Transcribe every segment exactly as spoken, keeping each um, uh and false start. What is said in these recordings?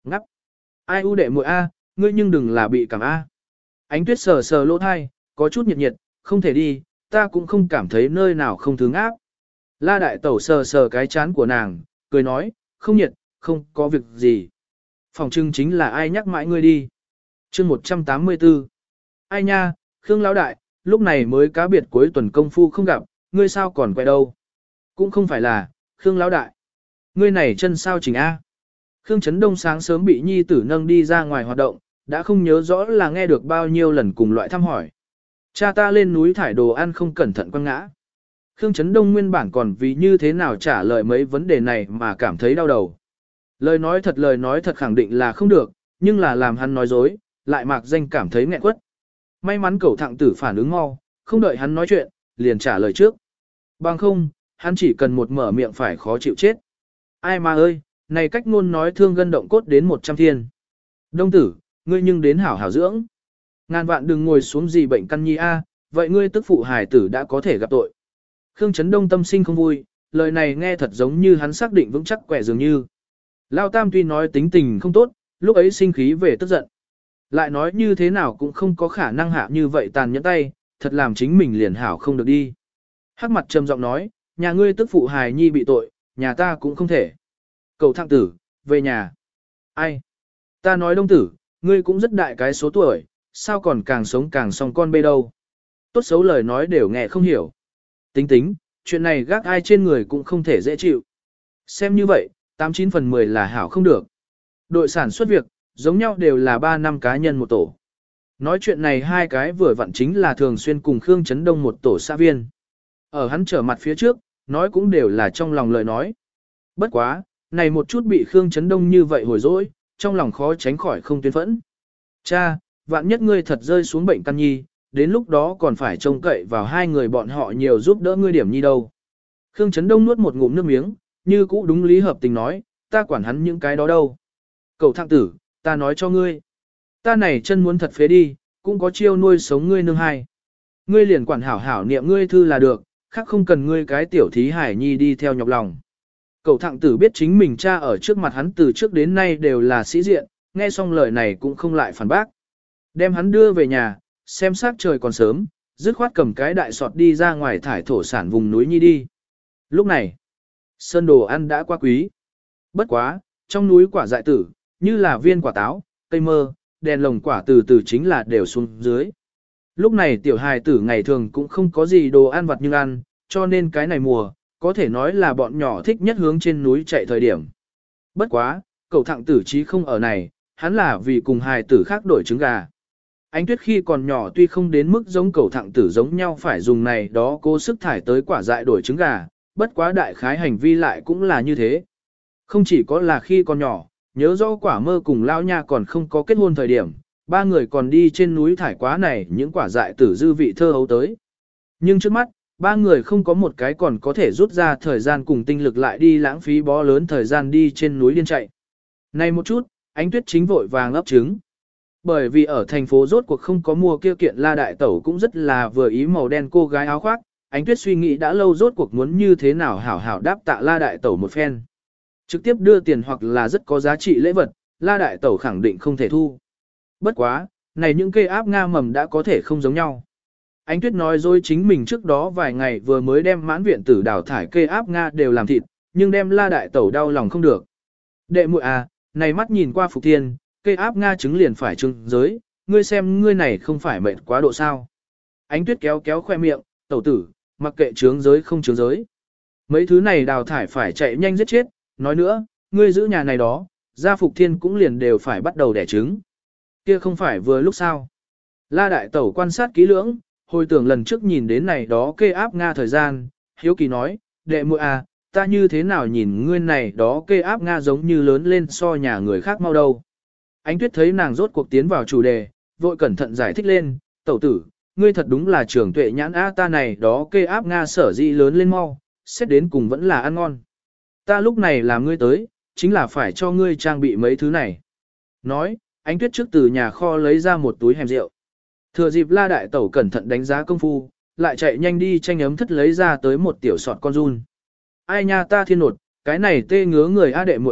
Ngắp. Ai u đệ muội A, ngươi nhưng đừng là bị cảm A. Ánh tuyết sờ sờ lỗ thai, có chút nhiệt nhiệt, không thể đi, ta cũng không cảm thấy nơi nào không thương áp. La đại tẩu sờ sờ cái chán của nàng, cười nói, không nhiệt, không có việc gì. Phòng trưng chính là ai nhắc mãi ngươi đi. chương một trăm tám mươi tư. Ai nha, Khương lão đại, lúc này mới cá biệt cuối tuần công phu không gặp, ngươi sao còn quay đâu. Cũng không phải là, Khương lão đại. Ngươi này chân sao chỉnh A. Khương Trấn Đông sáng sớm bị nhi tử nâng đi ra ngoài hoạt động, đã không nhớ rõ là nghe được bao nhiêu lần cùng loại thăm hỏi. Cha ta lên núi thải đồ ăn không cẩn thận quăng ngã. Khương Trấn Đông nguyên bản còn vì như thế nào trả lời mấy vấn đề này mà cảm thấy đau đầu. Lời nói thật lời nói thật khẳng định là không được, nhưng là làm hắn nói dối, lại mạc danh cảm thấy nghẹn quất. May mắn cẩu thẳng tử phản ứng mau, không đợi hắn nói chuyện, liền trả lời trước. Bằng không, hắn chỉ cần một mở miệng phải khó chịu chết. Ai mà ơi, này cách ngôn nói thương gân động cốt đến một trăm thiên. Đông tử, ngươi nhưng đến hảo hảo dưỡng. Ngàn vạn đừng ngồi xuống gì bệnh căn nhi a, vậy ngươi tức phụ hài tử đã có thể gặp tội. Khương Trấn Đông tâm sinh không vui, lời này nghe thật giống như hắn xác định vững chắc quẻ dường như. Lao Tam tuy nói tính tình không tốt, lúc ấy sinh khí về tức giận. Lại nói như thế nào cũng không có khả năng hạ như vậy tàn nhẫn tay, thật làm chính mình liền hảo không được đi. Hắc mặt trầm giọng nói, nhà ngươi tức phụ hài nhi bị tội, nhà ta cũng không thể. Cầu thằng tử, về nhà. Ai? Ta nói Đông tử, ngươi cũng rất đại cái số tuổi, sao còn càng sống càng song con bê đâu. Tốt xấu lời nói đều nghe không hiểu. Tính tính, chuyện này gác ai trên người cũng không thể dễ chịu. Xem như vậy, tám chín phần mười là hảo không được. Đội sản xuất việc, giống nhau đều là ba năm cá nhân một tổ. Nói chuyện này hai cái vừa vặn chính là thường xuyên cùng Khương Trấn Đông một tổ xã viên. Ở hắn trở mặt phía trước, nói cũng đều là trong lòng lời nói. Bất quá, này một chút bị Khương Trấn Đông như vậy hồi dỗi, trong lòng khó tránh khỏi không tuyến phẫn. Cha, vạn nhất ngươi thật rơi xuống bệnh căn nhi, đến lúc đó còn phải trông cậy vào hai người bọn họ nhiều giúp đỡ ngươi điểm nhi đâu. Khương Trấn Đông nuốt một ngụm nước miếng, như cũ đúng lý hợp tình nói, ta quản hắn những cái đó đâu. Cầu thằng tử, ta nói cho ngươi. Ta này chân muốn thật phế đi, cũng có chiêu nuôi sống ngươi nương hai. Ngươi liền quản hảo hảo niệm ngươi thư là được, khác không cần ngươi cái tiểu thí hải nhi đi theo nhọc lòng. Cậu thằng tử biết chính mình cha ở trước mặt hắn từ trước đến nay đều là sĩ diện, nghe xong lời này cũng không lại phản bác. Đem hắn đưa về nhà, xem sát trời còn sớm, dứt khoát cầm cái đại sọt đi ra ngoài thải thổ sản vùng núi nhi đi. Lúc này, sơn đồ ăn đã qua quý. Bất quá, trong núi quả dại tử, như là viên quả táo, cây mơ, đèn lồng quả từ từ chính là đều xuống dưới. Lúc này tiểu hài tử ngày thường cũng không có gì đồ ăn vặt nhưng ăn, cho nên cái này mùa, có thể nói là bọn nhỏ thích nhất hướng trên núi chạy thời điểm. Bất quá, cậu thẳng tử chí không ở này, hắn là vì cùng hài tử khác đổi trứng gà. Ánh tuyết khi còn nhỏ tuy không đến mức giống cậu thẳng tử giống nhau phải dùng này đó cố sức thải tới quả dại đổi trứng gà, bất quá đại khái hành vi lại cũng là như thế. Không chỉ có là khi còn nhỏ, nhớ rõ quả mơ cùng lao nha còn không có kết hôn thời điểm, ba người còn đi trên núi thải quá này những quả dại tử dư vị thơ hấu tới. Nhưng trước mắt, ba người không có một cái còn có thể rút ra thời gian cùng tinh lực lại đi lãng phí bó lớn thời gian đi trên núi liên chạy. Này một chút, ánh tuyết chính vội vàng ấp trứng. Bởi vì ở thành phố rốt cuộc không có mua kia kiện la đại tẩu cũng rất là vừa ý màu đen cô gái áo khoác, ánh tuyết suy nghĩ đã lâu rốt cuộc muốn như thế nào hảo hảo đáp tạ la đại tẩu một phen. Trực tiếp đưa tiền hoặc là rất có giá trị lễ vật, la đại tẩu khẳng định không thể thu. Bất quá, này những cây áp nga mầm đã có thể không giống nhau. Ánh tuyết nói dối chính mình trước đó vài ngày vừa mới đem mãn viện tử đào thải cây áp nga đều làm thịt, nhưng đem la đại tẩu đau lòng không được. Đệ muội à, này mắt nhìn qua Phục Thiên, cây áp nga trứng liền phải trưng giới, ngươi xem ngươi này không phải mệt quá độ sao. Ánh tuyết kéo kéo khoe miệng, tẩu tử, mặc kệ trướng giới không trướng giới. Mấy thứ này đào thải phải chạy nhanh giết chết, nói nữa, ngươi giữ nhà này đó, gia Phục Thiên cũng liền đều phải bắt đầu đẻ trứng. Kia không phải vừa lúc sao. La đại tẩu quan sát kỹ lưỡng, hồi tưởng lần trước nhìn đến này đó kê áp Nga thời gian, hiếu kỳ nói, đệ muội à, ta như thế nào nhìn ngươi này đó kê áp Nga giống như lớn lên so nhà người khác mau đâu. Ánh tuyết thấy nàng rốt cuộc tiến vào chủ đề, vội cẩn thận giải thích lên, tẩu tử, ngươi thật đúng là trưởng tuệ nhãn á ta này đó kê áp Nga sở dĩ lớn lên mau, xét đến cùng vẫn là ăn ngon. Ta lúc này làm ngươi tới, chính là phải cho ngươi trang bị mấy thứ này. Nói, ánh tuyết trước từ nhà kho lấy ra một túi hẻm rượu. Thừa dịp la đại tẩu cẩn thận đánh giá công phu, lại chạy nhanh đi tranh ấm thất lấy ra tới một tiểu sọt con run. Ai nha ta thiên nột, cái này tê ngứa người a đệ muội a,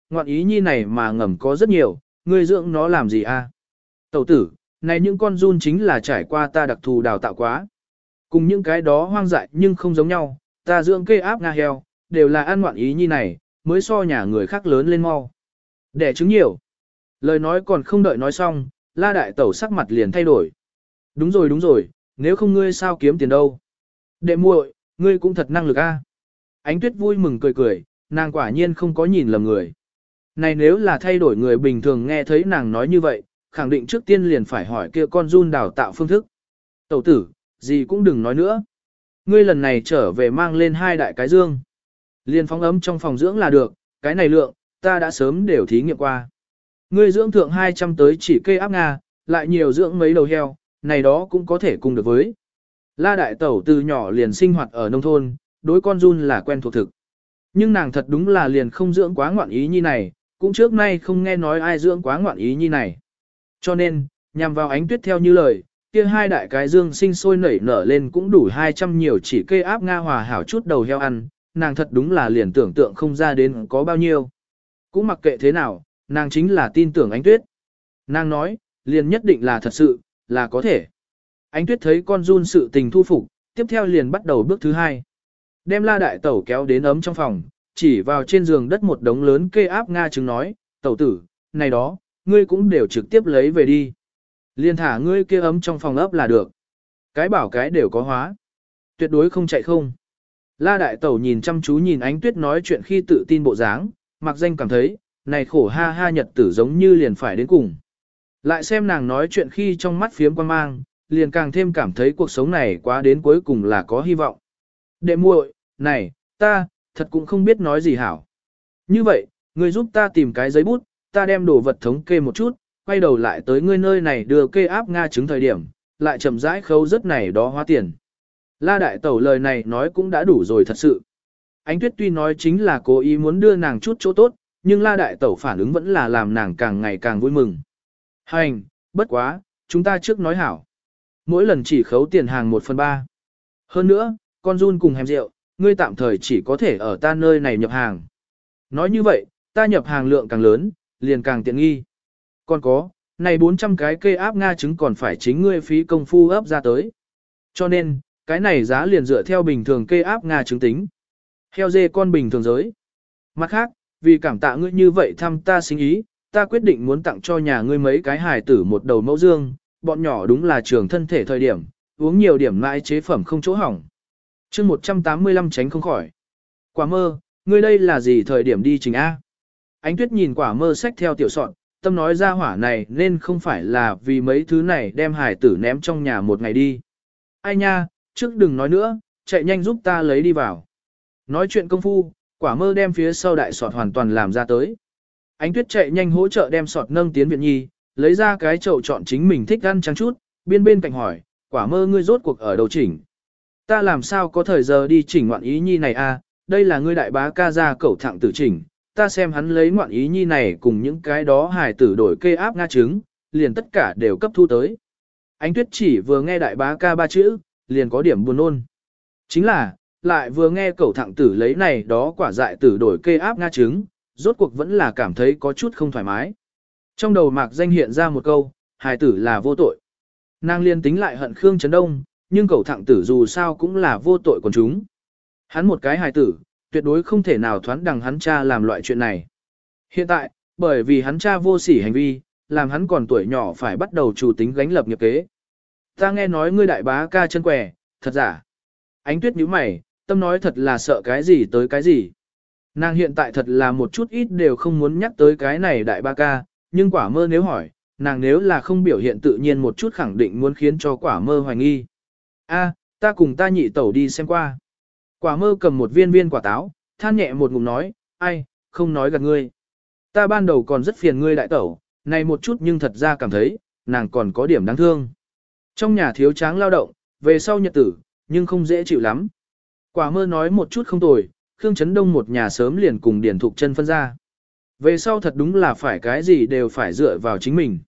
ngoạn ý nhi này mà ngầm có rất nhiều, ngươi dưỡng nó làm gì a? Tẩu tử, này những con giun chính là trải qua ta đặc thù đào tạo quá. Cùng những cái đó hoang dại nhưng không giống nhau, ta dưỡng kê áp Nga heo, đều là ăn ngoạn ý nhi này, mới so nhà người khác lớn lên mau. Đẻ trứng nhiều. Lời nói còn không đợi nói xong, La đại tẩu sắc mặt liền thay đổi. Đúng rồi đúng rồi, nếu không ngươi sao kiếm tiền đâu. Đệ muội, ngươi cũng thật năng lực a. Ánh Tuyết vui mừng cười cười, nàng quả nhiên không có nhìn lầm người. Này nếu là thay đổi người bình thường nghe thấy nàng nói như vậy, khẳng định trước tiên liền phải hỏi kia con giun đào tạo phương thức. Tẩu tử, gì cũng đừng nói nữa. Ngươi lần này trở về mang lên hai đại cái dương. Liền phóng ấm trong phòng dưỡng là được, cái này lượng, ta đã sớm đều thí nghiệm qua. Ngươi dưỡng thượng hai trăm tới chỉ cây áp Nga, lại nhiều dưỡng mấy đầu heo, này đó cũng có thể cùng được với. La đại tẩu từ nhỏ liền sinh hoạt ở nông thôn, đối con giun là quen thuộc thực. Nhưng nàng thật đúng là liền không dưỡng quá ngoạn ý nhi này, cũng trước nay không nghe nói ai dưỡng quá ngoạn ý nhi này. Cho nên, nhằm vào Ánh Tuyết theo như lời, kia hai đại cái dương sinh sôi nảy nở lên cũng đủ hai trăm nhiều chỉ cây áp Nga hòa hảo chút đầu heo ăn, nàng thật đúng là liền tưởng tượng không ra đến có bao nhiêu. Cũng mặc kệ thế nào, nàng chính là tin tưởng Ánh Tuyết. Nàng nói, liền nhất định là thật sự, là có thể. Ánh Tuyết thấy con giun sự tình thu phục, tiếp theo liền bắt đầu bước thứ hai. Đem La đại tẩu kéo đến ấm trong phòng, chỉ vào trên giường đất một đống lớn kê áp Nga trứng nói, tẩu tử, này đó, ngươi cũng đều trực tiếp lấy về đi. Liên thả ngươi kia ấm trong phòng ấp là được. Cái bảo cái đều có hóa. Tuyệt đối không chạy không. La đại tẩu nhìn chăm chú nhìn Ánh Tuyết nói chuyện khi tự tin bộ dáng, mặc danh cảm thấy, này khổ ha ha nhật tử giống như liền phải đến cùng. Lại xem nàng nói chuyện khi trong mắt phiếm quan mang, liền càng thêm cảm thấy cuộc sống này quá đến cuối cùng là có hy vọng. Đệ muội, này, ta, thật cũng không biết nói gì hảo. Như vậy, ngươi giúp ta tìm cái giấy bút, ta đem đồ vật thống kê một chút, quay đầu lại tới ngươi nơi này đưa kê áp Nga trứng thời điểm, lại chậm rãi khấu rất này đó hóa tiền. La đại tẩu lời này nói cũng đã đủ rồi thật sự. Ánh Tuyết tuy nói chính là cố ý muốn đưa nàng chút chỗ tốt, nhưng La đại tẩu phản ứng vẫn là làm nàng càng ngày càng vui mừng. Hành, bất quá, chúng ta trước nói hảo. Mỗi lần chỉ khấu tiền hàng một phần ba. Hơn nữa, con giun cùng hẻm rượu, ngươi tạm thời chỉ có thể ở ta nơi này nhập hàng. Nói như vậy, ta nhập hàng lượng càng lớn, liền càng tiện nghi. Còn có, này bốn trăm cái cây áp Nga trứng còn phải chính ngươi phí công phu ấp ra tới. Cho nên, cái này giá liền dựa theo bình thường cây áp Nga trứng tính. Heo dê con bình thường giới. Mặt khác, vì cảm tạ ngươi như vậy thăm ta sinh ý, ta quyết định muốn tặng cho nhà ngươi mấy cái hài tử một đầu mẫu dương, bọn nhỏ đúng là trường thân thể thời điểm, uống nhiều điểm mãi chế phẩm không chỗ hỏng. chương một trăm tám mươi lăm tránh không khỏi. Quả mơ, ngươi đây là gì thời điểm đi trình A? Ánh Tuyết nhìn quả mơ xách theo tiểu soạn, tâm nói ra hỏa này nên không phải là vì mấy thứ này đem hải tử ném trong nhà một ngày đi. Ai nha, trước đừng nói nữa, chạy nhanh giúp ta lấy đi vào. Nói chuyện công phu, quả mơ đem phía sau đại sọt hoàn toàn làm ra tới. Ánh Tuyết chạy nhanh hỗ trợ đem sọt nâng tiến viện nhi, lấy ra cái chậu chọn chính mình thích ăn trắng chút, biên bên cạnh hỏi, quả mơ ngươi rốt cuộc ở đâu chỉnh. Ta làm sao có thời giờ đi chỉnh ngoạn ý nhi này a? Đây là ngươi đại bá ca ra cẩu thẳng tử chỉnh, ta xem hắn lấy ngoạn ý nhi này cùng những cái đó hài tử đổi kê áp Nga trứng, liền tất cả đều cấp thu tới. Ánh Tuyết chỉ vừa nghe đại bá ca ba chữ, liền có điểm buồn nôn. Chính là, lại vừa nghe cẩu thẳng tử lấy này đó quả dại tử đổi kê áp Nga trứng, rốt cuộc vẫn là cảm thấy có chút không thoải mái. Trong đầu mạc danh hiện ra một câu, hài tử là vô tội. Nàng liên tính lại hận Khương Trấn Đông, nhưng cẩu thẳng tử dù sao cũng là vô tội của chúng. Hắn một cái hài tử, tuyệt đối không thể nào thoán đằng hắn cha làm loại chuyện này. Hiện tại, bởi vì hắn cha vô sỉ hành vi, làm hắn còn tuổi nhỏ phải bắt đầu chủ tính gánh lập nghiệp kế. Ta nghe nói ngươi đại bá ca chân què, thật giả. Ánh Tuyết nhíu mày, tâm nói thật là sợ cái gì tới cái gì. Nàng hiện tại thật là một chút ít đều không muốn nhắc tới cái này đại bá ca, nhưng quả mơ nếu hỏi, nàng nếu là không biểu hiện tự nhiên một chút khẳng định muốn khiến cho quả mơ hoài nghi. A, ta cùng ta nhị tẩu đi xem qua. Quả mơ cầm một viên viên quả táo, than nhẹ một ngụm nói, ai, không nói gạt ngươi. Ta ban đầu còn rất phiền ngươi đại tẩu, này một chút nhưng thật ra cảm thấy, nàng còn có điểm đáng thương. Trong nhà thiếu tráng lao động, về sau nhật tử, nhưng không dễ chịu lắm. Quả mơ nói một chút không tồi, Khương Trấn Đông một nhà sớm liền cùng Điển Thục Chân phân ra. Về sau thật đúng là phải cái gì đều phải dựa vào chính mình.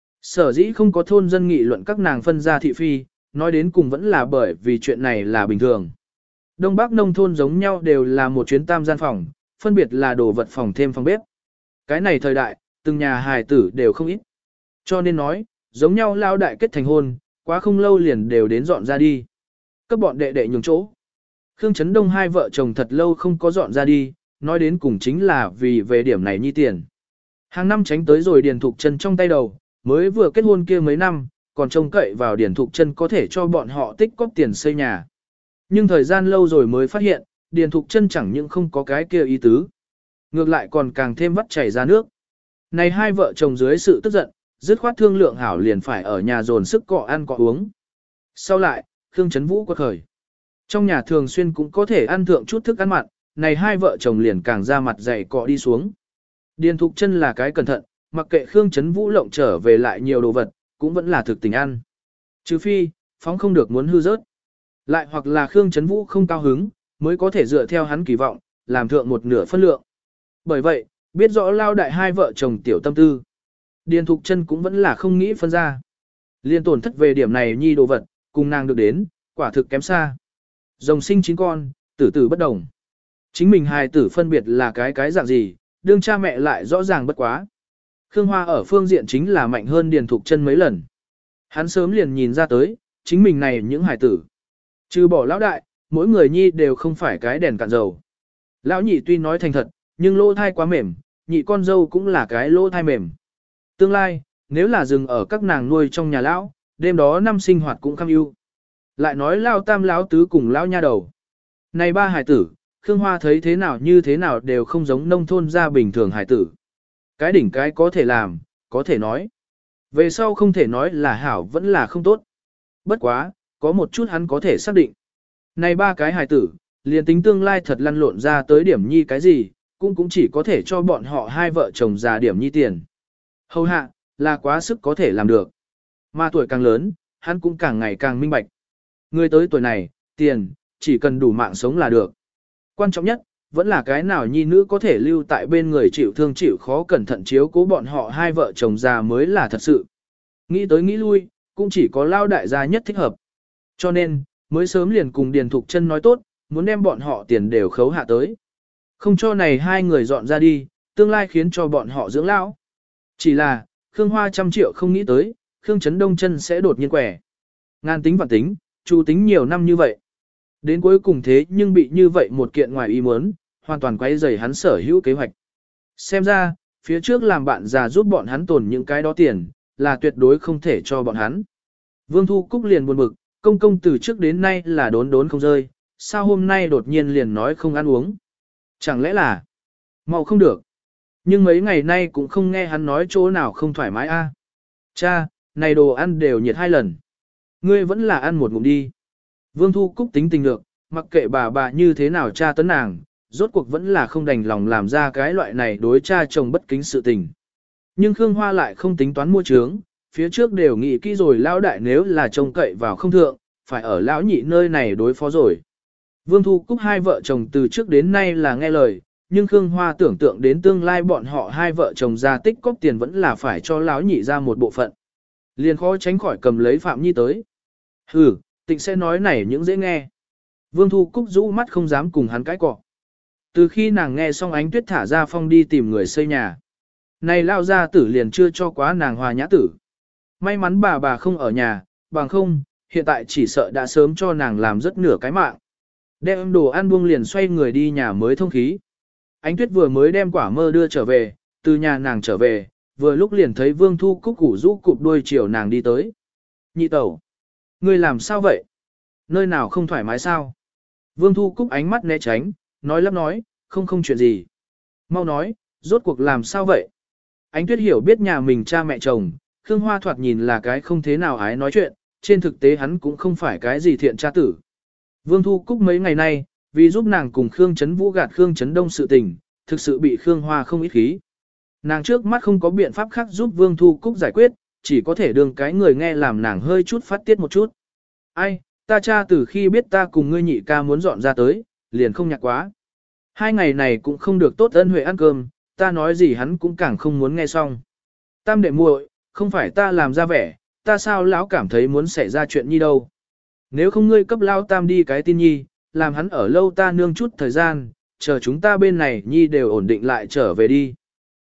Sở dĩ không có thôn dân nghị luận các nàng phân ra thị phi, nói đến cùng vẫn là bởi vì chuyện này là bình thường. Đông Bắc nông thôn giống nhau đều là một chuyến tam gian phòng, phân biệt là đồ vật phòng thêm phòng bếp. Cái này thời đại, từng nhà hài tử đều không ít. Cho nên nói, giống nhau lao đại kết thành hôn, quá không lâu liền đều đến dọn ra đi. Các bọn đệ đệ nhường chỗ. Khương Trấn Đông hai vợ chồng thật lâu không có dọn ra đi, nói đến cùng chính là vì về điểm này nhi tiền. Hàng năm tránh tới rồi Điền Thục Chân trong tay đầu, mới vừa kết hôn kia mấy năm, còn trông cậy vào Điền Thục Chân có thể cho bọn họ tích cóp tiền xây nhà. Nhưng thời gian lâu rồi mới phát hiện, Điền Thục Chân chẳng những không có cái kia ý tứ. Ngược lại còn càng thêm vắt chảy ra nước. Này hai vợ chồng dưới sự tức giận, dứt khoát thương lượng hảo liền phải ở nhà dồn sức cọ ăn cọ uống. Sau lại, Khương Trấn Vũ quật khởi. Trong nhà thường xuyên cũng có thể ăn thượng chút thức ăn mặn, này hai vợ chồng liền càng ra mặt dày cọ đi xuống. Điền Thục Chân là cái cẩn thận, mặc kệ Khương Trấn Vũ lộng trở về lại nhiều đồ vật, cũng vẫn là thực tình ăn. Trừ phi, phóng không được muốn hư rớt. Lại hoặc là Khương Trấn Vũ không cao hứng, mới có thể dựa theo hắn kỳ vọng, làm thượng một nửa phân lượng. Bởi vậy, biết rõ lao đại hai vợ chồng tiểu tâm tư. Điền Thục Chân cũng vẫn là không nghĩ phân ra. Liên tổn thất về điểm này nhi đồ vật, cùng nàng được đến, quả thực kém xa. Rồng sinh chín con, tử tử bất đồng. Chính mình hài tử phân biệt là cái cái dạng gì, đương cha mẹ lại rõ ràng bất quá. Khương Hoa ở phương diện chính là mạnh hơn Điền Thục Chân mấy lần. Hắn sớm liền nhìn ra tới, chính mình này những hài tử. Trừ bỏ lão đại, mỗi người nhi đều không phải cái đèn cạn dầu. Lão nhị tuy nói thành thật, nhưng lỗ thai quá mềm, nhị con dâu cũng là cái lỗ thai mềm. Tương lai, nếu là dừng ở các nàng nuôi trong nhà lão, đêm đó năm sinh hoạt cũng kham ưu. Lại nói lao tam lão tứ cùng lão nha đầu. Này ba hải tử, Khương Hoa thấy thế nào như thế nào đều không giống nông thôn gia bình thường hải tử. Cái đỉnh cái có thể làm, có thể nói. Về sau không thể nói là hảo vẫn là không tốt. Bất quá, có một chút hắn có thể xác định. Này ba cái hải tử, liền tính tương lai thật lăn lộn ra tới điểm nhi cái gì, cũng cũng chỉ có thể cho bọn họ hai vợ chồng già điểm nhi tiền. Hầu hạ, là quá sức có thể làm được. Mà tuổi càng lớn, hắn cũng càng ngày càng minh bạch. Người tới tuổi này, tiền, chỉ cần đủ mạng sống là được. Quan trọng nhất, vẫn là cái nào nhi nữ có thể lưu tại bên người chịu thương chịu khó cẩn thận chiếu cố bọn họ hai vợ chồng già mới là thật sự. Nghĩ tới nghĩ lui, cũng chỉ có lao đại gia nhất thích hợp. Cho nên, mới sớm liền cùng Điền Thục Chân nói tốt, muốn đem bọn họ tiền đều khấu hạ tới. Không cho này hai người dọn ra đi, tương lai khiến cho bọn họ dưỡng lão. Chỉ là, Khương Hoa trăm triệu không nghĩ tới, Khương Trấn Đông chân sẽ đột nhiên quẻ. Ngàn tính vạn tính, chu tính nhiều năm như vậy. Đến cuối cùng thế nhưng bị như vậy một kiện ngoài ý muốn, hoàn toàn quay rầy hắn sở hữu kế hoạch. Xem ra, phía trước làm bạn già giúp bọn hắn tồn những cái đó tiền, là tuyệt đối không thể cho bọn hắn. Vương Thu Cúc liền buồn bực, công công từ trước đến nay là đốn đốn không rơi, sao hôm nay đột nhiên liền nói không ăn uống. Chẳng lẽ là mau không được. Nhưng mấy ngày nay cũng không nghe hắn nói chỗ nào không thoải mái a. Cha, này đồ ăn đều nhiệt hai lần. Ngươi vẫn là ăn một ngụm đi. Vương Thu Cúc tính tình lược, mặc kệ bà bà như thế nào cha tấn nàng, rốt cuộc vẫn là không đành lòng làm ra cái loại này đối cha chồng bất kính sự tình. Nhưng Khương Hoa lại không tính toán mua trướng, phía trước đều nghĩ kỹ rồi lão đại nếu là trông cậy vào không thượng, phải ở lão nhị nơi này đối phó rồi. Vương Thu Cúc hai vợ chồng từ trước đến nay là nghe lời, nhưng Khương Hoa tưởng tượng đến tương lai bọn họ hai vợ chồng ra tích cóp tiền vẫn là phải cho lão nhị ra một bộ phận. Liền khó tránh khỏi cầm lấy Phạm Nhi tới. Hừ, Tịnh sẽ nói này những dễ nghe. Vương Thu Cúc rũ mắt không dám cùng hắn cãi cọ. Từ khi nàng nghe xong Ánh Tuyết thả ra phong đi tìm người xây nhà. Này lao gia tử liền chưa cho quá nàng hòa nhã tử. May mắn bà bà không ở nhà, bằng không, hiện tại chỉ sợ đã sớm cho nàng làm rất nửa cái mạng. Đem đồ ăn buông liền xoay người đi nhà mới thông khí. Ánh Tuyết vừa mới đem quả mơ đưa trở về, từ nhà nàng trở về, vừa lúc liền thấy Vương Thu Cúc củ rũ cụp đuôi chiều nàng đi tới. Nhị tẩu, ngươi làm sao vậy? Nơi nào không thoải mái sao? Vương Thu Cúc ánh mắt né tránh, nói lắp nói, không không chuyện gì. Mau nói, rốt cuộc làm sao vậy? Ánh Tuyết hiểu biết nhà mình cha mẹ chồng, Khương Hoa thoạt nhìn là cái không thế nào ái nói chuyện, trên thực tế hắn cũng không phải cái gì thiện cha tử. Vương Thu Cúc mấy ngày nay, vì giúp nàng cùng Khương Trấn Vũ gạt Khương Trấn Đông sự tình, thực sự bị Khương Hoa không ít khí. Nàng trước mắt không có biện pháp khác giúp Vương Thu Cúc giải quyết, chỉ có thể đường cái người nghe làm nàng hơi chút phát tiết một chút. Ai, ta cha từ khi biết ta cùng ngươi nhị ca muốn dọn ra tới, liền không nhạc quá. Hai ngày này cũng không được tốt ân huệ ăn cơm, ta nói gì hắn cũng càng không muốn nghe xong. Tam đệ muội, không phải ta làm ra vẻ, ta sao lão cảm thấy muốn xảy ra chuyện nhi đâu. Nếu không ngươi cấp lao tam đi cái tin nhi, làm hắn ở lâu ta nương chút thời gian, chờ chúng ta bên này nhi đều ổn định lại trở về đi.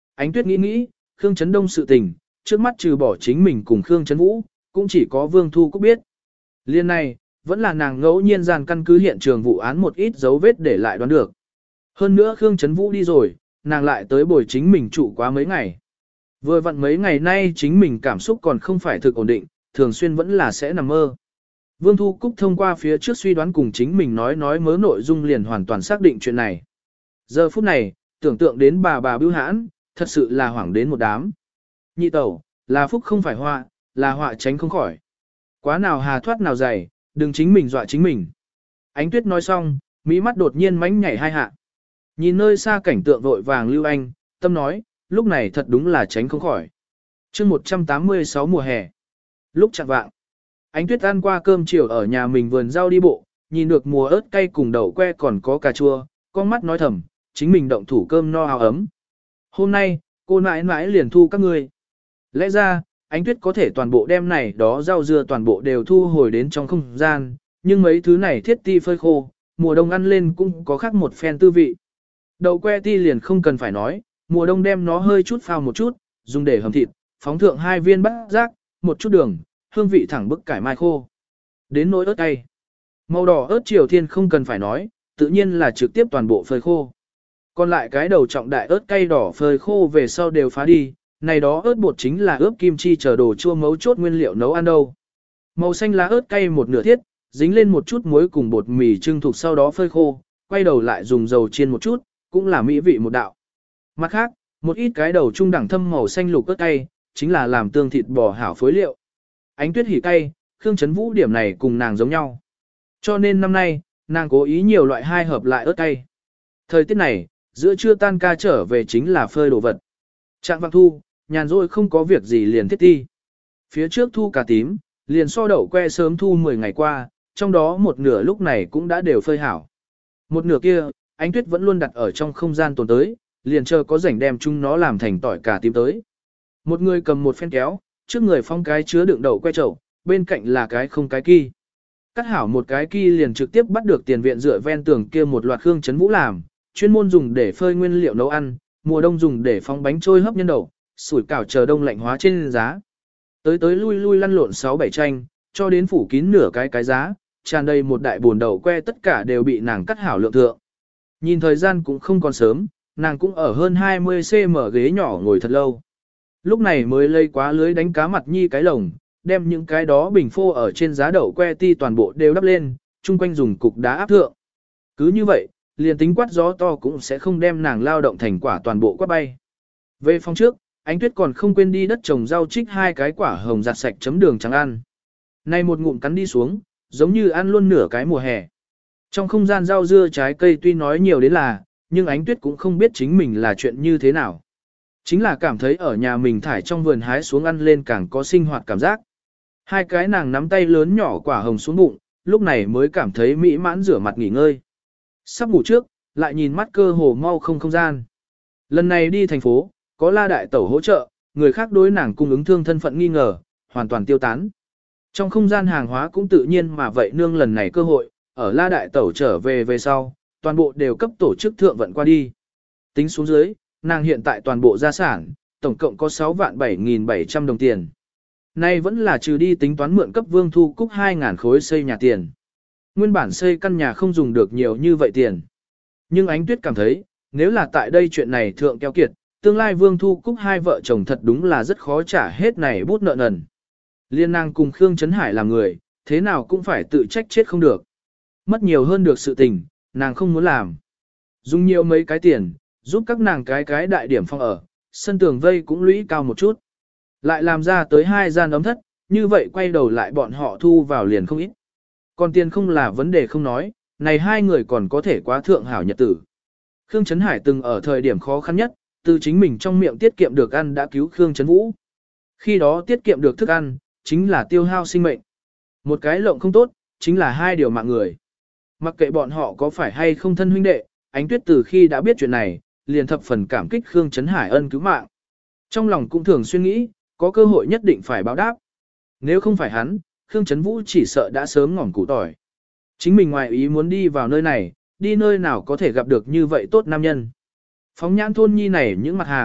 Ánh Tuyết nghĩ nghĩ, Khương Chấn Đông sự tình, trước mắt trừ bỏ chính mình cùng Khương Chấn Vũ, cũng chỉ có Vương Thu Cúc biết. Liên này, vẫn là nàng ngẫu nhiên gian căn cứ hiện trường vụ án một ít dấu vết để lại đoán được. Hơn nữa Khương Chấn Vũ đi rồi, nàng lại tới bồi chính mình trụ quá mấy ngày. Vừa vặn mấy ngày nay chính mình cảm xúc còn không phải thực ổn định, thường xuyên vẫn là sẽ nằm mơ. Vương Thu Cúc thông qua phía trước suy đoán cùng chính mình nói nói mớ nội dung liền hoàn toàn xác định chuyện này. Giờ phút này, tưởng tượng đến bà bà Bưu Hãn, thật sự là hoảng đến một đám. Nhị tẩu, là phúc không phải họa, là họa tránh không khỏi. Quá nào hà thoát nào dày, đừng chính mình dọa chính mình. Ánh Tuyết nói xong, mỹ mắt đột nhiên mánh nhảy hai hạ. Nhìn nơi xa cảnh tượng vội vàng Lưu Anh, tâm nói, lúc này thật đúng là tránh không khỏi. chương một trăm tám mươi sáu mùa hè. Lúc chạng vạng, Ánh Tuyết ăn qua cơm chiều ở nhà mình vườn rau đi bộ, nhìn được mùa ớt cay cùng đậu que còn có cà chua, con mắt nói thầm, chính mình động thủ cơm no áo ấm. Hôm nay, cô nãi nãi liền thu các ngươi. Lẽ ra, Ánh Tuyết có thể toàn bộ đem này đó rau dưa toàn bộ đều thu hồi đến trong không gian, nhưng mấy thứ này thiết ti phơi khô, mùa đông ăn lên cũng có khác một phen tư vị. Đậu que ti liền không cần phải nói, mùa đông đem nó hơi chút phao một chút, dùng để hầm thịt, phóng thượng hai viên bát giác, một chút đường, hương vị thẳng bức cải mai khô. Đến nỗi ớt cay. Màu đỏ ớt triều thiên không cần phải nói, tự nhiên là trực tiếp toàn bộ phơi khô. Còn lại cái đầu trọng đại ớt cay đỏ phơi khô về sau đều phá đi, này đó ớt bột chính là ướp kim chi chờ đồ chua mấu chốt nguyên liệu nấu ăn đâu. Màu xanh lá ớt cay một nửa thiết, dính lên một chút muối cùng bột mì trưng thuộc sau đó phơi khô, quay đầu lại dùng dầu chiên một chút, cũng là mỹ vị một đạo. Mặt khác, một ít cái đầu trung đẳng thâm màu xanh lục ớt cay, chính là làm tương thịt bò hảo phối liệu. Ánh Tuyết hỉ cay, Khương Chấn Vũ điểm này cùng nàng giống nhau. Cho nên năm nay, nàng cố ý nhiều loại hai hợp lại ớt cay. Thời tiết này, giữa trưa tan ca trở về chính là phơi đồ vật. Trạng vạng thu, nhàn rỗi không có việc gì liền thiết ti. Phía trước thu cà tím, liền so đậu que sớm thu mười ngày qua, trong đó một nửa lúc này cũng đã đều phơi hảo. Một nửa kia, Ánh Tuyết vẫn luôn đặt ở trong không gian tồn tới, liền chờ có rảnh đem chúng nó làm thành tỏi cà tím tới. Một người cầm một phen kéo, trước người phong cái chứa đựng đậu que chậu, bên cạnh là cái không cái ki. Cắt hảo một cái ki liền trực tiếp bắt được tiền viện dựa ven tường kia một loạt Khương Chấn Vũ làm, chuyên môn dùng để phơi nguyên liệu nấu ăn, mùa đông dùng để phong bánh trôi hấp nhân đậu, sủi cảo chờ đông lạnh hóa trên giá. Tới tới lui lui lăn lộn sáu bảy tranh, cho đến phủ kín nửa cái cái giá, tràn đầy một đại bồn đậu que tất cả đều bị nàng cắt hảo lượng thượng. Nhìn thời gian cũng không còn sớm, nàng cũng ở hơn hai mươi xăng-ti-mét ghế nhỏ ngồi thật lâu. Lúc này mới lây quá lưới đánh cá mặt nhi cái lồng, đem những cái đó bình phô ở trên giá đậu que ti toàn bộ đều đắp lên, chung quanh dùng cục đá áp thượng. Cứ như vậy, liền tính quát gió to cũng sẽ không đem nàng lao động thành quả toàn bộ quát bay. Về phòng trước, Ánh Tuyết còn không quên đi đất trồng rau trích hai cái quả hồng giặt sạch chấm đường trắng ăn. Này một ngụm cắn đi xuống, giống như ăn luôn nửa cái mùa hè. Trong không gian rau dưa trái cây tuy nói nhiều đến là, nhưng Ánh Tuyết cũng không biết chính mình là chuyện như thế nào. Chính là cảm thấy ở nhà mình thải trong vườn hái xuống ăn lên càng có sinh hoạt cảm giác. Hai cái nàng nắm tay lớn nhỏ quả hồng xuống bụng, lúc này mới cảm thấy mỹ mãn rửa mặt nghỉ ngơi. Sắp ngủ trước, lại nhìn mắt cơ hồ mau không không gian. Lần này đi thành phố, có La Đại Tẩu hỗ trợ, người khác đối nàng cung ứng thương thân phận nghi ngờ, hoàn toàn tiêu tán. Trong không gian hàng hóa cũng tự nhiên mà vậy nương lần này cơ hội, ở La Đại Tẩu trở về về sau, toàn bộ đều cấp tổ chức thượng vận qua đi. Tính xuống dưới, nàng hiện tại toàn bộ gia sản, tổng cộng có sáu vạn bảy nghìn bảy trăm đồng tiền. Nay vẫn là trừ đi tính toán mượn cấp Vương Thu Cúc hai nghìn khối xây nhà tiền. Nguyên bản xây căn nhà không dùng được nhiều như vậy tiền. Nhưng Ánh Tuyết cảm thấy, nếu là tại đây chuyện này thượng keo kiệt, tương lai Vương Thu Cúc hai vợ chồng thật đúng là rất khó trả hết này bút nợ nần. Liên nàng cùng Khương Trấn Hải làm người, thế nào cũng phải tự trách chết không được. Mất nhiều hơn được sự tình, nàng không muốn làm. Dùng nhiều mấy cái tiền, giúp các nàng cái cái đại điểm phong ở, sân tường vây cũng lũy cao một chút. Lại làm ra tới hai gian ấm thất, như vậy quay đầu lại bọn họ thu vào liền không ít. Còn tiền không là vấn đề không nói, này hai người còn có thể quá thượng hảo nhật tử. Khương Trấn Hải từng ở thời điểm khó khăn nhất, từ chính mình trong miệng tiết kiệm được ăn đã cứu Khương Trấn Vũ. Khi đó tiết kiệm được thức ăn, chính là tiêu hao sinh mệnh. Một cái lộng không tốt, chính là hai điều mạng người. Mặc kệ bọn họ có phải hay không thân huynh đệ, Ánh Tuyết từ khi đã biết chuyện này, liền thập phần cảm kích Khương Trấn Hải ân cứu mạng. Trong lòng cũng thường suy nghĩ, có cơ hội nhất định phải báo đáp. Nếu không phải hắn, Khương Trấn Vũ chỉ sợ đã sớm ngỏm củ tỏi. Chính mình ngoài ý muốn đi vào nơi này, đi nơi nào có thể gặp được như vậy tốt nam nhân. Phóng nhãn thôn nhi này những mặt hàng,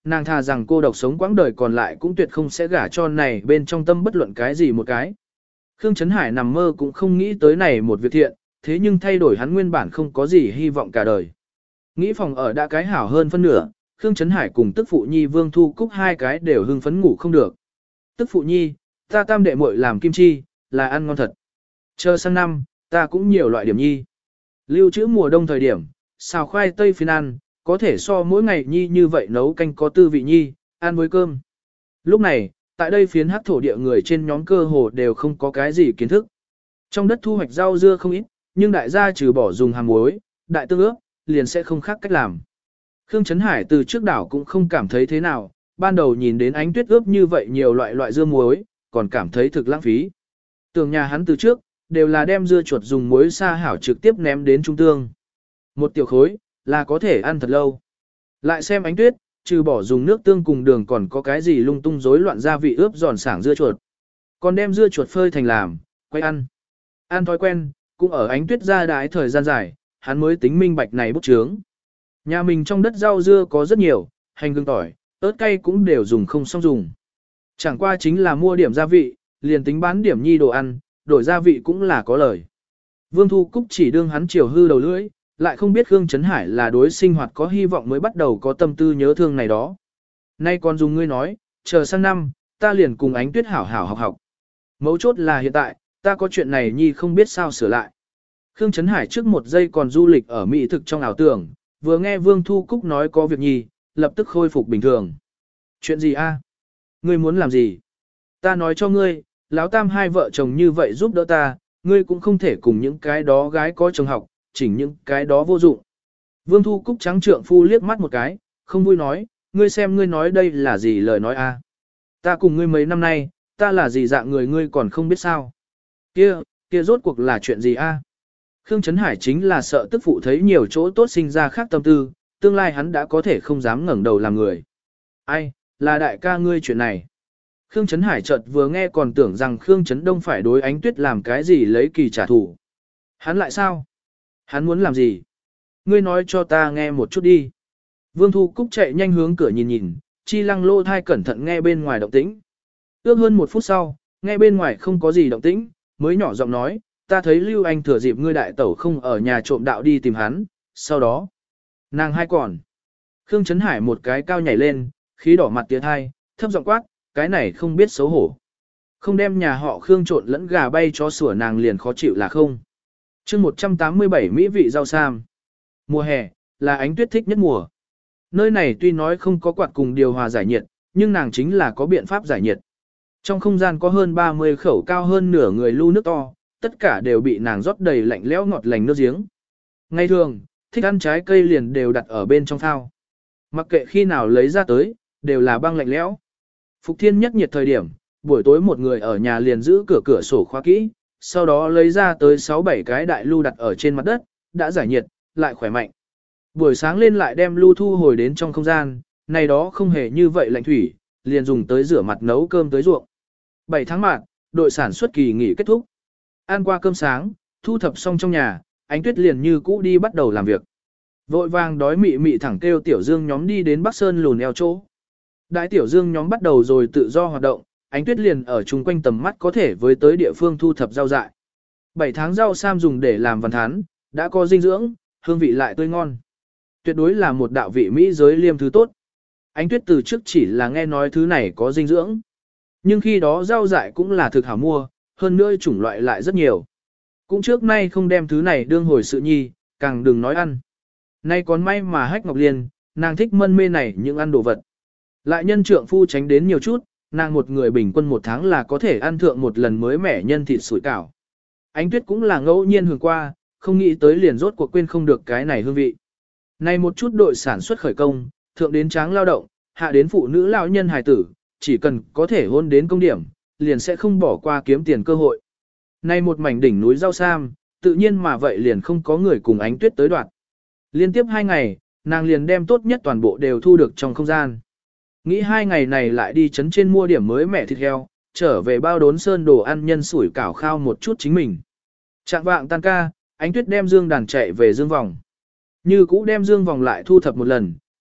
nàng thà rằng cô độc sống quãng đời còn lại cũng tuyệt không sẽ gả cho này bên trong tâm bất luận cái gì một cái. Khương Trấn Hải nằm mơ cũng không nghĩ tới này một việc thiện, thế nhưng thay đổi hắn nguyên bản không có gì hy vọng cả đời. Nghĩ phòng ở đã cái hảo hơn phân nửa, Khương Trấn Hải cùng tức phụ nhi Vương Thu Cúc hai cái đều hưng phấn ngủ không được. Tức phụ nhi, ta tam đệ muội làm kim chi, là ăn ngon thật. Chờ sang năm, ta cũng nhiều loại điểm nhi. Lưu trữ mùa đông thời điểm, xào khoai tây phiên ăn, có thể so mỗi ngày nhi như vậy nấu canh có tư vị nhi, ăn với cơm. Lúc này, tại đây phiến hắc thổ địa người trên nhóm cơ hồ đều không có cái gì kiến thức. Trong đất thu hoạch rau dưa không ít, nhưng đại gia trừ bỏ dùng hàm muối, đại tương ướp, liền sẽ không khác cách làm. Khương Trấn Hải từ trước đảo cũng không cảm thấy thế nào, ban đầu nhìn đến Ánh Tuyết ướp như vậy nhiều loại loại dưa muối, còn cảm thấy thực lãng phí. Tưởng nhà hắn từ trước, đều là đem dưa chuột dùng muối sa hảo trực tiếp ném đến trung tương. Một tiểu khối, là có thể ăn thật lâu. Lại xem Ánh Tuyết, trừ bỏ dùng nước tương cùng đường còn có cái gì lung tung rối loạn gia vị ướp giòn sảng dưa chuột. Còn đem dưa chuột phơi thành làm, quay ăn. Ăn thói quen, cũng ở Ánh Tuyết ra đái thời gian dài, hắn mới tính minh bạch này bút chướng. Nhà mình trong đất rau dưa có rất nhiều, hành gừng tỏi, ớt cay cũng đều dùng không xong dùng. Chẳng qua chính là mua điểm gia vị, liền tính bán điểm nhi đồ ăn, đổi gia vị cũng là có lời. Vương Thu Cúc chỉ đương hắn chiều hư đầu lưỡi, lại không biết Khương Trấn Hải là đối sinh hoạt có hy vọng mới bắt đầu có tâm tư nhớ thương này đó. Nay còn dùng ngươi nói, chờ sang năm, ta liền cùng Ánh Tuyết hảo hảo học học. Mấu chốt là hiện tại, ta có chuyện này nhi không biết sao sửa lại. Khương Trấn Hải trước một giây còn du lịch ở mỹ thực trong ảo tưởng, vừa nghe Vương Thu Cúc nói có việc nhi, lập tức khôi phục bình thường. Chuyện gì a? Ngươi muốn làm gì? Ta nói cho ngươi, lão tam hai vợ chồng như vậy giúp đỡ ta, ngươi cũng không thể cùng những cái đó gái có chồng học, chỉnh những cái đó vô dụng. Vương Thu Cúc trắng trượng phu liếc mắt một cái, không vui nói, ngươi xem ngươi nói đây là gì lời nói a? Ta cùng ngươi mấy năm nay, ta là gì dạng người ngươi còn không biết sao? Kia, kia rốt cuộc là chuyện gì a? Khương Trấn Hải chính là sợ tức phụ thấy nhiều chỗ tốt sinh ra khác tâm tư, tương lai hắn đã có thể không dám ngẩng đầu làm người. Ai, là đại ca ngươi chuyện này. Khương Trấn Hải chợt vừa nghe còn tưởng rằng Khương Trấn Đông phải đối Ánh Tuyết làm cái gì lấy kỳ trả thù. Hắn lại sao? Hắn muốn làm gì? Ngươi nói cho ta nghe một chút đi. Vương Thu Cúc chạy nhanh hướng cửa nhìn nhìn, chi lăng lô thai cẩn thận nghe bên ngoài động tĩnh. Ước hơn một phút sau, nghe bên ngoài không có gì động tĩnh, mới nhỏ giọng nói, ta thấy Lưu Anh thừa dịp ngươi đại tẩu không ở nhà trộm đạo đi tìm hắn, sau đó, nàng hai còn. Khương Trấn Hải một cái cao nhảy lên, khí đỏ mặt tiến hai, thấp giọng quát, cái này không biết xấu hổ. Không đem nhà họ Khương trộn lẫn gà bay cho sủa nàng liền khó chịu là không. chương một trăm tám mươi bảy mỹ vị rau sam. Mùa hè, là Ánh Tuyết thích nhất mùa. Nơi này tuy nói không có quạt cùng điều hòa giải nhiệt, nhưng nàng chính là có biện pháp giải nhiệt. Trong không gian có hơn ba mươi khẩu cao hơn nửa người lu nước to, tất cả đều bị nàng rót đầy lạnh lẽo ngọt lành nước giếng. Ngày thường, thích ăn trái cây liền đều đặt ở bên trong thao. Mặc kệ khi nào lấy ra tới, đều là băng lạnh lẽo. Phục thiên nhất nhiệt thời điểm, buổi tối một người ở nhà liền giữ cửa cửa sổ khóa kỹ, sau đó lấy ra tới sáu bảy cái đại lu đặt ở trên mặt đất, đã giải nhiệt, lại khỏe mạnh. Buổi sáng lên lại đem lu thu hồi đến trong không gian, này đó không hề như vậy lạnh thủy, liền dùng tới rửa mặt nấu cơm tới ruộng. bảy tháng mạt, đội sản xuất kỳ nghỉ kết thúc. Ăn qua cơm sáng, thu thập xong trong nhà, Ánh Tuyết liền như cũ đi bắt đầu làm việc. Vội vàng đói mị mị thẳng kêu Tiểu Dương nhóm đi đến Bắc Sơn lùn eo chỗ. Đại Tiểu Dương nhóm bắt đầu rồi tự do hoạt động, Ánh Tuyết liền ở chung quanh tầm mắt có thể với tới địa phương thu thập rau dại. bảy tháng rau sam dùng để làm văn thán, đã có dinh dưỡng, hương vị lại tươi ngon. Tuyệt đối là một đạo vị mỹ giới liêm thứ tốt. Ánh Tuyết từ trước chỉ là nghe nói thứ này có dinh dưỡng. Nhưng khi đó rau dại cũng là thực hảo mua, hơn nữa chủng loại lại rất nhiều. Cũng trước nay không đem thứ này đương hồi sự nhi, càng đừng nói ăn. Nay còn may mà Hách Ngọc Liên, nàng thích mân mê này những ăn đồ vật. Lại nhân trượng phu tránh đến nhiều chút, nàng một người bình quân một tháng là có thể ăn thượng một lần mới mẻ nhân thịt sủi cảo. Ánh Tuyết cũng là ngẫu nhiên hưởng qua, không nghĩ tới liền rốt cuộc quên không được cái này hương vị. Nay một chút đội sản xuất khởi công, thượng đến tráng lao động, hạ đến phụ nữ lão nhân hài tử, chỉ cần có thể hôn đến công điểm, liền sẽ không bỏ qua kiếm tiền cơ hội. Nay một mảnh đỉnh núi rau sam, tự nhiên mà vậy liền không có người cùng Ánh Tuyết tới đoạt. Liên tiếp hai ngày, nàng liền đem tốt nhất toàn bộ đều thu được trong không gian. Nghĩ hai ngày này lại đi chấn trên mua điểm mới mẻ thịt heo, trở về bao đốn sơn đồ ăn nhân sủi cảo khao một chút chính mình. Trạng vạng tan ca, Ánh Tuyết đem dương đàn chạy về dương vòng. Như cũ đem dương vòng lại thu thập một lần,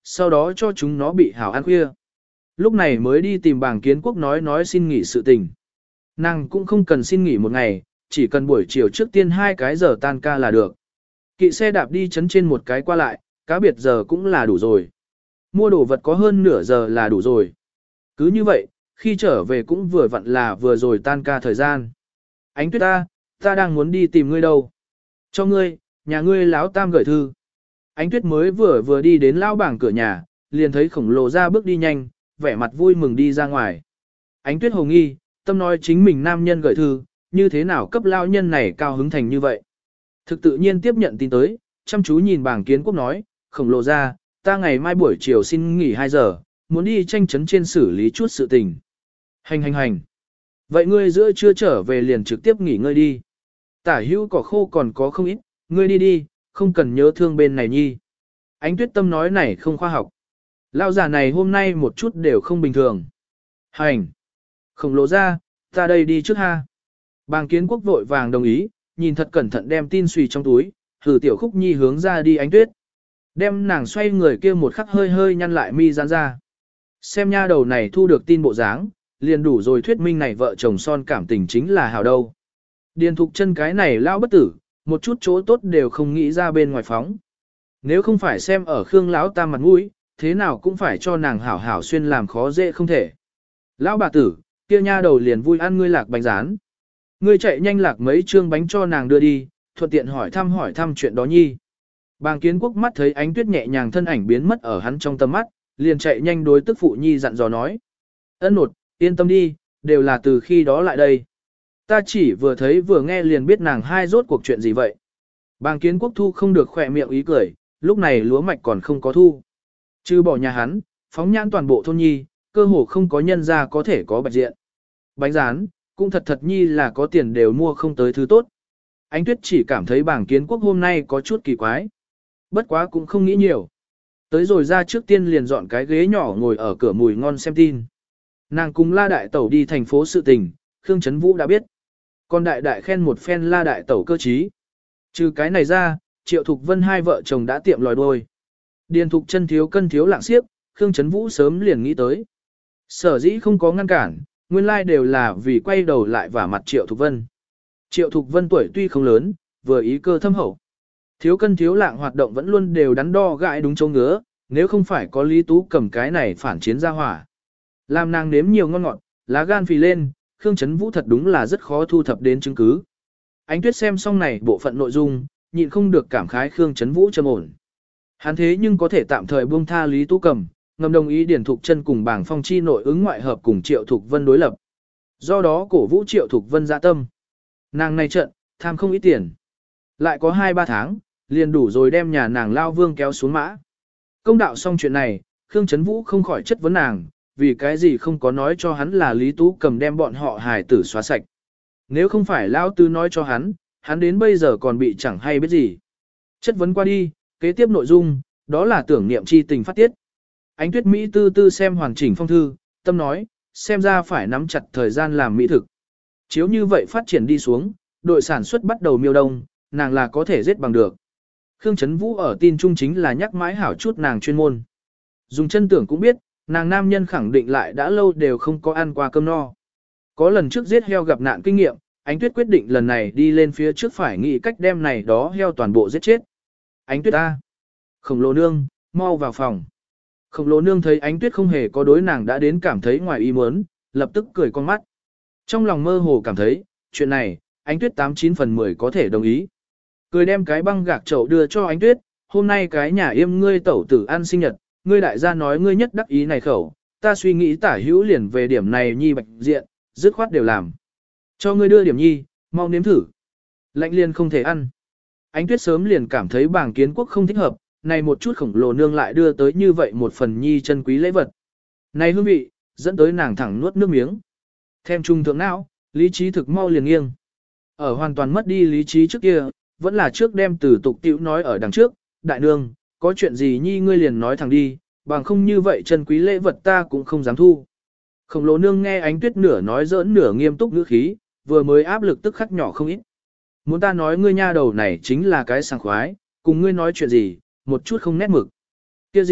sau đó cho chúng nó bị hảo ăn khuya. Lúc này mới đi tìm bàng kiến quốc nói nói xin nghỉ sự tình. Nàng cũng không cần xin nghỉ một ngày, chỉ cần buổi chiều trước tiên hai cái giờ tan ca là được. Kỵ xe đạp đi chấn trên một cái qua lại, cá biệt giờ cũng là đủ rồi. Mua đồ vật có hơn nửa giờ là đủ rồi. Cứ như vậy, khi trở về cũng vừa vặn là vừa rồi tan ca thời gian. Ánh tuyết ta, ta đang muốn đi tìm ngươi đâu. Cho ngươi, nhà ngươi láo tam gửi thư. Ánh tuyết mới vừa vừa đi đến lao bảng cửa nhà, liền thấy khổng lồ ra bước đi nhanh, vẻ mặt vui mừng đi ra ngoài. Ánh tuyết hồ nghi, tâm nói chính mình nam nhân gửi thư, như thế nào cấp lao nhân này cao hứng thành như vậy. Thực tự nhiên tiếp nhận tin tới, chăm chú nhìn bảng kiến quốc nói, khổng lồ ra, ta ngày mai buổi chiều xin nghỉ hai giờ, muốn đi tranh chấn trên xử lý chút sự tình. Hành hành hành. Vậy ngươi giữa trưa trở về liền trực tiếp nghỉ ngơi đi. Tả hữu cỏ khô còn có không ít, ngươi đi đi, không cần nhớ thương bên này nhi. Ánh tuyết tâm nói này không khoa học. Lao giả này hôm nay một chút đều không bình thường. Hành. Khổng lồ ra, ta đây đi trước ha. Bàng kiến quốc vội vàng đồng ý, nhìn thật cẩn thận đem tin suy trong túi, thử tiểu khúc nhi hướng ra đi ánh tuyết. Đem nàng xoay người kia một khắc hơi hơi nhăn lại mi giãn ra. Xem nha đầu này thu được tin bộ dáng, liền đủ rồi thuyết minh này vợ chồng son cảm tình chính là hào đâu. Điền thục chân cái này lao bất tử, một chút chỗ tốt đều không nghĩ ra bên ngoài phóng. Nếu không phải xem ở Khương lão tam mặt mũi, thế nào cũng phải cho nàng hảo hảo xuyên làm khó dễ không thể. Lão bà tử, kia nha đầu liền vui ăn ngươi lạc bánh rán. Ngươi chạy nhanh lạc mấy trương bánh cho nàng đưa đi, thuận tiện hỏi thăm hỏi thăm chuyện đó nhi. Bàng kiến quốc mắt thấy ánh tuyết nhẹ nhàng thân ảnh biến mất ở hắn trong tầm mắt, liền chạy nhanh đối tức phụ nhi dặn dò nói. Ân nột, yên tâm đi, đều là từ khi đó lại đây. Ta chỉ vừa thấy vừa nghe liền biết nàng hai rốt cuộc chuyện gì vậy. Bàng kiến quốc thu không được khỏe miệng ý cười, lúc này lúa mạch còn không có thu. Chứ bỏ nhà hắn, phóng nhãn toàn bộ thôn nhi, cơ hồ không có nhân ra có thể có bạch diện. Bánh rán, cũng thật thật nhi là có tiền đều mua không tới thứ tốt. Ánh tuyết chỉ cảm thấy bàng kiến quốc hôm nay có chút kỳ quái. Bất quá cũng không nghĩ nhiều. Tới rồi ra trước tiên liền dọn cái ghế nhỏ ngồi ở cửa mùi ngon xem tin. Nàng cùng La Đại Tẩu đi thành phố sự tình, Khương Trấn Vũ đã biết. Còn Đại Đại khen một phen La Đại Tẩu cơ trí. Trừ cái này ra, Triệu Thục Vân hai vợ chồng đã tiệm lòi đôi. Điền Thục chân thiếu cân thiếu lạng xiếc, Khương Trấn Vũ sớm liền nghĩ tới. Sở dĩ không có ngăn cản, nguyên lai like đều là vì quay đầu lại vả mặt Triệu Thục Vân. Triệu Thục Vân tuổi tuy không lớn, vừa ý cơ thâm hậu. Thiếu cân thiếu lạng hoạt động vẫn luôn đều đắn đo gãi đúng chỗ ngứa, nếu không phải có Lý Tú cầm cái này phản chiến ra hỏa. Làm nàng nếm nhiều ngon ngọt, lá gan phì lên, Khương Trấn Vũ thật đúng là rất khó thu thập đến chứng cứ. Ánh tuyết xem xong này bộ phận nội dung, nhịn không được cảm khái Khương Trấn Vũ trầm ổn. Hắn thế nhưng có thể tạm thời buông tha Lý Tú cầm, ngầm đồng ý Điển Thục chân cùng bảng phong chi nội ứng ngoại hợp cùng Triệu Thục Vân đối lập. Do đó cổ vũ Triệu Thục Vân dạ tâm. Nàng này trận, tham không ít tiền. Lại có hai ba tháng, liền đủ rồi đem nhà nàng Lao Vương kéo xuống mã. Công đạo xong chuyện này, Khương Trấn Vũ không khỏi chất vấn nàng, vì cái gì không có nói cho hắn là Lý Tú cầm đem bọn họ hài tử xóa sạch. Nếu không phải Lao Tư nói cho hắn, hắn đến bây giờ còn bị chẳng hay biết gì. Chất vấn qua đi, kế tiếp nội dung, đó là tưởng niệm chi tình phát tiết. Ánh tuyết Mỹ tư tư xem hoàn chỉnh phong thư, tâm nói, xem ra phải nắm chặt thời gian làm mỹ thực. Chiếu như vậy phát triển đi xuống, đội sản xuất bắt đầu miêu đông, nàng là có thể giết bằng được. Khương Trấn Vũ ở tin trung chính là nhắc mãi hảo chút nàng chuyên môn. Dùng chân tưởng cũng biết, nàng nam nhân khẳng định lại đã lâu đều không có ăn qua cơm no. Có lần trước giết heo gặp nạn kinh nghiệm, Ánh Tuyết quyết định lần này đi lên phía trước phải nghĩ cách đem này đó heo toàn bộ giết chết. Ánh Tuyết A. Khổng lồ nương, mau vào phòng. Khổng lồ nương thấy Ánh Tuyết không hề có đối nàng đã đến cảm thấy ngoài ý muốn, lập tức cười con mắt. Trong lòng mơ hồ cảm thấy, chuyện này, Ánh Tuyết tám chín phần mười có thể đồng ý. Cười đem cái băng gạc chậu đưa cho Ánh Tuyết, hôm nay cái nhà yêm ngươi tẩu tử ăn sinh nhật, ngươi đại gia nói ngươi nhất đắc ý này khẩu, ta suy nghĩ tả hữu liền về điểm này nhi bạch diện, dứt khoát đều làm. Cho ngươi đưa điểm nhi, mau nếm thử. Lạnh liền không thể ăn. Ánh Tuyết sớm liền cảm thấy bảng kiến quốc không thích hợp, này một chút khổng lồ nương lại đưa tới như vậy một phần nhi chân quý lễ vật. Này hương vị, dẫn tới nàng thẳng nuốt nước miếng. Thêm trung thượng não, lý trí thực mau liền nghiêng. Ở hoàn toàn mất đi lý trí trước kia, vẫn là trước đem từ tục tiểu nói ở đằng trước, đại nương, có chuyện gì nhi ngươi liền nói thẳng đi, bằng không như vậy chân quý lễ vật ta cũng không dám thu. Khổng lồ nương nghe Ánh Tuyết nửa nói giỡn nửa nghiêm túc ngữ khí, vừa mới áp lực tức khắc nhỏ không ít. Muốn ta nói ngươi nha đầu này chính là cái sảng khoái, cùng ngươi nói chuyện gì, một chút không nét mực. Kia gì,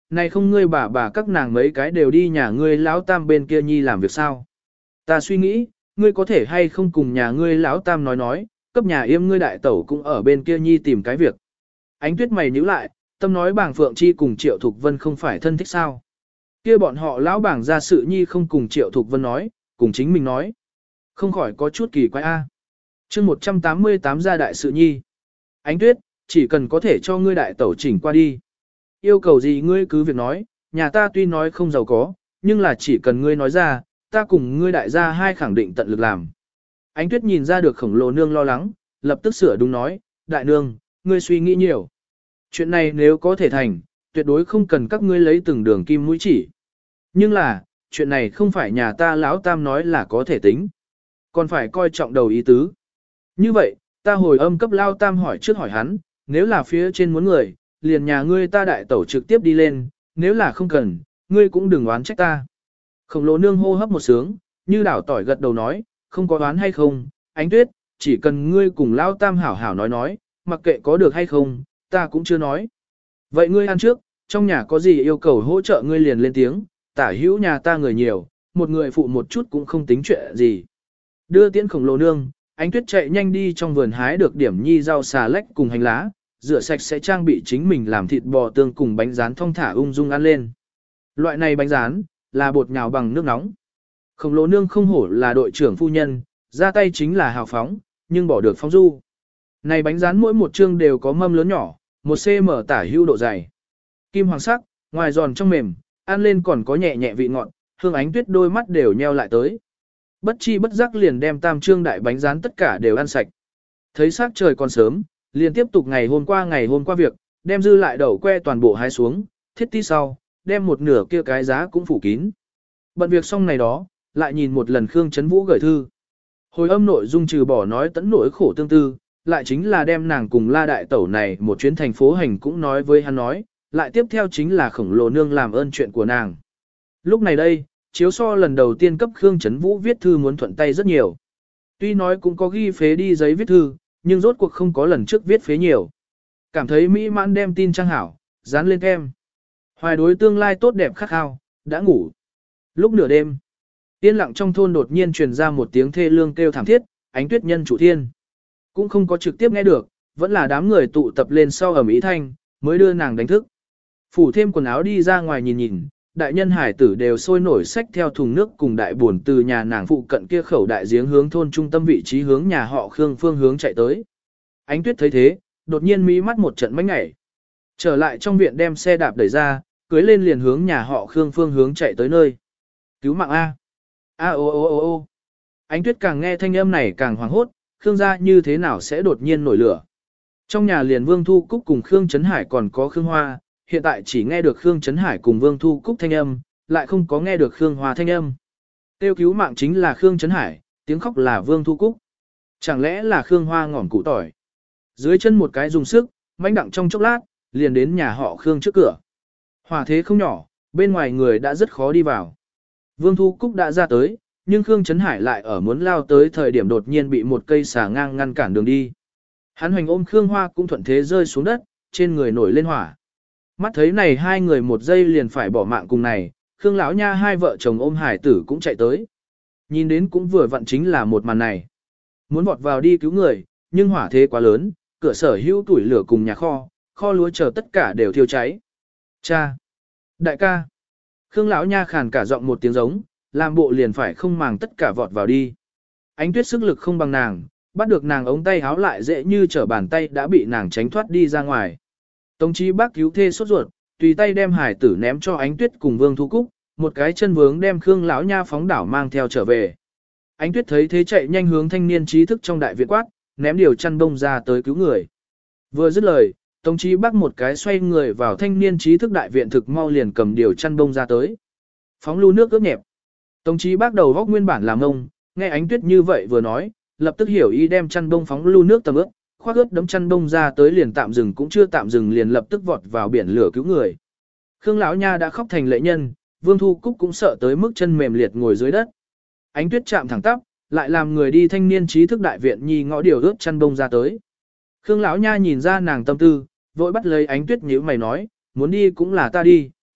này không ngươi bà bà các nàng mấy cái đều đi nhà ngươi lão tam bên kia nhi làm việc sao? Ta suy nghĩ, ngươi có thể hay không cùng nhà ngươi lão tam nói nói, cấp nhà yêm ngươi đại tẩu cũng ở bên kia nhi tìm cái việc. Ánh tuyết mày nhíu lại, tâm nói bảng Phượng Chi cùng Triệu Thục Vân không phải thân thích sao? Kia bọn họ lão bảng ra sự nhi không cùng Triệu Thục Vân nói, cùng chính mình nói. Không khỏi có chút kỳ quái a. À. Chương một trăm tám mươi tám gia đại sự nhi. Ánh tuyết, chỉ cần có thể cho ngươi đại tẩu chỉnh qua đi. Yêu cầu gì ngươi cứ việc nói, nhà ta tuy nói không giàu có, nhưng là chỉ cần ngươi nói ra, ta cùng ngươi đại gia hai khẳng định tận lực làm. Ánh tuyết nhìn ra được khổng lồ nương lo lắng, lập tức sửa đúng nói, đại nương, ngươi suy nghĩ nhiều. Chuyện này nếu có thể thành, tuyệt đối không cần các ngươi lấy từng đường kim mũi chỉ. Nhưng là, chuyện này không phải nhà ta lão tam nói là có thể tính. Còn phải coi trọng đầu ý tứ. Như vậy, ta hồi âm cấp lao tam hỏi trước hỏi hắn, nếu là phía trên muốn người, liền nhà ngươi ta đại tẩu trực tiếp đi lên, nếu là không cần, ngươi cũng đừng oán trách ta. Khổng lồ nương hô hấp một sướng, như đảo tỏi gật đầu nói, không có oán hay không, Ánh tuyết, chỉ cần ngươi cùng lao tam hảo hảo nói nói, mặc kệ có được hay không, ta cũng chưa nói. Vậy ngươi ăn trước, trong nhà có gì yêu cầu hỗ trợ ngươi liền lên tiếng, tả hữu nhà ta người nhiều, một người phụ một chút cũng không tính chuyện gì. Đưa tiễn khổng lồ nương, Ánh tuyết chạy nhanh đi trong vườn hái được điểm nhi rau xà lách cùng hành lá, rửa sạch sẽ trang bị chính mình làm thịt bò tương cùng bánh rán thong thả ung dung ăn lên. Loại này bánh rán, là bột nhào bằng nước nóng. Khổng lồ nương không hổ là đội trưởng phu nhân, ra tay chính là hào phóng, nhưng bỏ được phóng du. Này bánh rán mỗi một chương đều có mâm lớn nhỏ, một cm tả hữu độ dày. Kim hoàng sắc, ngoài giòn trong mềm, ăn lên còn có nhẹ nhẹ vị ngọt, Hương Ánh tuyết đôi mắt đều nheo lại tới. Bất chi bất giác liền đem tam trương đại bánh rán tất cả đều ăn sạch. Thấy sắc trời còn sớm, liền tiếp tục ngày hôm qua ngày hôm qua việc, đem dư lại đậu que toàn bộ hái xuống, thiết tí sau, đem một nửa kia cái giá cũng phủ kín. Bận việc xong này đó, lại nhìn một lần Khương Chấn Vũ gửi thư. Hồi âm nội dung trừ bỏ nói tẫn nỗi khổ tương tư, lại chính là đem nàng cùng la đại tẩu này một chuyến thành phố hành cũng nói với hắn nói, lại tiếp theo chính là khổng lồ nương làm ơn chuyện của nàng. Lúc này đây, chiếu so lần đầu tiên cấp Khương Chấn Vũ viết thư muốn thuận tay rất nhiều. Tuy nói cũng có ghi phế đi giấy viết thư, nhưng rốt cuộc không có lần trước viết phế nhiều. Cảm thấy mỹ mãn đem tin trang hảo, dán lên kem. Hoài đối tương lai tốt đẹp khắc khao, đã ngủ. Lúc nửa đêm, yên lặng trong thôn đột nhiên truyền ra một tiếng thê lương kêu thảm thiết, Ánh tuyết nhân chủ thiên. Cũng không có trực tiếp nghe được, vẫn là đám người tụ tập lên sau ở Mỹ Thanh, mới đưa nàng đánh thức. Phủ thêm quần áo đi ra ngoài nhìn nhìn, đại nhân hải tử đều sôi nổi xách theo thùng nước cùng đại buồn từ nhà nàng phụ cận kia khẩu đại giếng hướng thôn trung tâm vị trí hướng nhà họ Khương phương hướng chạy tới. Ánh tuyết thấy thế, đột nhiên mí mắt một trận mánh ngảy. Trở lại trong viện đem xe đạp đẩy ra, cưới lên liền hướng nhà họ Khương phương hướng chạy tới nơi. Cứu mạng A. A ô ô ô ô. Ánh tuyết càng nghe thanh âm này càng hoảng hốt, Khương gia như thế nào sẽ đột nhiên nổi lửa. Trong nhà liền Vương Thu Cúc cùng Khương Trấn Hải còn có Khương Hoa, hiện tại chỉ nghe được Khương Trấn Hải cùng Vương Thu Cúc thanh âm, lại không có nghe được Khương Hoa thanh âm. Tiêu cứu mạng chính là Khương Trấn Hải, tiếng khóc là Vương Thu Cúc. Chẳng lẽ là Khương Hoa ngỏm củ tỏi. Dưới chân một cái dùng sức, mãnh đặng trong chốc lát, liền đến nhà họ Khương trước cửa. Hỏa thế không nhỏ, bên ngoài người đã rất khó đi vào. Vương Thu Cúc đã ra tới, nhưng Khương Trấn Hải lại ở muốn lao tới thời điểm đột nhiên bị một cây xà ngang ngăn cản đường đi. Hắn hoành ôm Khương Hoa cũng thuận thế rơi xuống đất, trên người nổi lên hỏa. Mắt thấy này hai người một giây liền phải bỏ mạng cùng này, Khương lão nha hai vợ chồng ôm hải tử cũng chạy tới. Nhìn đến cũng vừa vặn chính là một màn này. Muốn vọt vào đi cứu người, nhưng hỏa thế quá lớn, cửa sở hữu tuổi lửa cùng nhà kho, kho lúa chờ tất cả đều thiêu cháy. Cha! Đại ca! Khương lão nha khàn cả giọng một tiếng giống, làm bộ liền phải không màng tất cả vọt vào đi. Ánh tuyết sức lực không bằng nàng, bắt được nàng ống tay háo lại dễ như trở bàn tay đã bị nàng tránh thoát đi ra ngoài. Tống chí bác cứu thê sốt ruột, tùy tay đem hải tử ném cho Ánh tuyết cùng Vương Thu Cúc, một cái chân vướng đem Khương lão nha phóng đảo mang theo trở về. Ánh tuyết thấy thế chạy nhanh hướng thanh niên trí thức trong đại viện quát, ném điều chăn bông ra tới cứu người. Vừa dứt lời, Tống chí bác một cái xoay người vào thanh niên trí thức đại viện thực mau liền cầm điều chăn bông ra tới. Phóng lưu nước ướt nhẹp. Tống chí bác đầu góc nguyên bản làm ngông, nghe Ánh tuyết như vậy vừa nói, lập tức hiểu ý đem chăn bông phóng lưu nước tầm ướt, khoác ướt đấm chăn bông ra tới liền tạm dừng cũng chưa tạm dừng liền lập tức vọt vào biển lửa cứu người. Khương lão nha đã khóc thành lệ nhân, Vương Thu Cúc cũng sợ tới mức chân mềm liệt ngồi dưới đất. Ánh tuyết chạm thẳng tắp, lại làm người đi thanh niên trí thức đại viện nhi ngõ điều ướt chăn bông ra tới. Khương lão nha nhìn ra nàng tâm tư, vội bắt lấy Ánh tuyết nhíu mày nói, muốn đi cũng là ta đi,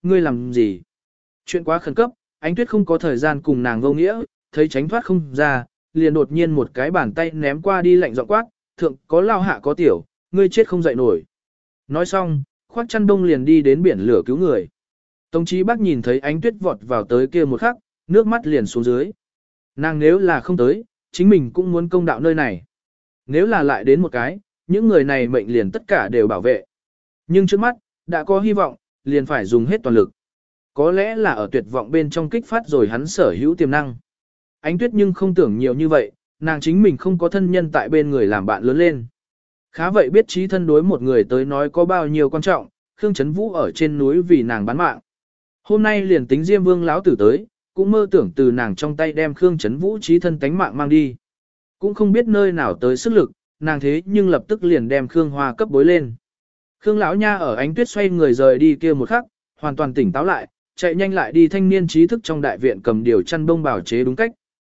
ngươi làm gì? Chuyện quá khẩn cấp, Ánh Tuyết không có thời gian cùng nàng vô nghĩa, thấy tránh thoát không ra, liền đột nhiên một cái bàn tay ném qua đi lạnh giọng quát, thượng có lao hạ có tiểu, ngươi chết không dậy nổi. Nói xong, khoác chăn đông liền đi đến biển lửa cứu người. Tống Chí Bác nhìn thấy Ánh Tuyết vọt vào tới kia một khắc, nước mắt liền xuống dưới. Nàng nếu là không tới, chính mình cũng muốn công đạo nơi này. Nếu là lại đến một cái, những người này mệnh liền tất cả đều bảo vệ. Nhưng trước mắt, đã có hy vọng, liền phải dùng hết toàn lực. Có lẽ là ở tuyệt vọng bên trong kích phát rồi hắn sở hữu tiềm năng. Ánh Tuyết nhưng không tưởng nhiều như vậy, nàng chính mình không có thân nhân tại bên người làm bạn lớn lên. Khá vậy biết trí thân đối một người tới nói có bao nhiêu quan trọng, Khương Chấn Vũ ở trên núi vì nàng bán mạng. Hôm nay liền tính Diêm Vương lão tử tới, cũng mơ tưởng từ nàng trong tay đem Khương Chấn Vũ trí thân tánh mạng mang đi. Cũng không biết nơi nào tới sức lực, nàng thế nhưng lập tức liền đem Khương Hoa cấp bối lên. Khương lão nha ở Ánh Tuyết xoay người rời đi kia một khắc, hoàn toàn tỉnh táo lại, chạy nhanh lại đi thanh niên trí thức trong đại viện cầm điều chăn bông bào chế đúng cách.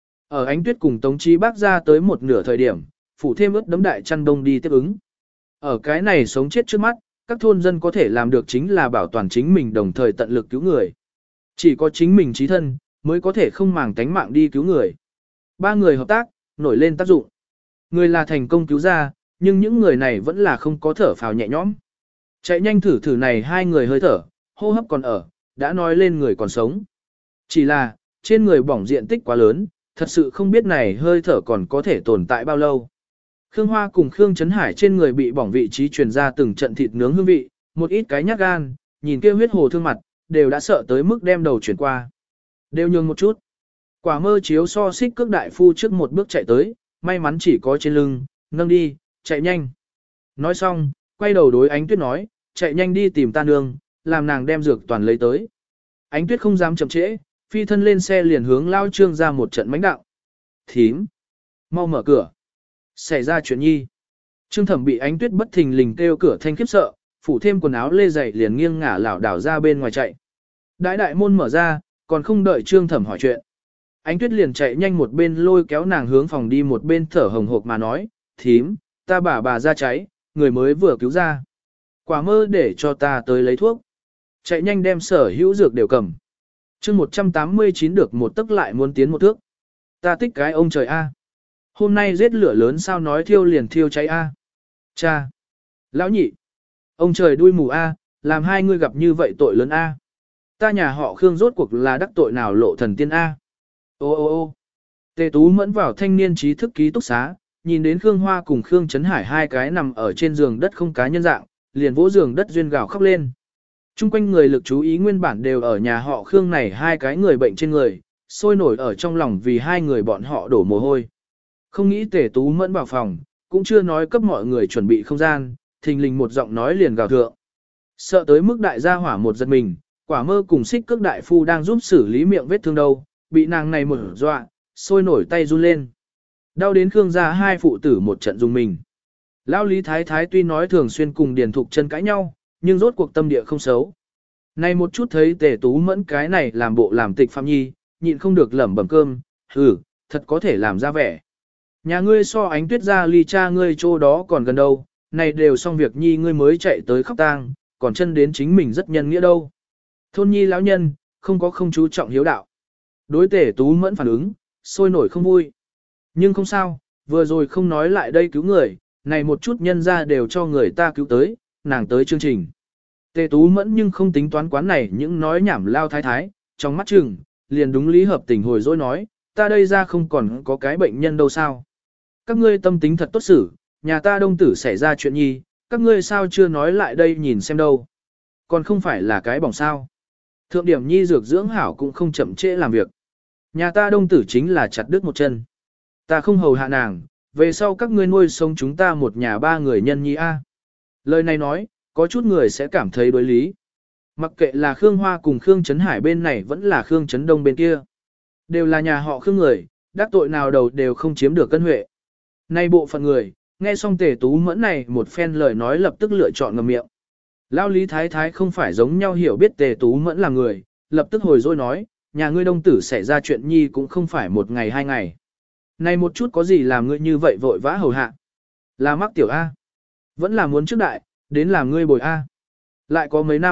Ở Ánh Tuyết cùng Tống Chí Bác ra tới một nửa thời điểm, phủ thêm ướt đấm đại chăn bông đi tiếp ứng. Ở cái này sống chết trước mắt, các thôn dân có thể làm được chính là bảo toàn chính mình đồng thời tận lực cứu người. Chỉ có chính mình trí thân, mới có thể không màng tánh mạng đi cứu người. Ba người hợp tác, nổi lên tác dụng. Người là thành công cứu ra, nhưng những người này vẫn là không có thở phào nhẹ nhõm. Chạy nhanh thử thử này hai người hơi thở, hô hấp còn ở, đã nói lên người còn sống. Chỉ là, trên người bỏng diện tích quá lớn, thật sự không biết này hơi thở còn có thể tồn tại bao lâu. Khương Hoa cùng Khương Trấn Hải trên người bị bỏng vị trí truyền ra từng trận thịt nướng hương vị, một ít cái nhát gan, nhìn kia huyết hồ thương mặt, đều đã sợ tới mức đem đầu chuyển qua. Đều nhường một chút. Quả mơ chiếu so xích cước đại phu trước một bước chạy tới, may mắn chỉ có trên lưng, nâng đi, chạy nhanh. Nói xong, quay đầu đối Ánh Tuyết nói, chạy nhanh đi tìm ta nương, làm nàng đem dược toàn lấy tới. Ánh Tuyết không dám chậm trễ, phi thân lên xe liền hướng Lao Trương ra một trận mánh đạo. Thím! Mau mở cửa! Xảy ra chuyện nhi. Trương Thẩm bị Ánh Tuyết bất thình lình kêu cửa thanh khiếp sợ, phủ thêm quần áo lê dày liền nghiêng ngả lảo đảo ra bên ngoài chạy. Đại đại môn mở ra, còn không đợi Trương Thẩm hỏi chuyện. Ánh Tuyết liền chạy nhanh một bên lôi kéo nàng hướng phòng đi một bên thở hồng hộc mà nói, thím, ta bà bà ra cháy, người mới vừa cứu ra. Quả mơ để cho ta tới lấy thuốc. Chạy nhanh đem sở hữu dược đều cầm. chương một trăm tám mươi chín được một tức lại muốn tiến một thước. Ta thích cái ông trời A. Hôm nay giết lửa lớn sao nói thiêu liền thiêu cháy A. Cha. Lão nhị. Ông trời đuôi mù A, làm hai ngươi gặp như vậy tội lớn A. Ta nhà họ Khương rốt cuộc là đắc tội nào lộ thần tiên A. Ô ô ô Tề Tú mẫn vào thanh niên trí thức ký túc xá, nhìn đến Khương Hoa cùng Khương Trấn Hải hai cái nằm ở trên giường đất không cá nhân dạng, liền vỗ giường đất duyên gào khóc lên. Trung quanh người lực chú ý nguyên bản đều ở nhà họ Khương này hai cái người bệnh trên người, sôi nổi ở trong lòng vì hai người bọn họ đổ mồ hôi. Không nghĩ Tề Tú mẫn vào phòng, cũng chưa nói cấp mọi người chuẩn bị không gian, thình lình một giọng nói liền gào thượng. Sợ tới mức đại gia hỏa một giật mình, quả mơ cùng xích cước đại phu đang giúp xử lý miệng vết thương đâu, bị nàng này một dọa, sôi nổi tay run lên. Đau đến Khương gia hai phụ tử một trận dùng mình. Lão Lý Thái Thái tuy nói thường xuyên cùng Điền Thục Chân cãi nhau, nhưng rốt cuộc tâm địa không xấu. Này một chút thấy Tề Tú mẫn cái này làm bộ làm tịch phạm nhi, nhịn không được lẩm bẩm cơm, hừ, thật có thể làm ra vẻ. Nhà ngươi so Ánh Tuyết ra ly cha ngươi chỗ đó còn gần đâu, này đều xong việc nhi ngươi mới chạy tới khóc tang, còn chân đến chính mình rất nhân nghĩa đâu. Thôn nhi lão nhân, không có không chú trọng hiếu đạo. Đối Tề Tú mẫn phản ứng, sôi nổi không vui. Nhưng không sao, vừa rồi không nói lại đây cứu người, này một chút nhân ra đều cho người ta cứu tới, nàng tới chương trình. Tề Tú mẫn nhưng không tính toán quán này những nói nhảm lao thái thái, trong mắt chừng, liền đúng lý hợp tình hồi dối nói, ta đây ra không còn có cái bệnh nhân đâu sao. Các ngươi tâm tính thật tốt xử, nhà ta đông tử xảy ra chuyện nhi, các ngươi sao chưa nói lại đây nhìn xem đâu. Còn không phải là cái bỏng sao. Thượng điểm nhi dược dưỡng hảo cũng không chậm trễ làm việc. Nhà ta đông tử chính là chặt đứt một chân. Ta không hầu hạ nàng, về sau các ngươi nuôi sống chúng ta một nhà ba người nhân nhi a. Lời này nói, có chút người sẽ cảm thấy đối lý. Mặc kệ là Khương Hoa cùng Khương Trấn Hải bên này vẫn là Khương Trấn Đông bên kia. Đều là nhà họ Khương người, đắc tội nào đầu đều không chiếm được cân huệ. Nay bộ phận người, nghe xong Tề Tú mẫn này một phen lời nói lập tức lựa chọn ngậm miệng. Lao Lý Thái Thái không phải giống nhau hiểu biết Tề Tú mẫn là người, lập tức hồi dối nói, nhà ngươi đông tử xảy ra chuyện nhi cũng không phải một ngày hai ngày. Này một chút có gì làm ngươi như vậy vội vã hầu hạ? Là mắc tiểu A. Vẫn là muốn trước đại, đến làm ngươi bồi A. Lại có mấy năm,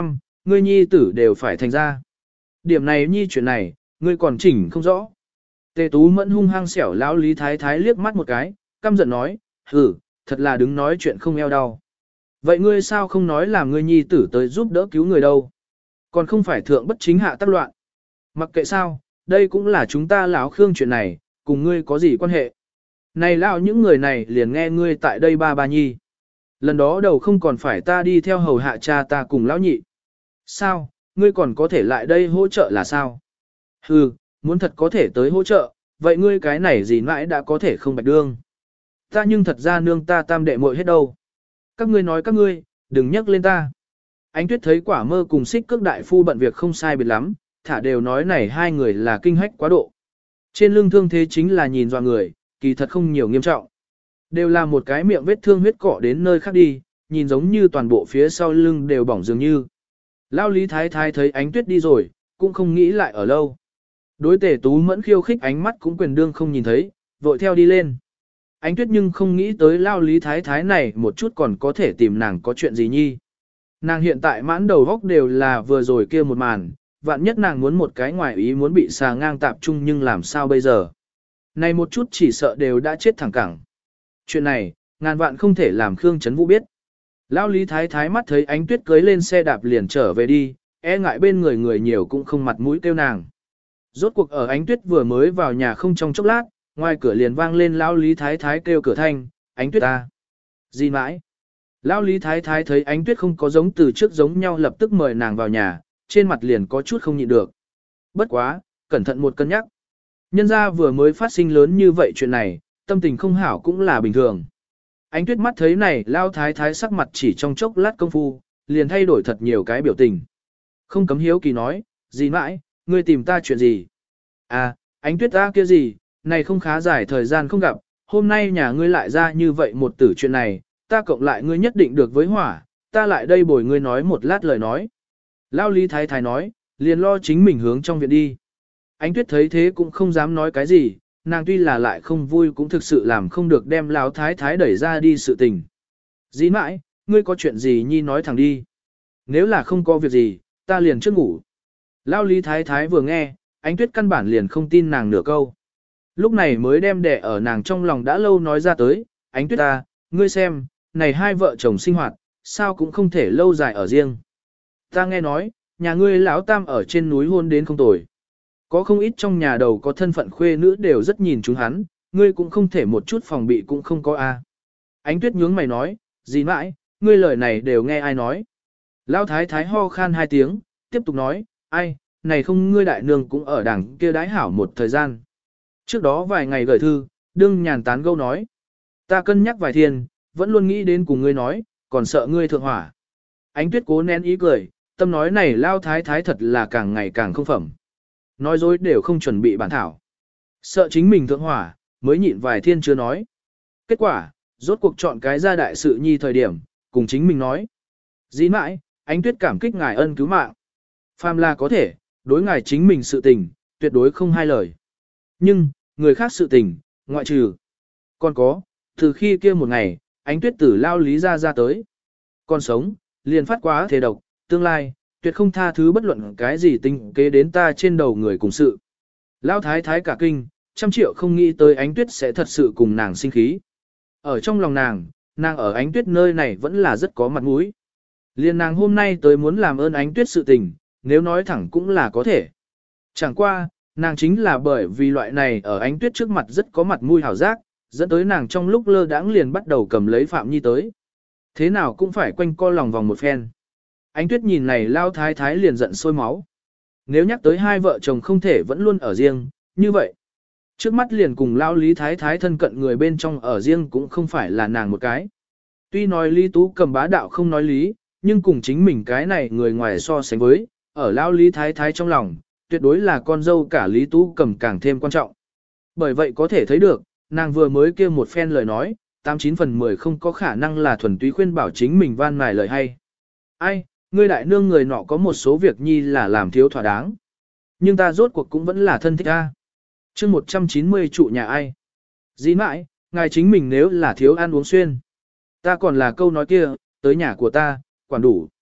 ngươi nhi tử đều phải thành ra. Điểm này nhi chuyện này, ngươi còn chỉnh không rõ. Tề Tú Mẫn hung hăng xẻo lão Lý Thái Thái liếc mắt một cái, căm giận nói, hừ, thật là đứng nói chuyện không eo đau. Vậy ngươi sao không nói làm ngươi nhi tử tới giúp đỡ cứu người đâu? Còn không phải thượng bất chính hạ tác loạn. Mặc kệ sao, đây cũng là chúng ta lão Khương chuyện này, cùng ngươi có gì quan hệ? Này lão những người này liền nghe ngươi tại đây ba ba nhi. Lần đó đầu không còn phải ta đi theo hầu hạ cha ta cùng lão nhị. Sao, ngươi còn có thể lại đây hỗ trợ là sao? Hừ, muốn thật có thể tới hỗ trợ, vậy ngươi cái này gì mãi đã có thể không bạch đương. Ta nhưng thật ra nương ta tam đệ muội hết đâu. Các ngươi nói các ngươi, đừng nhắc lên ta. Ánh Tuyết thấy Quả Mơ cùng Xích Cước đại phu bận việc không sai biệt lắm, thả đều nói này hai người là kinh hách quá độ. Trên lưng thương thế chính là nhìn dọa người, kỳ thật không nhiều nghiêm trọng. Đều là một cái miệng vết thương huyết cọ đến nơi khác đi, nhìn giống như toàn bộ phía sau lưng đều bỏng dường như. Lao Lý Thái Thái thấy Ánh Tuyết đi rồi, cũng không nghĩ lại ở lâu. Đối Tề Tú Mẫn khiêu khích ánh mắt cũng quyền đương không nhìn thấy, vội theo đi lên. Ánh Tuyết nhưng không nghĩ tới Lao Lý Thái Thái này một chút còn có thể tìm nàng có chuyện gì nhi. Nàng hiện tại mãn đầu góc đều là vừa rồi kia một màn, vạn nhất nàng muốn một cái ngoài ý muốn bị xà ngang tạp trung nhưng làm sao bây giờ. Này một chút chỉ sợ đều đã chết thẳng cẳng. Chuyện này, ngàn vạn không thể làm Khương Trấn Vũ biết. Lão Lý Thái Thái mắt thấy Ánh Tuyết cưới lên xe đạp liền trở về đi, e ngại bên người người nhiều cũng không mặt mũi kêu nàng. Rốt cuộc ở Ánh Tuyết vừa mới vào nhà không trong chốc lát, ngoài cửa liền vang lên Lão Lý Thái Thái kêu cửa thanh, Ánh Tuyết ta. Gì mãi? Lão Lý Thái Thái thấy Ánh Tuyết không có giống từ trước giống nhau lập tức mời nàng vào nhà, trên mặt liền có chút không nhịn được. Bất quá, cẩn thận một cân nhắc. Nhân ra vừa mới phát sinh lớn như vậy chuyện này, tâm tình không hảo cũng là bình thường. Ánh Tuyết mắt thấy này Lão Thái Thái sắc mặt chỉ trong chốc lát công phu, liền thay đổi thật nhiều cái biểu tình. Không cấm hiếu kỳ nói, gì mãi, ngươi tìm ta chuyện gì? À, Ánh Tuyết ta kia gì, này không khá dài thời gian không gặp, hôm nay nhà ngươi lại ra như vậy một tử chuyện này, ta cộng lại ngươi nhất định được với hỏa, ta lại đây bồi ngươi nói một lát lời nói. Lão Lý Thái Thái nói, liền lo chính mình hướng trong viện đi. Ánh Tuyết thấy thế cũng không dám nói cái gì, nàng tuy là lại không vui cũng thực sự làm không được đem Lão Thái Thái đẩy ra đi sự tình. Dĩ mãi, ngươi có chuyện gì nhi nói thẳng đi. Nếu là không có việc gì, ta liền trước ngủ. Lão Lý Thái Thái vừa nghe, Ánh Tuyết căn bản liền không tin nàng nửa câu. Lúc này mới đem đẻ ở nàng trong lòng đã lâu nói ra tới, Ánh Tuyết ta, ngươi xem, này hai vợ chồng sinh hoạt, sao cũng không thể lâu dài ở riêng. Ta nghe nói, nhà ngươi lão tam ở trên núi hôn đến không tồi. Có không ít trong nhà đầu có thân phận khuê nữ đều rất nhìn chúng hắn, ngươi cũng không thể một chút phòng bị cũng không có a. Ánh Tuyết nhướng mày nói, gì mãi, ngươi lời này đều nghe ai nói. Lão Thái Thái ho khan hai tiếng, tiếp tục nói, ai, này không ngươi đại nương cũng ở đằng kia đái hảo một thời gian. Trước đó vài ngày gửi thư, đương nhàn tán câu nói. Ta cân nhắc vài thiên, vẫn luôn nghĩ đến cùng ngươi nói, còn sợ ngươi thượng hỏa. Ánh Tuyết cố nén ý cười, tâm nói này Lao Thái Thái thật là càng ngày càng không phẩm. Nói dối đều không chuẩn bị bản thảo. Sợ chính mình thượng hỏa, mới nhịn vài thiên chưa nói. Kết quả, rốt cuộc chọn cái ra đại sự nhi thời điểm, cùng chính mình nói. Dĩ mãi, Ánh Tuyết cảm kích ngài ân cứu mạng. Phàm là có thể, đối ngài chính mình sự tình, tuyệt đối không hai lời. Nhưng, người khác sự tình, ngoại trừ. Còn có, từ khi kia một ngày, Ánh Tuyết tử lao lý ra ra tới. Còn sống, liền phát quá thể độc, tương lai, tuyệt không tha thứ bất luận cái gì tinh kế đến ta trên đầu người cùng sự. Lão Thái Thái cả kinh, trăm triệu không nghĩ tới Ánh Tuyết sẽ thật sự cùng nàng sinh khí. Ở trong lòng nàng, nàng ở Ánh Tuyết nơi này vẫn là rất có mặt mũi. Liên nàng hôm nay tới muốn làm ơn Ánh Tuyết sự tình, nếu nói thẳng cũng là có thể. Chẳng qua, nàng chính là bởi vì loại này ở Ánh Tuyết trước mặt rất có mặt mũi hảo giác, dẫn tới nàng trong lúc lơ đãng liền bắt đầu cầm lấy Phạm Nhi tới. Thế nào cũng phải quanh co lòng vòng một phen. Ánh Tuyết nhìn này Lao Thái Thái liền giận sôi máu. Nếu nhắc tới hai vợ chồng không thể vẫn luôn ở riêng, như vậy. Trước mắt liền cùng Lao Lý Thái Thái thân cận người bên trong ở riêng cũng không phải là nàng một cái. Tuy nói Lý Tú Cầm bá đạo không nói lý, nhưng cùng chính mình cái này người ngoài so sánh với, ở Lao Lý Thái Thái trong lòng, tuyệt đối là con dâu cả Lý Tú Cầm càng thêm quan trọng. Bởi vậy có thể thấy được, nàng vừa mới kêu một phen lời nói, tám chín phần mười không có khả năng là thuần túy khuyên bảo chính mình van mài lời hay. Ai, ngươi đại nương người nọ có một số việc nhi là làm thiếu thỏa đáng. Nhưng ta rốt cuộc cũng vẫn là thân thích ta. chương một trăm chín mươi trụ nhà ai. Dĩ mãi, ngài chính mình nếu là thiếu ăn uống xuyên. Ta còn là câu nói kia, tới nhà của ta, quản đủ.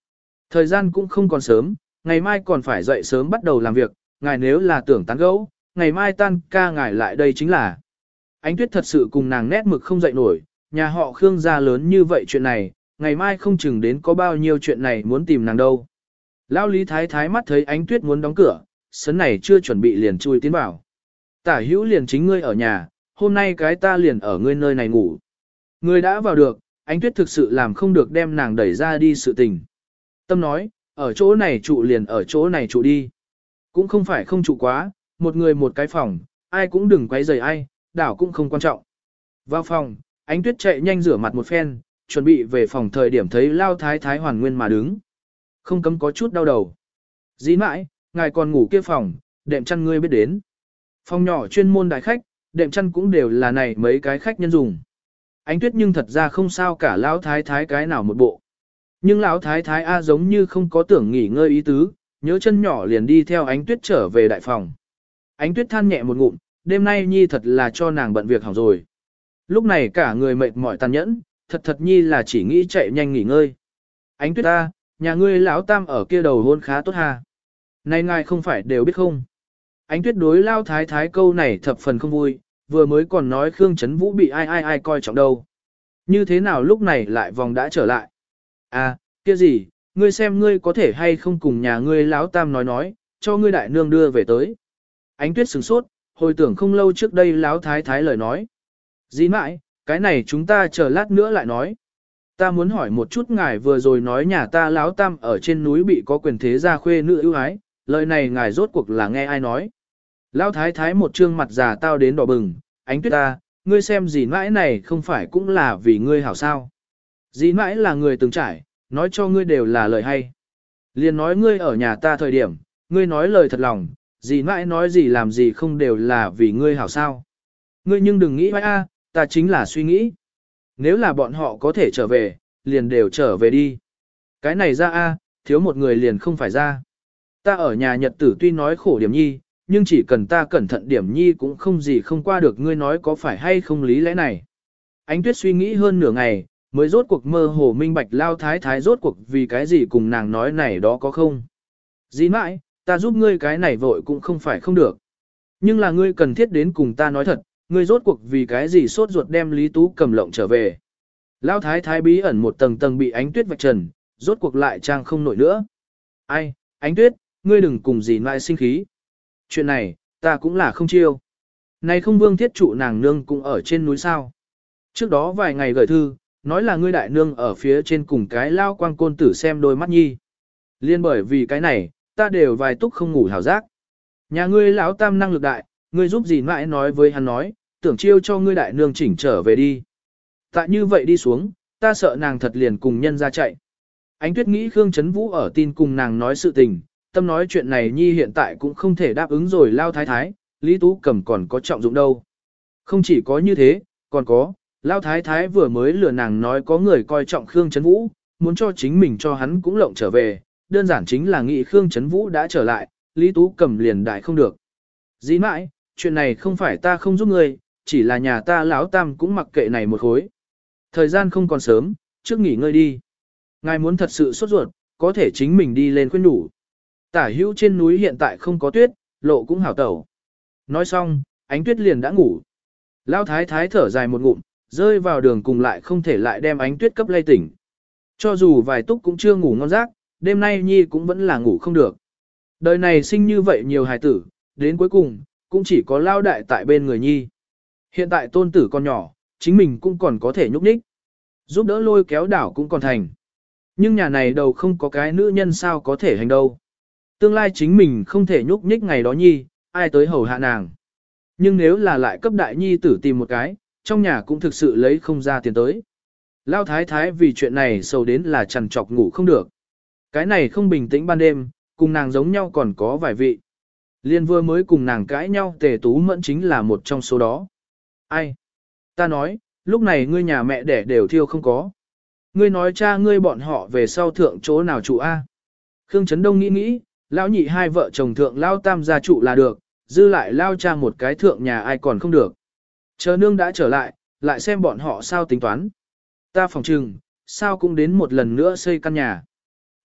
Thời gian cũng không còn sớm, ngày mai còn phải dậy sớm bắt đầu làm việc, ngài nếu là tưởng tán gẫu, ngày mai tan ca ngài lại đây chính là. Ánh Tuyết thật sự cùng nàng nét mực không dậy nổi, nhà họ Khương gia lớn như vậy chuyện này, ngày mai không chừng đến có bao nhiêu chuyện này muốn tìm nàng đâu. Lão Lý Thái Thái mắt thấy Ánh Tuyết muốn đóng cửa, sấn này chưa chuẩn bị liền chui tiến vào. Tả hữu liền chính ngươi ở nhà, hôm nay cái ta liền ở ngươi nơi này ngủ. Ngươi đã vào được, Ánh Tuyết thực sự làm không được đem nàng đẩy ra đi sự tình. Tâm nói, ở chỗ này trụ liền ở chỗ này trụ đi. Cũng không phải không trụ quá, một người một cái phòng, ai cũng đừng quấy rầy ai, đảo cũng không quan trọng. Vào phòng, Ánh Tuyết chạy nhanh rửa mặt một phen, chuẩn bị về phòng thời điểm thấy Lao Thái Thái hoàn nguyên mà đứng. Không cấm có chút đau đầu. Dĩ mãi, ngài còn ngủ kia phòng, đệm chăn ngươi biết đến. Phòng nhỏ chuyên môn đại khách, đệm chăn cũng đều là này mấy cái khách nhân dùng. Ánh Tuyết nhưng thật ra không sao cả Lão Thái Thái cái nào một bộ. Nhưng Lão Thái Thái A giống như không có tưởng nghỉ ngơi ý tứ, nhớ chân nhỏ liền đi theo Ánh Tuyết trở về đại phòng. Ánh Tuyết than nhẹ một ngụm, đêm nay Nhi thật là cho nàng bận việc hỏng rồi. Lúc này cả người mệt mỏi tàn nhẫn, thật thật Nhi là chỉ nghĩ chạy nhanh nghỉ ngơi. Ánh Tuyết ta, nhà ngươi lão tam ở kia đầu hôn khá tốt ha. Này ngài không phải đều biết không? Ánh Tuyết đối Lao Thái Thái câu này thập phần không vui, vừa mới còn nói Khương Trấn Vũ bị ai ai ai coi trọng đâu. Như thế nào lúc này lại vòng đã trở lại? À, kia gì, ngươi xem ngươi có thể hay không cùng nhà ngươi lão tam nói nói, cho ngươi đại nương đưa về tới. Ánh Tuyết sửng sốt, hồi tưởng không lâu trước đây Lão Thái Thái lời nói. Dĩ mãi, cái này chúng ta chờ lát nữa lại nói. Ta muốn hỏi một chút ngài vừa rồi nói nhà ta Lão tam ở trên núi bị có quyền thế gia khuê nữ ưu ái, lời này ngài rốt cuộc là nghe ai nói. Lão Thái Thái một trương mặt già tao đến đỏ bừng, Ánh Tuyết ta, ngươi xem dĩ mãi này không phải cũng là vì ngươi hảo sao. Dĩ mãi là người từng trải, nói cho ngươi đều là lời hay. Liền nói ngươi ở nhà ta thời điểm, ngươi nói lời thật lòng, dĩ mãi nói gì làm gì không đều là vì ngươi hảo sao. Ngươi nhưng đừng nghĩ mãi a, ta chính là suy nghĩ. Nếu là bọn họ có thể trở về, liền đều trở về đi. Cái này ra a, thiếu một người liền không phải ra. Ta ở nhà nhật tử tuy nói khổ điểm nhi, nhưng chỉ cần ta cẩn thận điểm nhi cũng không gì không qua được ngươi nói có phải hay không lý lẽ này. Ánh Tuyết suy nghĩ hơn nửa ngày, mới rốt cuộc mơ hồ minh bạch Lao Thái Thái rốt cuộc vì cái gì cùng nàng nói này đó có không. Dĩ mãi, ta giúp ngươi cái này vội cũng không phải không được. Nhưng là ngươi cần thiết đến cùng ta nói thật, ngươi rốt cuộc vì cái gì sốt ruột đem Lý Tú cầm lộng trở về. Lao Thái Thái bí ẩn một tầng tầng bị Ánh Tuyết vạch trần, rốt cuộc lại trang không nổi nữa. Ai, Ánh Tuyết, ngươi đừng cùng dì mãi sinh khí. Chuyện này, ta cũng là không chiêu. Này không Vương Thiết Trụ nàng nương cũng ở trên núi sao. Trước đó vài ngày gửi thư, nói là ngươi đại nương ở phía trên cùng cái lao quang côn tử xem đôi mắt nhi. Liên bởi vì cái này, ta đều vài túc không ngủ hảo giác. Nhà ngươi lão tam năng lực đại, ngươi giúp gì mãi nói với hắn nói, tưởng chiêu cho ngươi đại nương chỉnh trở về đi. Tại như vậy đi xuống, ta sợ nàng thật liền cùng nhân ra chạy. Ánh Tuyết nghĩ Khương Trấn Vũ ở tin cùng nàng nói sự tình, tâm nói chuyện này nhi hiện tại cũng không thể đáp ứng rồi Lao Thái Thái, Lý Tú Cầm còn có trọng dụng đâu. Không chỉ có như thế, còn có, Lao Thái Thái vừa mới lừa nàng nói có người coi trọng Khương Trấn Vũ, muốn cho chính mình cho hắn cũng lộng trở về, đơn giản chính là nghĩ Khương Trấn Vũ đã trở lại, Lý Tú Cầm liền đại không được. Dĩ mãi, chuyện này không phải ta không giúp ngươi, chỉ là nhà ta lão tam cũng mặc kệ này một khối. Thời gian không còn sớm, trước nghỉ ngơi đi. Ngài muốn thật sự sốt ruột, có thể chính mình đi lên khuyên đủ. Tả hữu trên núi hiện tại không có tuyết, lộ cũng hảo tẩu. Nói xong, Ánh Tuyết liền đã ngủ. Lão Thái Thái thở dài một ngụm, rơi vào đường cùng lại không thể lại đem Ánh Tuyết cấp lay tỉnh. Cho dù vài túc cũng chưa ngủ ngon giấc, đêm nay Nhi cũng vẫn là ngủ không được. Đời này sinh như vậy nhiều hài tử, đến cuối cùng, cũng chỉ có Lao đại tại bên người Nhi. Hiện tại tôn tử con nhỏ, chính mình cũng còn có thể nhúc nhích. Giúp đỡ lôi kéo đảo cũng còn thành. Nhưng nhà này đầu không có cái nữ nhân sao có thể hành đâu. Tương lai chính mình không thể nhúc nhích ngày đó Nhi, ai tới hầu hạ nàng. Nhưng nếu là lại cấp đại Nhi tử tìm một cái, trong nhà cũng thực sự lấy không ra tiền tới. Lao Thái Thái vì chuyện này sầu đến là chằn trọc ngủ không được. Cái này không bình tĩnh ban đêm, cùng nàng giống nhau còn có vài vị. Liên vừa mới cùng nàng cãi nhau Tề Tú Mẫn chính là một trong số đó. Ai? Ta nói, lúc này ngươi nhà mẹ đẻ đều thiêu không có. Ngươi nói cha ngươi bọn họ về sau thượng chỗ nào trụ A. Khương Trấn Đông nghĩ nghĩ, lão nhị hai vợ chồng thượng lao tam gia trụ là được, dư lại lao cha một cái thượng nhà ai còn không được. Chờ nương đã trở lại, lại xem bọn họ sao tính toán. Ta phòng trừng, sao cũng đến một lần nữa xây căn nhà.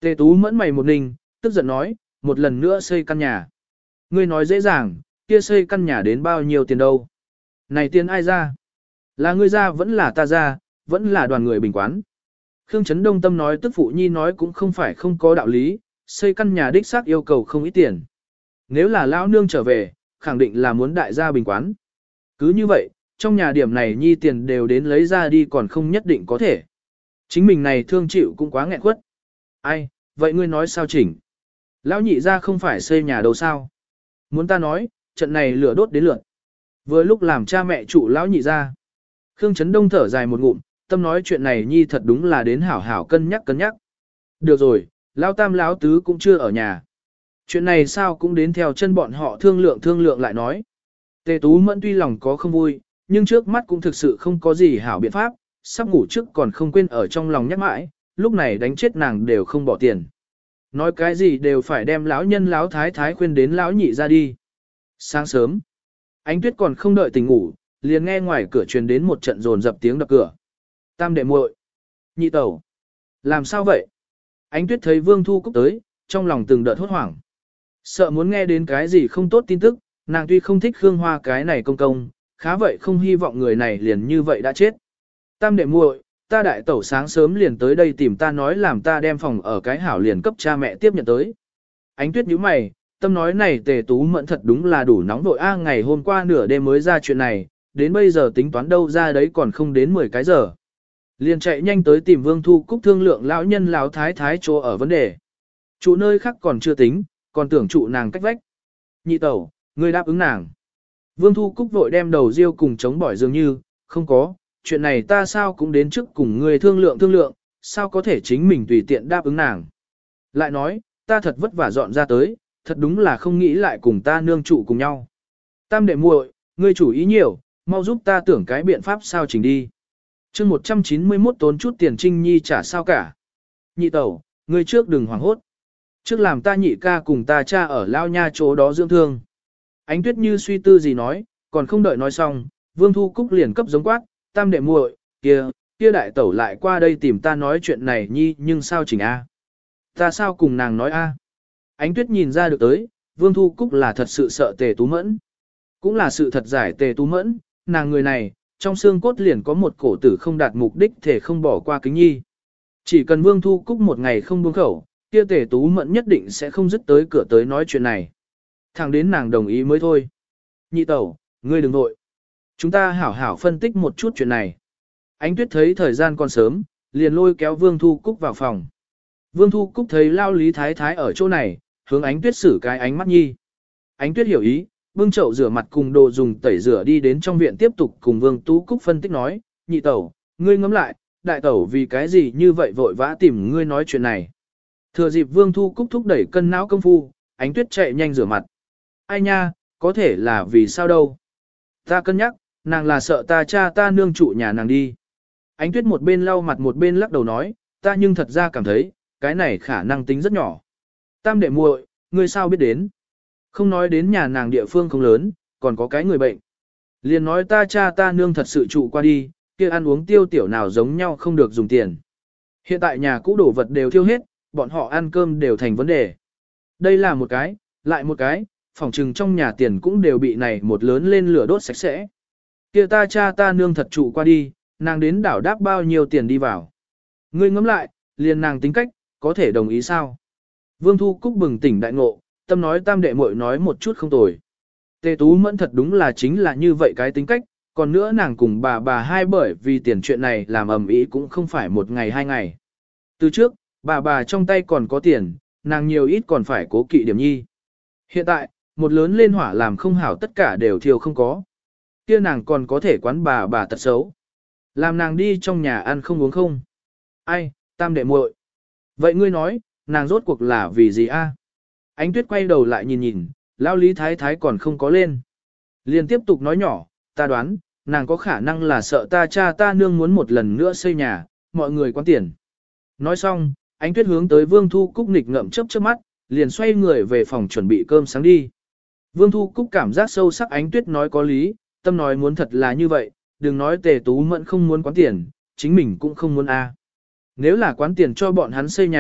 Tề Tú mẫn mày một ninh, tức giận nói, một lần nữa xây căn nhà. Ngươi nói dễ dàng, kia xây căn nhà đến bao nhiêu tiền đâu. Này tiền ai ra? Là ngươi ra vẫn là ta ra, vẫn là đoàn người bình quán. Khương Trấn Đông tâm nói tức phụ nhi nói cũng không phải không có đạo lý, xây căn nhà đích xác yêu cầu không ít tiền. Nếu là lão nương trở về, khẳng định là muốn đại gia bình quán. Cứ như vậy, trong nhà điểm này nhi tiền đều đến lấy ra đi còn không nhất định có thể. Chính mình này thương chịu cũng quá nghẹn quất. Ai, vậy ngươi nói sao chỉnh? Lão nhị ra không phải xây nhà đâu sao? Muốn ta nói, trận này lửa đốt đến lượt. Vừa lúc làm cha mẹ trụ lão nhị ra. Khương Trấn Đông thở dài một ngụm, tâm nói chuyện này nhi thật đúng là đến hảo hảo cân nhắc cân nhắc. Được rồi, lão tam lão tứ cũng chưa ở nhà. Chuyện này sao cũng đến theo chân bọn họ thương lượng thương lượng lại nói. Tề Tú Mẫn tuy lòng có không vui, nhưng trước mắt cũng thực sự không có gì hảo biện pháp, sắp ngủ trước còn không quên ở trong lòng nhắc mãi, lúc này đánh chết nàng đều không bỏ tiền. Nói cái gì đều phải đem lão nhân lão thái thái khuyên đến lão nhị ra đi. Sáng sớm, Ánh Tuyết còn không đợi tỉnh ngủ, liền nghe ngoài cửa truyền đến một trận rồn dập tiếng đập cửa. Tam đệ muội, nhị tẩu, làm sao vậy? Ánh Tuyết thấy Vương Thu Cúc tới, trong lòng từng đợt hốt hoảng. Sợ muốn nghe đến cái gì không tốt tin tức, nàng tuy không thích Khương Hoa cái này công công, khá vậy không hy vọng người này liền như vậy đã chết. Tam đệ muội, ta đại tẩu sáng sớm liền tới đây tìm ta nói làm ta đem phòng ở cái hảo liền cấp cha mẹ tiếp nhận tới. Ánh Tuyết nhíu mày, tâm nói này Tề Tú Mẫn thật đúng là đủ nóng vội a, ngày hôm qua nửa đêm mới ra chuyện này, đến bây giờ tính toán đâu ra đấy còn không đến mười cái giờ. Liền chạy nhanh tới tìm Vương Thu Cúc thương lượng lão nhân lão thái thái chỗ ở vấn đề. Trụ nơi khác còn chưa tính, còn tưởng trụ nàng cách vách. Nhị tẩu, ngươi đáp ứng nàng. Vương Thu Cúc vội đem đầu riêu cùng chống bỏi dường như, không có, chuyện này ta sao cũng đến trước cùng ngươi thương lượng thương lượng, sao có thể chính mình tùy tiện đáp ứng nàng. Lại nói, ta thật vất vả dọn ra tới, thật đúng là không nghĩ lại cùng ta nương trụ cùng nhau. Tam đệ muội, ngươi chủ ý nhiều, mau giúp ta tưởng cái biện pháp sao chỉnh đi. chương một trăm chín mươi mốt tốn chút tiền Trinh Nhi trả sao cả. Nhị tẩu, ngươi trước đừng hoảng hốt. Trước làm ta nhị ca cùng ta cha ở lao nha chỗ đó dưỡng thương. Ánh Tuyết như suy tư gì nói, còn không đợi nói xong, Vương Thu Cúc liền cấp giống quát, tam đệ muội, kia, kia đại tẩu lại qua đây tìm ta nói chuyện này nhi nhưng sao chỉnh a? Ta sao cùng nàng nói a? Ánh Tuyết nhìn ra được tới, Vương Thu Cúc là thật sự sợ Tề Tú Mẫn. Cũng là sự thật giải Tề Tú Mẫn, nàng người này, trong xương cốt liền có một cổ tử không đạt mục đích thể không bỏ qua kính nhi. Chỉ cần Vương Thu Cúc một ngày không buông khẩu, kia Tề Tú Mẫn nhất định sẽ không dứt tới cửa tới nói chuyện này. Thẳng đến nàng đồng ý mới thôi. Nhị tẩu, ngươi đừng nội. Chúng ta hảo hảo phân tích một chút chuyện này. Ánh Tuyết thấy thời gian còn sớm, liền lôi kéo Vương Thu Cúc vào phòng. Vương Thu Cúc thấy lao Lý Thái Thái ở chỗ này, hướng Ánh Tuyết xử cái ánh mắt nhi. Ánh Tuyết hiểu ý, bưng chậu rửa mặt cùng đồ dùng tẩy rửa đi đến trong viện tiếp tục cùng Vương Tú Cúc phân tích nói, nhị tẩu, ngươi ngẫm lại, đại tẩu vì cái gì như vậy vội vã tìm ngươi nói chuyện này. Thừa dịp Vương Thu Cúc thúc đẩy cân não công phu, Ánh Tuyết chạy nhanh rửa mặt. Ai nha, có thể là vì sao đâu. Ta cân nhắc, nàng là sợ ta cha ta nương trụ nhà nàng đi. Ánh Tuyết một bên lau mặt một bên lắc đầu nói, ta nhưng thật ra cảm thấy, cái này khả năng tính rất nhỏ. Tam đệ muội, ngươi sao biết đến? Không nói đến nhà nàng địa phương không lớn, còn có cái người bệnh. Liền nói ta cha ta nương thật sự trụ qua đi, kia ăn uống tiêu tiểu nào giống nhau không được dùng tiền. Hiện tại nhà cũ đổ vật đều thiêu hết, bọn họ ăn cơm đều thành vấn đề. Đây là một cái, lại một cái, phòng trừng trong nhà tiền cũng đều bị này một lớn lên lửa đốt sạch sẽ. Kia ta cha ta nương thật trụ qua đi, nàng đến đảo đáp bao nhiêu tiền đi vào. Ngươi ngẫm lại, liền nàng tính cách, có thể đồng ý sao? Vương Thu Cúc bừng tỉnh đại ngộ, tâm nói tam đệ muội nói một chút không tồi. Tề Tú Mẫn thật đúng là chính là như vậy cái tính cách, còn nữa nàng cùng bà bà hai bởi vì tiền chuyện này làm ầm ĩ cũng không phải một ngày hai ngày. Từ trước, bà bà trong tay còn có tiền, nàng nhiều ít còn phải cố kỵ điểm nhi. Hiện tại, một lớn lên hỏa làm không hảo tất cả đều thiêu không có. Kia nàng còn có thể quán bà bà tật xấu. Làm nàng đi trong nhà ăn không uống không. Ai, tam đệ muội. Vậy ngươi nói, nàng rốt cuộc là vì gì a? Ánh Tuyết quay đầu lại nhìn nhìn, lão Lý Thái Thái còn không có lên. Liền tiếp tục nói nhỏ, ta đoán, nàng có khả năng là sợ ta cha ta nương muốn một lần nữa xây nhà, mọi người quán tiền. Nói xong, Ánh Tuyết hướng tới Vương Thu Cúc nghịch ngậm chớp chớp mắt, liền xoay người về phòng chuẩn bị cơm sáng đi. Vương Thu Cúc cảm giác sâu sắc Ánh Tuyết nói có lý, tâm nói muốn thật là như vậy, đừng nói Tề Tú Mẫn không muốn quán tiền, chính mình cũng không muốn a. Nếu là quán tiền cho bọn hắn xây nhà,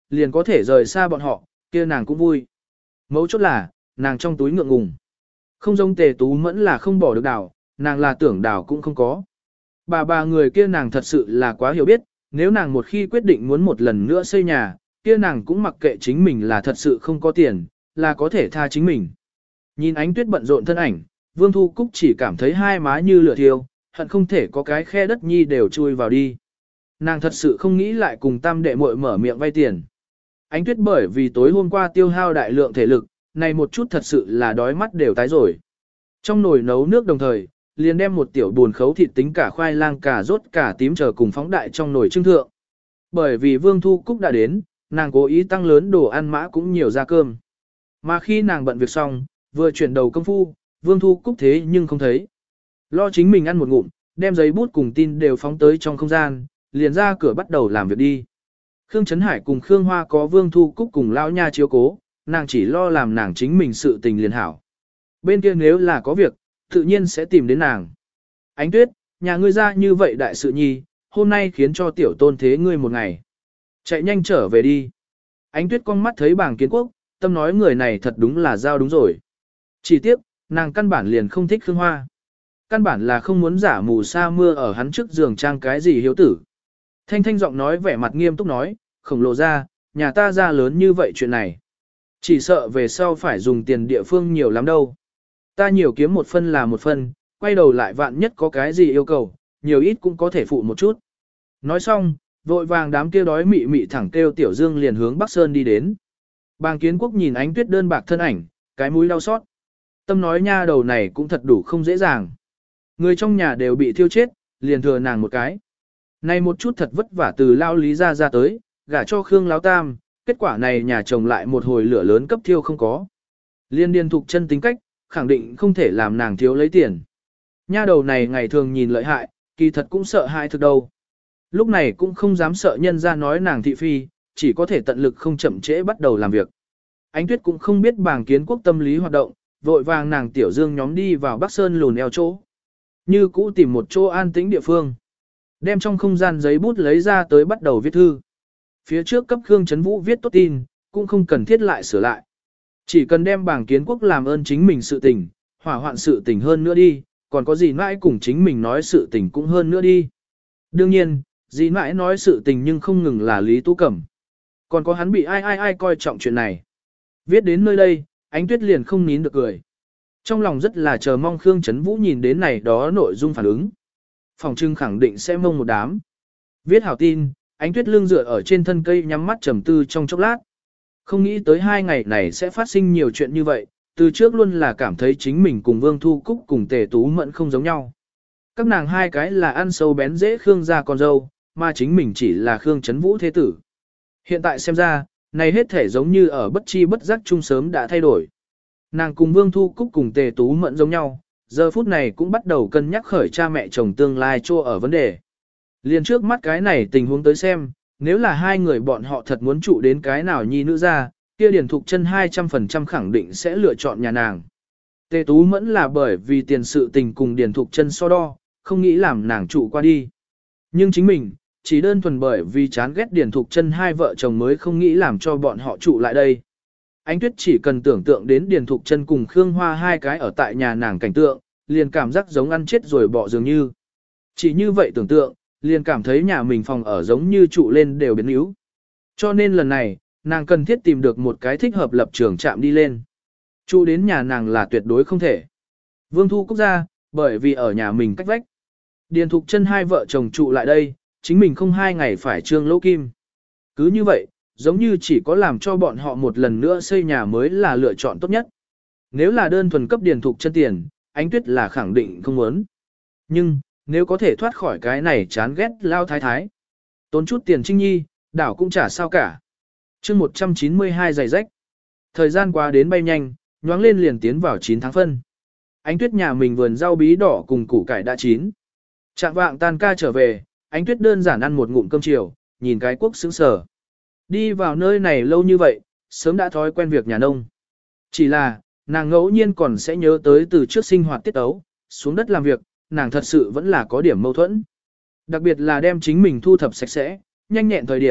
liền có thể rời xa bọn họ, kia nàng cũng vui. Mấu chốt là, nàng trong túi ngượng ngùng. Không giống Tề Tú Mẫn là không bỏ được đảo, nàng là tưởng đảo cũng không có. Bà bà người kia nàng thật sự là quá hiểu biết, nếu nàng một khi quyết định muốn một lần nữa xây nhà, kia nàng cũng mặc kệ chính mình là thật sự không có tiền, là có thể tha chính mình. Nhìn Ánh Tuyết bận rộn thân ảnh, Vương Thu Cúc chỉ cảm thấy hai má như lửa thiêu, hận không thể có cái khe đất nhi đều chui vào đi. Nàng thật sự không nghĩ lại cùng tam đệ muội mở miệng vay tiền. Ánh Tuyết bởi vì tối hôm qua tiêu hao đại lượng thể lực, này một chút thật sự là đói mắt đều tái rồi. Trong nồi nấu nước đồng thời, liền đem một tiểu buồn khấu thịt tính cả khoai lang cả rốt cả tím chờ cùng phóng đại trong nồi trưng thượng. Bởi vì Vương Thu Cúc đã đến, nàng cố ý tăng lớn đồ ăn mã cũng nhiều ra cơm. Mà khi nàng bận việc xong, vừa chuyển đầu công phu, Vương Thu Cúc thế nhưng không thấy. Lo chính mình ăn một ngụm, đem giấy bút cùng tin đều phóng tới trong không gian, liền ra cửa bắt đầu làm việc đi. Khương Trấn Hải cùng Khương Hoa có Vương Thu Cúc cùng lão nha chiếu cố, nàng chỉ lo làm nàng chính mình sự tình liền hảo. Bên kia nếu là có việc, tự nhiên sẽ tìm đến nàng. Ánh Tuyết, nhà ngươi ra như vậy đại sự nhi, hôm nay khiến cho tiểu tôn thế ngươi một ngày. Chạy nhanh trở về đi. Ánh Tuyết con mắt thấy bảng kiến quốc, tâm nói người này thật đúng là giao đúng rồi. Chỉ tiếc, nàng căn bản liền không thích Khương Hoa. Căn bản là không muốn giả mù sa mưa ở hắn trước giường trang cái gì hiếu tử. Thanh thanh giọng nói vẻ mặt nghiêm túc nói, khổng lồ ra, nhà ta ra lớn như vậy chuyện này. Chỉ sợ về sau phải dùng tiền địa phương nhiều lắm đâu. Ta nhiều kiếm một phân là một phân, quay đầu lại vạn nhất có cái gì yêu cầu, nhiều ít cũng có thể phụ một chút. Nói xong, vội vàng đám kia đói mị mị thẳng kêu Tiểu Dương liền hướng Bắc Sơn đi đến. Bàng Kiến Quốc nhìn Ánh Tuyết đơn bạc thân ảnh, cái mũi đau xót. Tâm nói nha đầu này cũng thật đủ không dễ dàng. Người trong nhà đều bị thiêu chết, liền thừa nàng một cái. Này một chút thật vất vả từ lao lý ra ra tới, gả cho Khương Láo Tam, kết quả này nhà chồng lại một hồi lửa lớn cấp thiêu không có. Liên điên thục chân tính cách, khẳng định không thể làm nàng thiếu lấy tiền. Nha đầu này ngày thường nhìn lợi hại, kỳ thật cũng sợ hãi thực đâu. Lúc này cũng không dám sợ nhân ra nói nàng thị phi, chỉ có thể tận lực không chậm trễ bắt đầu làm việc. Ánh Tuyết cũng không biết Bàng Kiến Quốc tâm lý hoạt động, vội vàng nàng Tiểu Dương nhóm đi vào Bắc Sơn lùn eo chỗ. Như cũ tìm một chỗ an tĩnh địa phương. Đem trong không gian giấy bút lấy ra tới bắt đầu viết thư. Phía trước cấp Khương Trấn Vũ viết tốt tin, cũng không cần thiết lại sửa lại. Chỉ cần đem Bàng Kiến Quốc làm ơn chính mình sự tình, hỏa hoạn sự tình hơn nữa đi, còn có gì mãi cùng chính mình nói sự tình cũng hơn nữa đi. Đương nhiên, gì mãi nói sự tình nhưng không ngừng là Lý Tú Cẩm. Còn có hắn bị ai ai ai coi trọng chuyện này. Viết đến nơi đây, Ánh Tuyết liền không nín được cười. Trong lòng rất là chờ mong Khương Trấn Vũ nhìn đến này đó nội dung phản ứng. Phòng trưng khẳng định sẽ mông một đám. Viết hảo tin, Ánh Tuyết lưng dựa ở trên thân cây nhắm mắt trầm tư trong chốc lát. Không nghĩ tới hai ngày này sẽ phát sinh nhiều chuyện như vậy, từ trước luôn là cảm thấy chính mình cùng Vương Thu Cúc cùng Tề Tú Mẫn không giống nhau. Các nàng hai cái là ăn sâu bén dễ Khương gia con dâu, mà chính mình chỉ là Khương Trấn Vũ thế tử. Hiện tại xem ra, này hết thể giống như ở bất chi bất giác chung sớm đã thay đổi. Nàng cùng Vương Thu Cúc cùng Tề Tú Mẫn giống nhau, giờ phút này cũng bắt đầu cân nhắc khởi cha mẹ chồng tương lai cho ở vấn đề. Liên trước mắt cái này tình huống tới xem, nếu là hai người bọn họ thật muốn trụ đến cái nào nhi nữ ra, kia Điền Thục Chân hai trăm phần trăm khẳng định sẽ lựa chọn nhà nàng. Tề Tú Mẫn là bởi vì tiền sự tình cùng Điền Thục Chân so đo, không nghĩ làm nàng trụ qua đi. Nhưng chính mình, chỉ đơn thuần bởi vì chán ghét Điền Thục Chân hai vợ chồng mới không nghĩ làm cho bọn họ trụ lại đây. Ánh Tuyết chỉ cần tưởng tượng đến Điền Thục Chân cùng Khương Hoa hai cái ở tại nhà nàng cảnh tượng, liền cảm giác giống ăn chết rồi bỏ dường như. Chỉ như vậy tưởng tượng, liền cảm thấy nhà mình phòng ở giống như trụ lên đều biến yếu. Cho nên lần này, nàng cần thiết tìm được một cái thích hợp lập trường chạm đi lên. Trụ đến nhà nàng là tuyệt đối không thể. Vương Thu Cúc ra, bởi vì ở nhà mình cách vách. Điền Thục Chân hai vợ chồng trụ lại đây, chính mình không hai ngày phải trương lỗ kim. Cứ như vậy, giống như chỉ có làm cho bọn họ một lần nữa xây nhà mới là lựa chọn tốt nhất. Nếu là đơn thuần cấp Điền Thục Chân tiền, Ánh Tuyết là khẳng định không muốn. Nhưng, nếu có thể thoát khỏi cái này chán ghét lao thái thái. Tốn chút tiền trinh nhi, đảo cũng chả sao cả. chương một trăm chín mươi hai giày rách. Thời gian qua đến bay nhanh, nhoáng lên liền tiến vào chín tháng phân. Ánh Tuyết nhà mình vườn rau bí đỏ cùng củ cải đã chín. Trạng vạng tan ca trở về, Ánh Tuyết đơn giản ăn một ngụm cơm chiều, nhìn cái quốc sững sờ. Đi vào nơi này lâu như vậy, sớm đã thói quen việc nhà nông. Chỉ là, nàng ngẫu nhiên còn sẽ nhớ tới từ trước sinh hoạt tiết ấu, xuống đất làm việc, nàng thật sự vẫn là có điểm mâu thuẫn. Đặc biệt là đem chính mình thu thập sạch sẽ, nhanh nhẹn thời điểm,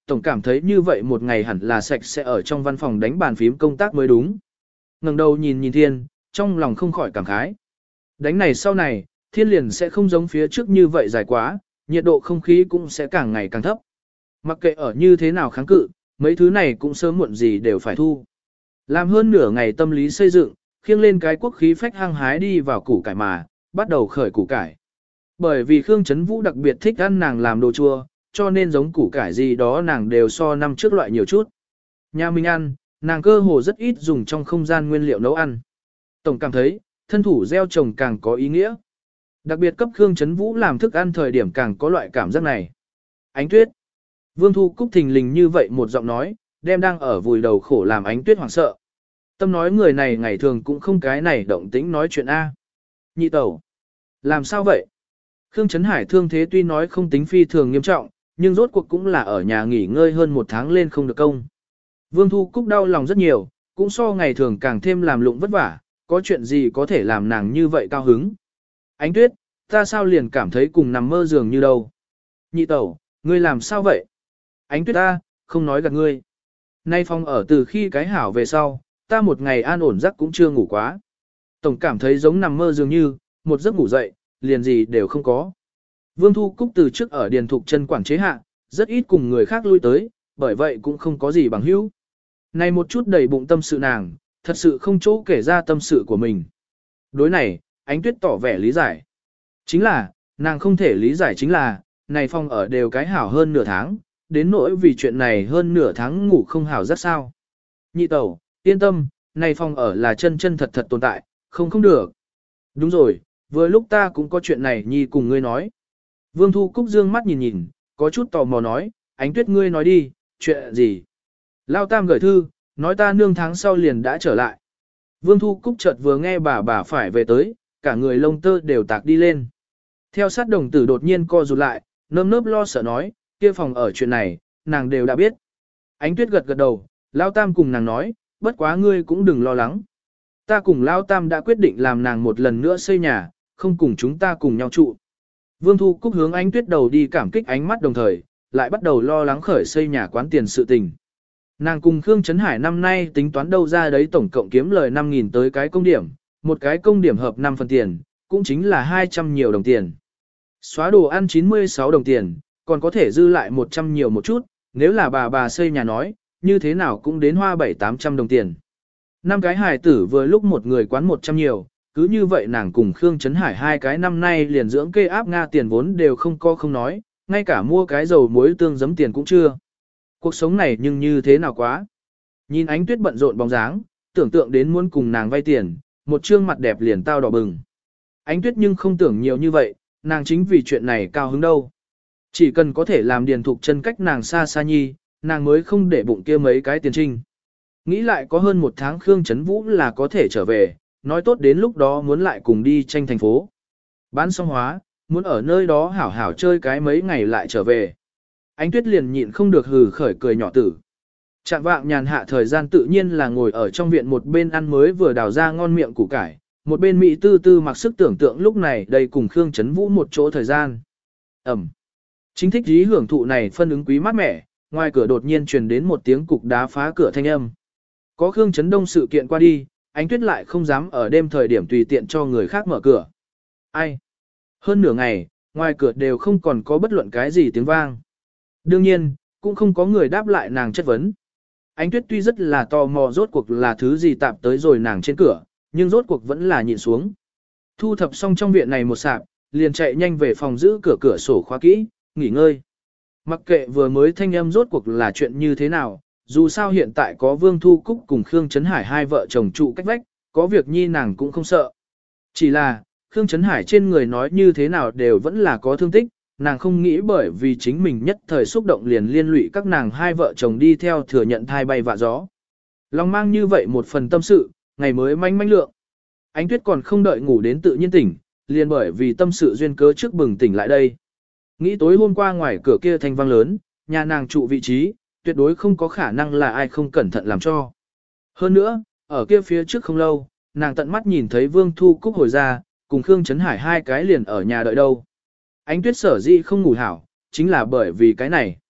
tổng cảm thấy như vậy một ngày hẳn là sạch sẽ ở trong văn phòng đánh bàn phím công tác mới đúng. Ngẩng đầu nhìn nhìn thiên, trong lòng không khỏi cảm khái. Đánh này sau này, thiên liền sẽ không giống phía trước như vậy dài quá, nhiệt độ không khí cũng sẽ càng ngày càng thấp. Mặc kệ ở như thế nào kháng cự, mấy thứ này cũng sớm muộn gì đều phải thu. Làm hơn nửa ngày tâm lý xây dựng, khiêng lên cái quốc khí phách hăng hái đi vào củ cải mà, bắt đầu khởi củ cải. Bởi vì Khương Chấn Vũ đặc biệt thích ăn nàng làm đồ chua, cho nên giống củ cải gì đó nàng đều so năm trước loại nhiều chút. Nhà mình ăn, nàng cơ hồ rất ít dùng trong không gian nguyên liệu nấu ăn. Tổng cảm thấy, thân thủ gieo trồng càng có ý nghĩa. Đặc biệt cấp Khương Chấn Vũ làm thức ăn thời điểm càng có loại cảm giác này. Ánh Tuyết. Vương Thu Cúc thình lình như vậy một giọng nói, đem đang ở vùi đầu khổ làm Ánh Tuyết hoảng sợ. Tâm nói người này ngày thường cũng không cái này động tĩnh nói chuyện A. Nhị tẩu. Làm sao vậy? Khương Trấn Hải thương thế tuy nói không tính phi thường nghiêm trọng, nhưng rốt cuộc cũng là ở nhà nghỉ ngơi hơn một tháng lên không được công. Vương Thu Cúc đau lòng rất nhiều, cũng so ngày thường càng thêm làm lụng vất vả, có chuyện gì có thể làm nàng như vậy cao hứng. Ánh Tuyết, ta sao liền cảm thấy cùng nằm mơ dường như đâu. Nhị tẩu, ngươi làm sao vậy? Ánh Tuyết ta, không nói gạt ngươi. Nay phòng ở từ khi cái hảo về sau, ta một ngày an ổn giấc cũng chưa ngủ quá. Tổng cảm thấy giống nằm mơ dường như, một giấc ngủ dậy, liền gì đều không có. Vương Thu Cúc từ trước ở Điền Thục Chân quản chế hạ, rất ít cùng người khác lui tới, bởi vậy cũng không có gì bằng hữu. Này một chút đầy bụng tâm sự nàng, thật sự không chỗ kể ra tâm sự của mình. Đối này, Ánh Tuyết tỏ vẻ lý giải. Chính là, nàng không thể lý giải chính là, này phòng ở đều cái hảo hơn nửa tháng, đến nỗi vì chuyện này hơn nửa tháng ngủ không hảo rất sao. Nhị tẩu, yên tâm, này phòng ở là chân chân thật thật tồn tại, không không được. Đúng rồi, vừa lúc ta cũng có chuyện này nhi cùng ngươi nói. Vương Thu Cúc dương mắt nhìn nhìn, có chút tò mò nói, Ánh Tuyết ngươi nói đi, chuyện gì? Lao Tam gửi thư, nói ta nương tháng sau liền đã trở lại. Vương Thu Cúc chợt vừa nghe bà bà phải về tới, cả người lông tơ đều tạc đi lên. Theo sát đồng tử đột nhiên co rụt lại, nơm nớp lo sợ nói, kia phòng ở chuyện này, nàng đều đã biết. Ánh Tuyết gật gật đầu, Lao Tam cùng nàng nói, bất quá ngươi cũng đừng lo lắng. Ta cùng Lao Tam đã quyết định làm nàng một lần nữa xây nhà, không cùng chúng ta cùng nhau trụ. Vương Thu Cúc hướng Ánh Tuyết đầu đi cảm kích ánh mắt đồng thời, lại bắt đầu lo lắng khởi xây nhà quán tiền sự tình. Nàng cùng Khương Trấn Hải năm nay tính toán đâu ra đấy tổng cộng kiếm lời năm nghìn tới cái công điểm, một cái công điểm hợp năm phần tiền, cũng chính là hai trăm nhiều đồng tiền. Xóa đồ ăn chín mươi sáu đồng tiền, còn có thể dư lại một trăm nhiều một chút, nếu là bà bà xây nhà nói, như thế nào cũng đến hoa bảy tám trăm đồng tiền. Năm cái hài tử vừa lúc một người quán một trăm nhiều, cứ như vậy nàng cùng Khương Trấn Hải hai cái năm nay liền dưỡng kê áp Nga tiền vốn đều không có không nói, ngay cả mua cái dầu muối tương giấm tiền cũng chưa. Cuộc sống này nhưng như thế nào quá. Nhìn Ánh Tuyết bận rộn bóng dáng, tưởng tượng đến muốn cùng nàng vay tiền, một trương mặt đẹp liền tao đỏ bừng. Ánh Tuyết nhưng không tưởng nhiều như vậy, nàng chính vì chuyện này cao hứng đâu. Chỉ cần có thể làm Điền Thục Chân cách nàng xa xa nhi, nàng mới không để bụng kia mấy cái tiền trinh. Nghĩ lại có hơn một tháng Khương Trấn Vũ là có thể trở về, nói tốt đến lúc đó muốn lại cùng đi tranh thành phố. Bán xong hóa, muốn ở nơi đó hảo hảo chơi cái mấy ngày lại trở về. Ánh Tuyết liền nhịn không được hừ khởi cười nhỏ tử. Trạng vạng nhàn hạ thời gian tự nhiên là ngồi ở trong viện một bên ăn mới vừa đào ra ngon miệng củ cải, một bên Mỹ tư tư mặc sức tưởng tượng lúc này đây cùng Khương Trấn Vũ một chỗ thời gian. Ẩm. Chính thích dí hưởng thụ này phân ứng quý mát mẻ, ngoài cửa đột nhiên truyền đến một tiếng cục đá phá cửa thanh âm. Có Khương Trấn Đông sự kiện qua đi, Ánh Tuyết lại không dám ở đêm thời điểm tùy tiện cho người khác mở cửa. Ai? Hơn nửa ngày, ngoài cửa đều không còn có bất luận cái gì tiếng vang. Đương nhiên, cũng không có người đáp lại nàng chất vấn. Ánh Tuyết tuy rất là tò mò rốt cuộc là thứ gì tạp tới rồi nàng trên cửa, nhưng rốt cuộc vẫn là nhịn xuống. Thu thập xong trong viện này một sạp, liền chạy nhanh về phòng giữ cửa cửa sổ khóa kỹ, nghỉ ngơi. Mặc kệ vừa mới thanh âm rốt cuộc là chuyện như thế nào, dù sao hiện tại có Vương Thu Cúc cùng Khương Trấn Hải hai vợ chồng trụ cách vách, có việc nhi nàng cũng không sợ. Chỉ là, Khương Trấn Hải trên người nói như thế nào đều vẫn là có thương tích, nàng không nghĩ bởi vì chính mình nhất thời xúc động liền liên lụy các nàng hai vợ chồng đi theo thừa nhận thai bay vạ gió. Lòng mang như vậy một phần tâm sự, ngày mới manh manh lượng. Ánh Tuyết còn không đợi ngủ đến tự nhiên tỉnh, liền bởi vì tâm sự duyên cớ trước bừng tỉnh lại đây. Nghĩ tối hôm qua ngoài cửa kia thanh vang lớn, nhà nàng trụ vị trí, tuyệt đối không có khả năng là ai không cẩn thận làm cho. Hơn nữa, ở kia phía trước không lâu, nàng tận mắt nhìn thấy Vương Thu Cúc hồi ra, cùng Khương Trấn Hải hai cái liền ở nhà đợi đâu. Ánh Tuyết sở dĩ không ngủ hảo, chính là bởi vì cái này.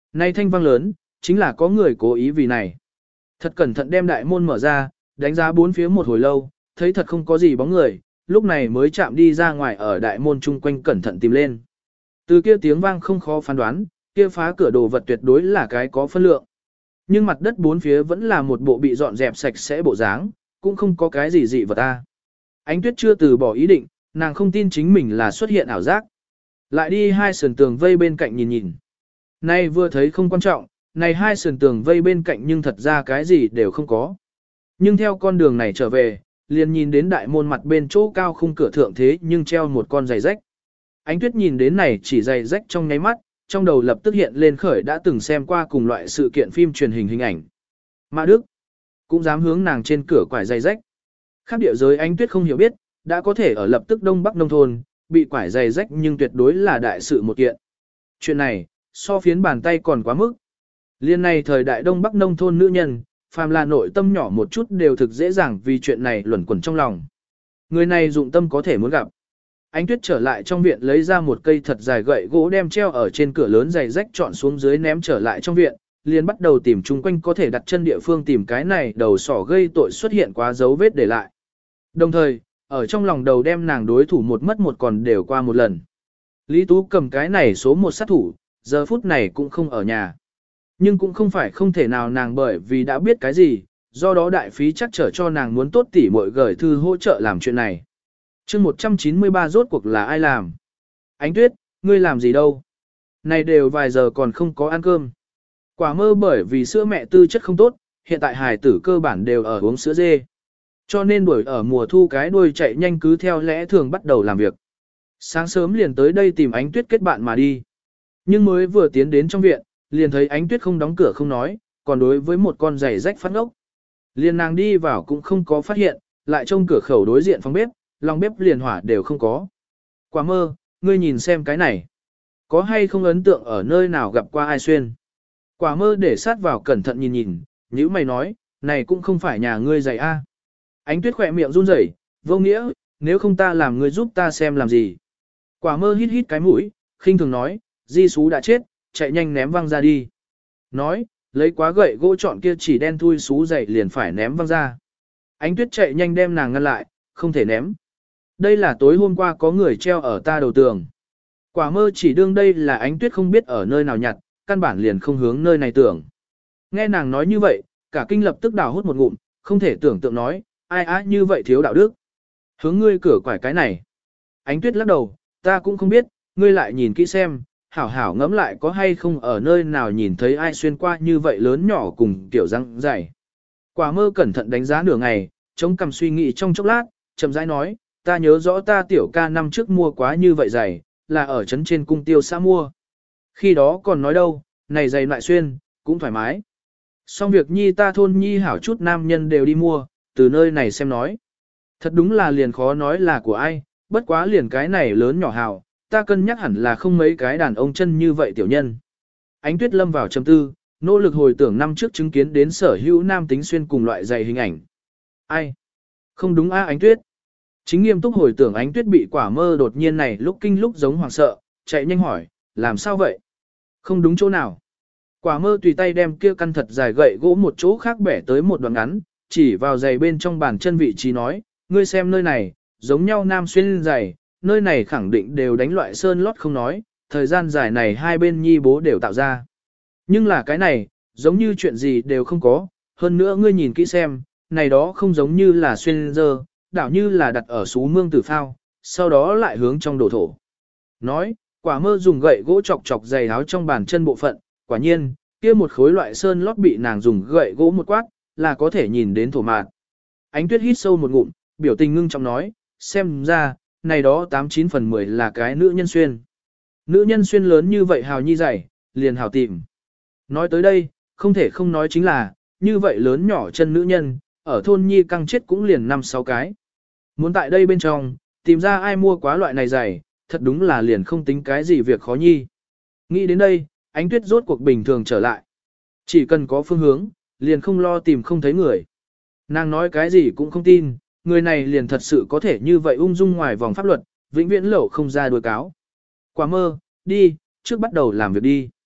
Nay thanh vang lớn, chính là có người cố ý vì này. Thật cẩn thận đem đại môn mở ra, đánh giá bốn phía một hồi lâu, thấy thật không có gì bóng người, lúc này mới chạm đi ra ngoài ở đại môn chung quanh cẩn thận tìm lên. Từ kia tiếng vang không khó phán đoán, kia phá cửa đồ vật tuyệt đối là cái có phân lượng. Nhưng mặt đất bốn phía vẫn là một bộ bị dọn dẹp sạch sẽ bộ dáng, cũng không có cái gì dị vật ta. Ánh Tuyết chưa từ bỏ ý định, nàng không tin chính mình là xuất hiện ảo giác. Lại đi hai sườn tường vây bên cạnh nhìn nhìn. Nay vừa thấy không quan trọng, này hai sườn tường vây bên cạnh nhưng thật ra cái gì đều không có. Nhưng theo con đường này trở về, liền nhìn đến đại môn mặt bên chỗ cao khung cửa thượng thế nhưng treo một con giày rách. Ánh Tuyết nhìn đến này chỉ giày rách trong nháy mắt, trong đầu lập tức hiện lên khởi đã từng xem qua cùng loại sự kiện phim truyền hình hình ảnh. Mã Đức cũng dám hướng nàng trên cửa quải giày rách. Khác địa giới Ánh Tuyết không hiểu biết, đã có thể ở lập tức Đông Bắc nông thôn, bị quải giày rách nhưng tuyệt đối là đại sự một kiện. Chuyện này, so phiến bàn tay còn quá mức. Liên này thời đại Đông Bắc nông thôn nữ nhân, phàm là nội tâm nhỏ một chút đều thực dễ dàng vì chuyện này luẩn quẩn trong lòng. Người này dụng tâm có thể muốn gặp. Ánh Tuyết trở lại trong viện lấy ra một cây thật dài gậy gỗ đem treo ở trên cửa lớn giày rách chọn xuống dưới ném trở lại trong viện, liền bắt đầu tìm chung quanh có thể đặt chân địa phương tìm cái này đầu sỏ gây tội xuất hiện quá dấu vết để lại. Đồng thời, ở trong lòng đầu đem nàng đối thủ một mất một còn đều qua một lần. Lý Tú cầm cái này số một sát thủ, giờ phút này cũng không ở nhà. Nhưng cũng không phải không thể nào nàng bởi vì đã biết cái gì, do đó đại phí chắc trở cho nàng muốn tốt tỉ muội gửi thư hỗ trợ làm chuyện này. chương một trăm chín mươi ba rốt cuộc là ai làm? Ánh Tuyết, ngươi làm gì đâu? Này đều vài giờ còn không có ăn cơm. Quả mơ bởi vì sữa mẹ tư chất không tốt, hiện tại hài tử cơ bản đều ở uống sữa dê. Cho nên đuổi ở mùa thu cái đuôi chạy nhanh cứ theo lẽ thường bắt đầu làm việc. Sáng sớm liền tới đây tìm Ánh Tuyết kết bạn mà đi. Nhưng mới vừa tiến đến trong viện, liền thấy Ánh Tuyết không đóng cửa không nói, còn đối với một con giày rách phát ngốc. Liền nàng đi vào cũng không có phát hiện, lại trông cửa khẩu đối diện phòng bếp, lòng bếp liền hỏa đều không có. Quả mơ, ngươi nhìn xem cái này. Có hay không ấn tượng ở nơi nào gặp qua ai xuyên? Quả mơ để sát vào cẩn thận nhìn nhìn, nhữ mày nói, này cũng không phải nhà ngươi giày a. Ánh Tuyết khỏe miệng run rẩy, vô nghĩa, nếu không ta làm ngươi giúp ta xem làm gì. Quả mơ hít hít cái mũi, khinh thường nói, di xú đã chết, chạy nhanh ném văng ra đi. Nói, lấy quá gậy gỗ chọn kia chỉ đen thui xú giày liền phải ném văng ra. Ánh Tuyết chạy nhanh đem nàng ngăn lại, không thể ném. Đây là tối hôm qua có người treo ở ta đầu tường. Quả mơ chỉ đương đây là Ánh Tuyết không biết ở nơi nào nhặt, căn bản liền không hướng nơi này tưởng. Nghe nàng nói như vậy, cả kinh lập tức đào hút một ngụm, không thể tưởng tượng nói, ai á như vậy thiếu đạo đức. Hướng ngươi cửa quải cái này. Ánh Tuyết lắc đầu, ta cũng không biết, ngươi lại nhìn kỹ xem, hảo hảo ngẫm lại có hay không ở nơi nào nhìn thấy ai xuyên qua như vậy lớn nhỏ cùng kiểu răng dày. Quả mơ cẩn thận đánh giá nửa ngày, chống cằm suy nghĩ trong chốc lát, chậm rãi nói, ta nhớ rõ ta tiểu ca năm trước mua quá như vậy giày, là ở trấn trên cung tiêu xã mua. Khi đó còn nói đâu, này giày lại xuyên, cũng thoải mái. Xong việc nhi ta thôn nhi hảo chút nam nhân đều đi mua, từ nơi này xem nói. Thật đúng là liền khó nói là của ai, bất quá liền cái này lớn nhỏ hào, ta cân nhắc hẳn là không mấy cái đàn ông chân như vậy tiểu nhân. Ánh Tuyết lâm vào trầm tư, nỗ lực hồi tưởng năm trước chứng kiến đến sở hữu nam tính xuyên cùng loại giày hình ảnh. Ai? Không đúng a Ánh Tuyết. Chính nghiêm túc hồi tưởng Ánh Tuyết bị quả mơ đột nhiên này lúc kinh lúc giống hoảng sợ, chạy nhanh hỏi, làm sao vậy? Không đúng chỗ nào? Quả mơ tùy tay đem kia căn thật dài gậy gỗ một chỗ khác bẻ tới một đoạn ngắn, chỉ vào giày bên trong bàn chân vị trí nói, ngươi xem nơi này, giống nhau nam xuyên giày, nơi này khẳng định đều đánh loại sơn lót không nói, thời gian dài này hai bên nhi bố đều tạo ra. Nhưng là cái này, giống như chuyện gì đều không có, hơn nữa ngươi nhìn kỹ xem, này đó không giống như là xuyên dơ, đảo như là đặt ở sú mương tử phao, sau đó lại hướng trong đổ thổ. Nói, quả mơ dùng gậy gỗ chọc chọc giày áo trong bàn chân bộ phận, quả nhiên, kia một khối loại sơn lót bị nàng dùng gậy gỗ một quát, là có thể nhìn đến thổ mạt. Ánh Tuyết hít sâu một ngụm, biểu tình ngưng trọng nói, xem ra, này đó tám chín phần mười là cái nữ nhân xuyên. Nữ nhân xuyên lớn như vậy hào nhi dày, liền hào tìm. Nói tới đây, không thể không nói chính là, như vậy lớn nhỏ chân nữ nhân, ở thôn nhi căng chết cũng liền năm sáu cái. Muốn tại đây bên trong, tìm ra ai mua quá loại này dày, thật đúng là liền không tính cái gì việc khó nhi. Nghĩ đến đây, Ánh Tuyết rốt cuộc bình thường trở lại. Chỉ cần có phương hướng, liền không lo tìm không thấy người. Nàng nói cái gì cũng không tin, người này liền thật sự có thể như vậy ung dung ngoài vòng pháp luật, vĩnh viễn lẩu không ra đuôi cáo. Quả mơ, đi, trước bắt đầu làm việc đi.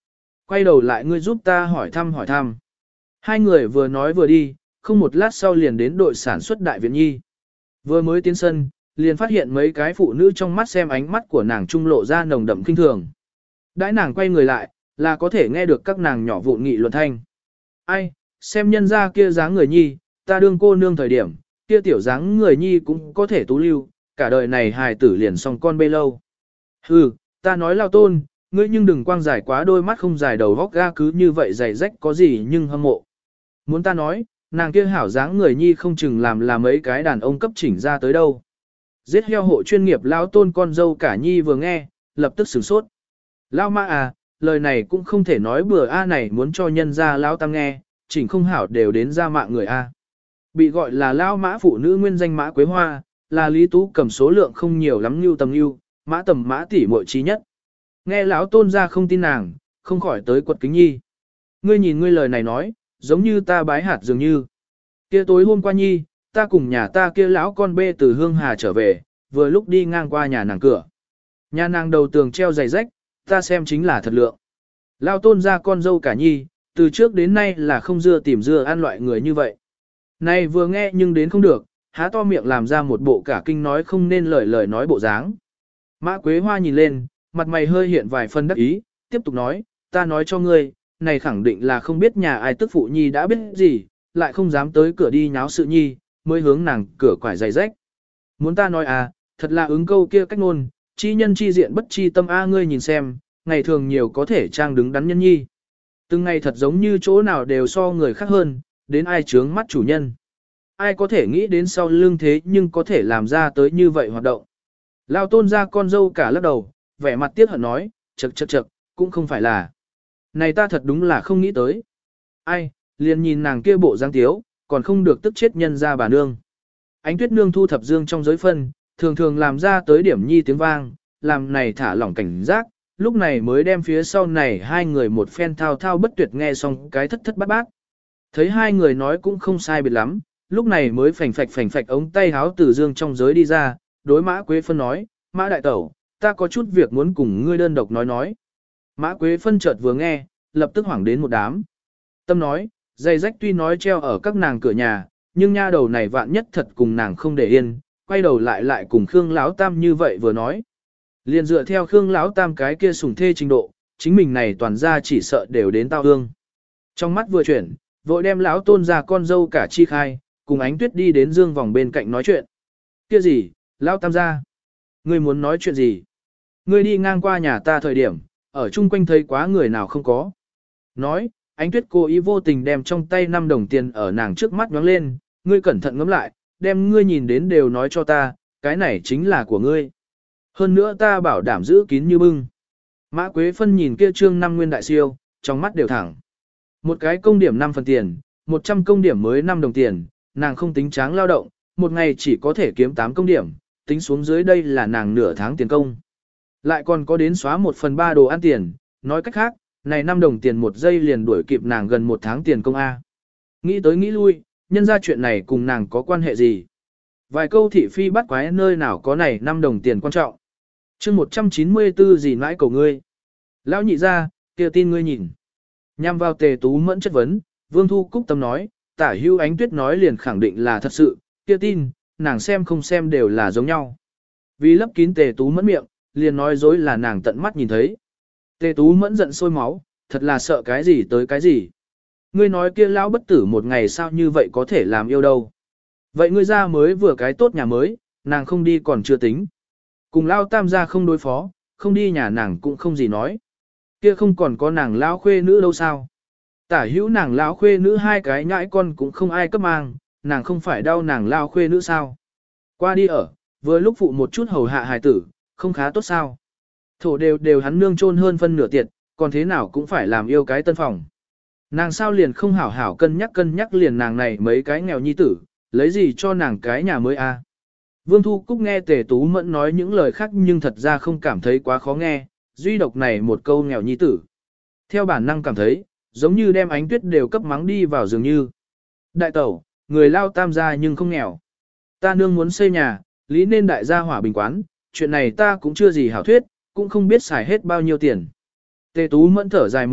Quay đầu lại ngươi giúp ta hỏi thăm hỏi thăm. Hai người vừa nói vừa đi, không một lát sau liền đến đội sản xuất đại viện nhi. Vừa mới tiến sân, liền phát hiện mấy cái phụ nữ trong mắt xem ánh mắt của nàng trung lộ ra nồng đậm kinh thường. Đãi nàng quay người lại, là có thể nghe được các nàng nhỏ vụn nghị luận thanh. Ai, xem nhân ra kia dáng người nhi, ta đương cô nương thời điểm, kia tiểu dáng người nhi cũng có thể tú lưu, cả đời này hài tử liền xong con bê lâu. Hừ, ta nói lao tôn, ngươi nhưng đừng quang dài quá đôi mắt không dài đầu vóc ga cứ như vậy dày rách có gì nhưng hâm mộ. Muốn ta nói, nàng kia hảo dáng người nhi không chừng làm là mấy cái đàn ông cấp chỉnh ra tới đâu. Giết heo hộ chuyên nghiệp lao tôn con dâu cả nhi vừa nghe, lập tức sửng sốt. Lao ma à, lời này cũng không thể nói bừa a này muốn cho nhân ra lao tam nghe, chỉnh không hảo đều đến ra mạng người a. Bị gọi là lao mã phụ nữ nguyên danh mã quế hoa, là Lý Tú cầm số lượng không nhiều lắm như tầm như, mã tầm mã tỷ muội trí nhất. Nghe lão tôn ra không tin nàng, không khỏi tới quật kính nhi. Ngươi nhìn ngươi lời này nói, giống như ta bái hạt dường như. Kia tối hôm qua nhi, ta cùng nhà ta kia lão con bê từ Hương Hà trở về, vừa lúc đi ngang qua nhà nàng cửa. Nhà nàng đầu tường treo giày rách, ta xem chính là thật lượng. Lão tôn ra con dâu cả nhi, từ trước đến nay là không dưa tìm dưa ăn loại người như vậy. Này vừa nghe nhưng đến không được, há to miệng làm ra một bộ cả kinh nói không nên lời lời nói bộ dáng. Mã Quế Hoa nhìn lên, mặt mày hơi hiện vài phân đắc ý, tiếp tục nói, ta nói cho ngươi, này khẳng định là không biết nhà ai tức phụ nhi đã biết gì, lại không dám tới cửa đi nháo sự nhi, mới hướng nàng cửa quải giày rách. Muốn ta nói à, thật là ứng câu kia cách ngôn, chi nhân chi diện bất chi tâm a ngươi nhìn xem, ngày thường nhiều có thể trang đứng đắn nhân nhi. Từng ngày thật giống như chỗ nào đều so người khác hơn, đến ai trướng mắt chủ nhân. Ai có thể nghĩ đến sau lưng thế nhưng có thể làm ra tới như vậy hoạt động. Lao tôn ra con dâu cả lắc đầu, vẻ mặt tiếc hận nói, chật chật chật, cũng không phải là. Này ta thật đúng là không nghĩ tới. Ai, liền nhìn nàng kia bộ dáng tiếu, còn không được tức chết nhân ra bà nương. Ánh tuyết nương thu thập dương trong giới phân, thường thường làm ra tới điểm nhi tiếng vang, làm này thả lỏng cảnh giác, lúc này mới đem phía sau này hai người một phen thao thao bất tuyệt nghe xong cái thất thất bát bát. Thấy hai người nói cũng không sai biệt lắm, lúc này mới phành phạch phành phạch ống tay háo từ dương trong giới đi ra, đối Mã Quế Phân nói, Mã Đại Tẩu, ta có chút việc muốn cùng ngươi đơn độc nói nói. Mã Quế Phân chợt vừa nghe, lập tức hoảng đến một đám. Tâm nói, giày rách tuy nói treo ở các nàng cửa nhà, nhưng nha đầu này vạn nhất thật cùng nàng không để yên, quay đầu lại lại cùng Khương Lão Tam như vậy vừa nói. Liền dựa theo Khương Lão Tam cái kia sủng thê trình độ, chính mình này toàn ra chỉ sợ đều đến tao hương. Trong mắt vừa chuyển, vội đem lão tôn ra con dâu cả chi khai, cùng Ánh Tuyết đi đến dương vòng bên cạnh nói chuyện. Kia gì, Lão Tam gia? Ngươi muốn nói chuyện gì? Ngươi đi ngang qua nhà ta thời điểm, ở chung quanh thấy quá người nào không có. Nói, Ánh Tuyết cố ý vô tình đem trong tay năm đồng tiền ở nàng trước mắt nhoáng lên, ngươi cẩn thận ngắm lại, đem ngươi nhìn đến đều nói cho ta, cái này chính là của ngươi. Hơn nữa ta bảo đảm giữ kín như bưng. Mã Quế Phân nhìn kia trương năm nguyên đại siêu, trong mắt đều thẳng. Một cái công điểm năm phần tiền, một trăm công điểm mới năm đồng tiền, nàng không tính tráng lao động, một ngày chỉ có thể kiếm tám công điểm, tính xuống dưới đây là nàng nửa tháng tiền công. Lại còn có đến xóa một phần ba đồ ăn tiền, nói cách khác, này năm đồng tiền một giây liền đuổi kịp nàng gần một tháng tiền công A. Nghĩ tới nghĩ lui, nhân ra chuyện này cùng nàng có quan hệ gì? Vài câu thị phi bắt quái nơi nào có này năm đồng tiền quan trọng. chương một trăm chín mươi tư gì nãi cầu ngươi. Lão nhị ra, kia tin ngươi nhìn. Nhằm vào Tề Tú Mẫn chất vấn, Vương Thu Cúc Tâm nói, Tả Hưu Ánh Tuyết nói liền khẳng định là thật sự, kia tin, nàng xem không xem đều là giống nhau. Vì lấp kín Tề Tú Mẫn miệng, liền nói dối là nàng tận mắt nhìn thấy. Tề Tú Mẫn giận sôi máu, thật là sợ cái gì tới cái gì. Ngươi nói kia lão bất tử một ngày sao như vậy có thể làm yêu đâu. Vậy ngươi ra mới vừa cái tốt nhà mới, nàng không đi còn chưa tính. Cùng lao tam gia không đối phó, không đi nhà nàng cũng không gì nói. Kia không còn có nàng lão khuê nữ đâu sao. Tả hữu nàng lão khuê nữ hai cái nhãi con cũng không ai cấp mang, nàng không phải đau nàng lão khuê nữ sao. Qua đi ở, vừa lúc phụ một chút hầu hạ hài tử, không khá tốt sao. Thổ đều đều hắn nương chôn hơn phân nửa tiệt, còn thế nào cũng phải làm yêu cái tân phòng. Nàng sao liền không hảo hảo cân nhắc cân nhắc liền nàng này mấy cái nghèo nhi tử, lấy gì cho nàng cái nhà mới a? Vương Thu Cúc nghe Tề Tú Mẫn nói những lời khác nhưng thật ra không cảm thấy quá khó nghe, duy độc này một câu nghèo nhi tử. Theo bản năng cảm thấy, giống như đem Ánh Tuyết đều cấp mắng đi vào dường như. Đại tẩu, người lao tam gia nhưng không nghèo. Ta nương muốn xây nhà, lý nên đại gia hỏa bình quán, chuyện này ta cũng chưa gì hảo thuyết, cũng không biết xài hết bao nhiêu tiền. Tề Tú Mẫn thở dài một ngụm,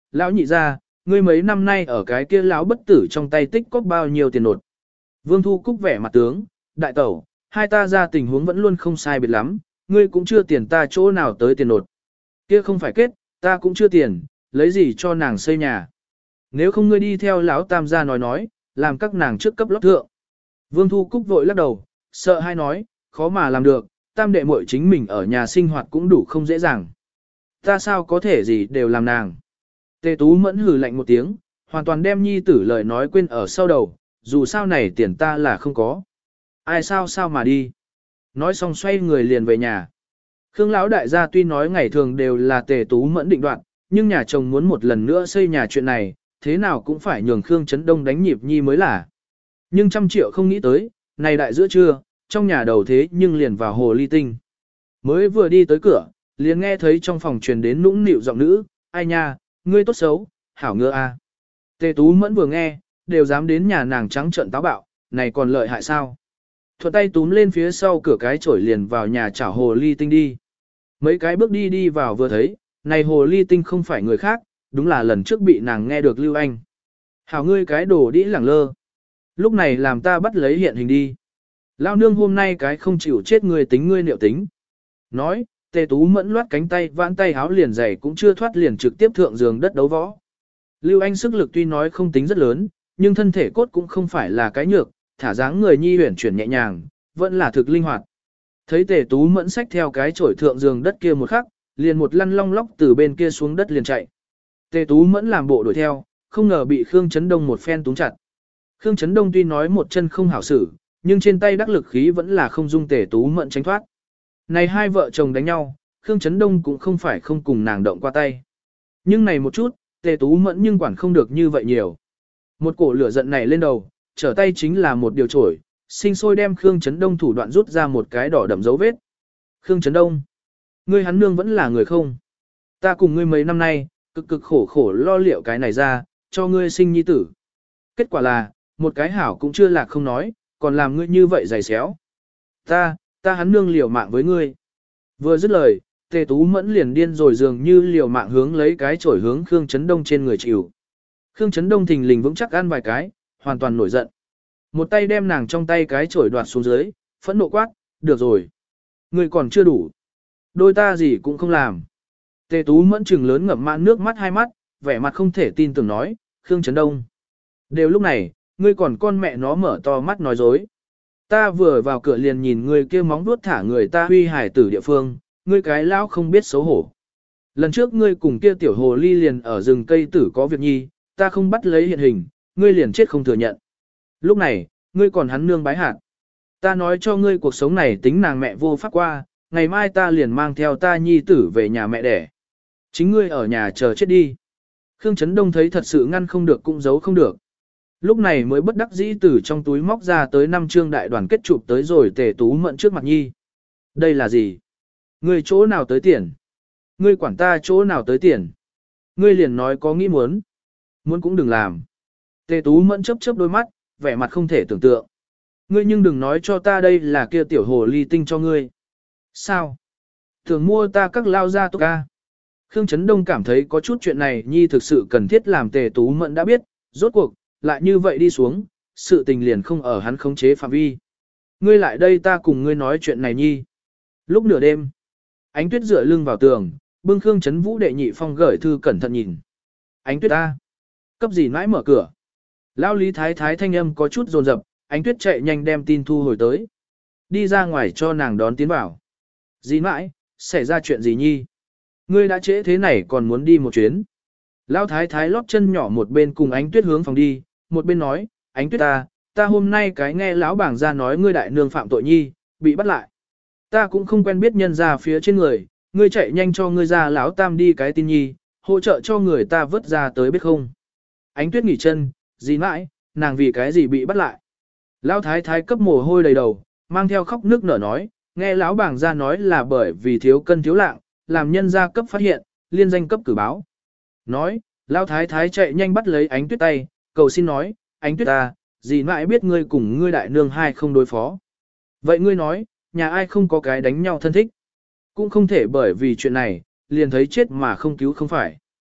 lão nhị ra, ngươi mấy năm nay ở cái kia lão bất tử trong tay tích có bao nhiêu tiền nột. Vương Thu Cúc vẻ mặt tướng, đại tẩu, hai ta ra tình huống vẫn luôn không sai biệt lắm, ngươi cũng chưa tiền ta chỗ nào tới tiền nột. Kia không phải kết, ta cũng chưa tiền, lấy gì cho nàng xây nhà. Nếu không ngươi đi theo lão tam gia nói nói, làm các nàng trước cấp lót thượng. Vương Thu Cúc vội lắc đầu, sợ hai nói, khó mà làm được, tam đệ muội chính mình ở nhà sinh hoạt cũng đủ không dễ dàng. Ta sao có thể gì đều làm nàng. Tề Tú Mẫn hừ lạnh một tiếng, hoàn toàn đem nhi tử lời nói quên ở sau đầu, dù sao này tiền ta là không có. Ai sao sao mà đi. Nói xong xoay người liền về nhà. Khương lão đại gia tuy nói ngày thường đều là Tề Tú Mẫn định đoạt, nhưng nhà chồng muốn một lần nữa xây nhà chuyện này, thế nào cũng phải nhường Khương Chấn Đông đánh nhịp nhi mới là. Nhưng trăm triệu không nghĩ tới, này đại giữa trưa, trong nhà đầu thế nhưng liền vào hồ ly tinh. Mới vừa đi tới cửa, liền nghe thấy trong phòng truyền đến nũng nịu giọng nữ, ai nha, ngươi tốt xấu, hảo ngựa a. À. Tề Tú Mẫn vừa nghe, đều dám đến nhà nàng trắng trợn táo bạo, này còn lợi hại sao? Thuận tay túm lên phía sau cửa cái chổi liền vào nhà chảo hồ ly tinh đi. Mấy cái bước đi đi vào vừa thấy, này hồ ly tinh không phải người khác, đúng là lần trước bị nàng nghe được Lưu Anh. Hảo ngươi cái đồ đĩ lẳng lơ. Lúc này làm ta bắt lấy hiện hình đi. Lao nương hôm nay cái không chịu chết ngươi tính ngươi liệu tính. Nói, Tề Tú Mẫn loát cánh tay vãn tay háo liền giày cũng chưa thoát liền trực tiếp thượng giường đất đấu võ. Lưu Anh sức lực tuy nói không tính rất lớn, nhưng thân thể cốt cũng không phải là cái nhược, thả dáng người nhi huyển chuyển nhẹ nhàng, vẫn là thực linh hoạt. Thấy Tề Tú Mẫn xách theo cái chổi thượng giường đất kia một khắc, liền một lăn long lóc từ bên kia xuống đất liền chạy. Tề Tú Mẫn làm bộ đuổi theo, không ngờ bị Khương Chấn Đông một phen túng chặt. Khương Chấn Đông tuy nói một chân không hảo xử, nhưng trên tay đắc lực khí vẫn là không dung Tề Tú Mẫn tránh thoát. Này hai vợ chồng đánh nhau, Khương Chấn Đông cũng không phải không cùng nàng động qua tay. Nhưng này một chút, Tề Tú Mẫn nhưng quản không được như vậy nhiều. Một cổ lửa giận này lên đầu, trở tay chính là một điều chổi, sinh sôi đem Khương Chấn Đông thủ đoạn rút ra một cái đỏ đậm dấu vết. Khương Chấn Đông, ngươi hắn nương vẫn là người không? Ta cùng ngươi mấy năm nay, cực cực khổ khổ lo liệu cái này ra, cho ngươi sinh nhi tử. Kết quả là, một cái hảo cũng chưa lạc không nói, còn làm ngươi như vậy dày xéo. Ta, ta hắn nương liều mạng với ngươi. Vừa dứt lời, Tề Tú Mẫn liền điên rồi dường như liều mạng hướng lấy cái chổi hướng Khương Chấn Đông trên người chịu. Khương Chấn Đông thình lình vững chắc ăn vài cái, hoàn toàn nổi giận. Một tay đem nàng trong tay cái chổi đoạt xuống dưới, phẫn nộ quát, được rồi. Ngươi còn chưa đủ. Đôi ta gì cũng không làm. Tề Tú Mẫn trừng lớn ngậm mạn nước mắt hai mắt, vẻ mặt không thể tin tưởng nói, Khương Chấn Đông. Đều lúc này, ngươi còn con mẹ nó mở to mắt nói dối. Ta vừa vào cửa liền nhìn ngươi kia móng vuốt thả người ta huy hải tử địa phương, ngươi cái lão không biết xấu hổ. Lần trước ngươi cùng kia tiểu hồ ly liền ở rừng cây tử có việc nhi, ta không bắt lấy hiện hình, ngươi liền chết không thừa nhận. Lúc này, ngươi còn hắn nương bái hạt. Ta nói cho ngươi cuộc sống này tính nàng mẹ vô pháp qua, ngày mai ta liền mang theo ta nhi tử về nhà mẹ đẻ. Chính ngươi ở nhà chờ chết đi. Khương Chấn Đông thấy thật sự ngăn không được cũng giấu không được. Lúc này mới bất đắc dĩ từ trong túi móc ra tới năm chương đại đoàn kết chụp tới rồi Tề Tú Mẫn trước mặt nhi. Đây là gì? Ngươi chỗ nào tới tiền? Ngươi quản ta chỗ nào tới tiền? Ngươi liền nói có nghĩ muốn. Muốn cũng đừng làm. Tề Tú Mẫn chớp chớp đôi mắt, vẻ mặt không thể tưởng tượng. Ngươi nhưng đừng nói cho ta đây là kia tiểu hồ ly tinh cho ngươi. Sao? Thường mua ta các lao ra tốt ca. Khương Chấn Đông cảm thấy có chút chuyện này nhi thực sự cần thiết làm Tề Tú Mẫn đã biết, rốt cuộc, lại như vậy đi xuống, sự tình liền không ở hắn khống chế phạm vi. Ngươi lại đây ta cùng ngươi nói chuyện này nhi. Lúc nửa đêm, Ánh Tuyết dựa lưng vào tường, bưng Khương Chấn Vũ đệ nhị phong gửi thư cẩn thận nhìn. Ánh Tuyết ta, cấp gì nãi mở cửa. Lão Lý Thái Thái thanh âm có chút dồn dập, Ánh Tuyết chạy nhanh đem tin thu hồi tới. Đi ra ngoài cho nàng đón tiến vào. Dì mãi, xảy ra chuyện gì nhi? Ngươi đã trễ thế này còn muốn đi một chuyến. Lão Thái Thái lót chân nhỏ một bên cùng Ánh Tuyết hướng phòng đi, một bên nói, Ánh Tuyết ta, ta hôm nay cái nghe lão bảng ra nói ngươi đại nương phạm tội nhi, bị bắt lại. Ta cũng không quen biết nhân ra phía trên người, ngươi chạy nhanh cho ngươi ra lão tam đi cái tin nhi, hỗ trợ cho người ta vớt ra tới biết không. Ánh Tuyết nghỉ chân, gì mãi, nàng vì cái gì bị bắt lại. Lão Thái Thái cấp mồ hôi đầy đầu, mang theo khóc nước nở nói, nghe lão bảng ra nói là bởi vì thiếu cân thiếu lạng, làm nhân gia cấp phát hiện, liên danh cấp cử báo. Nói, Lão Thái Thái chạy nhanh bắt lấy Ánh Tuyết tay, cầu xin nói, Ánh Tuyết ta, dì mãi biết ngươi cùng ngươi đại nương hai không đối phó. Vậy ngươi nói, nhà ai không có cái đánh nhau thân thích. Cũng không thể bởi vì chuyện này, liền thấy chết mà không cứu không phải.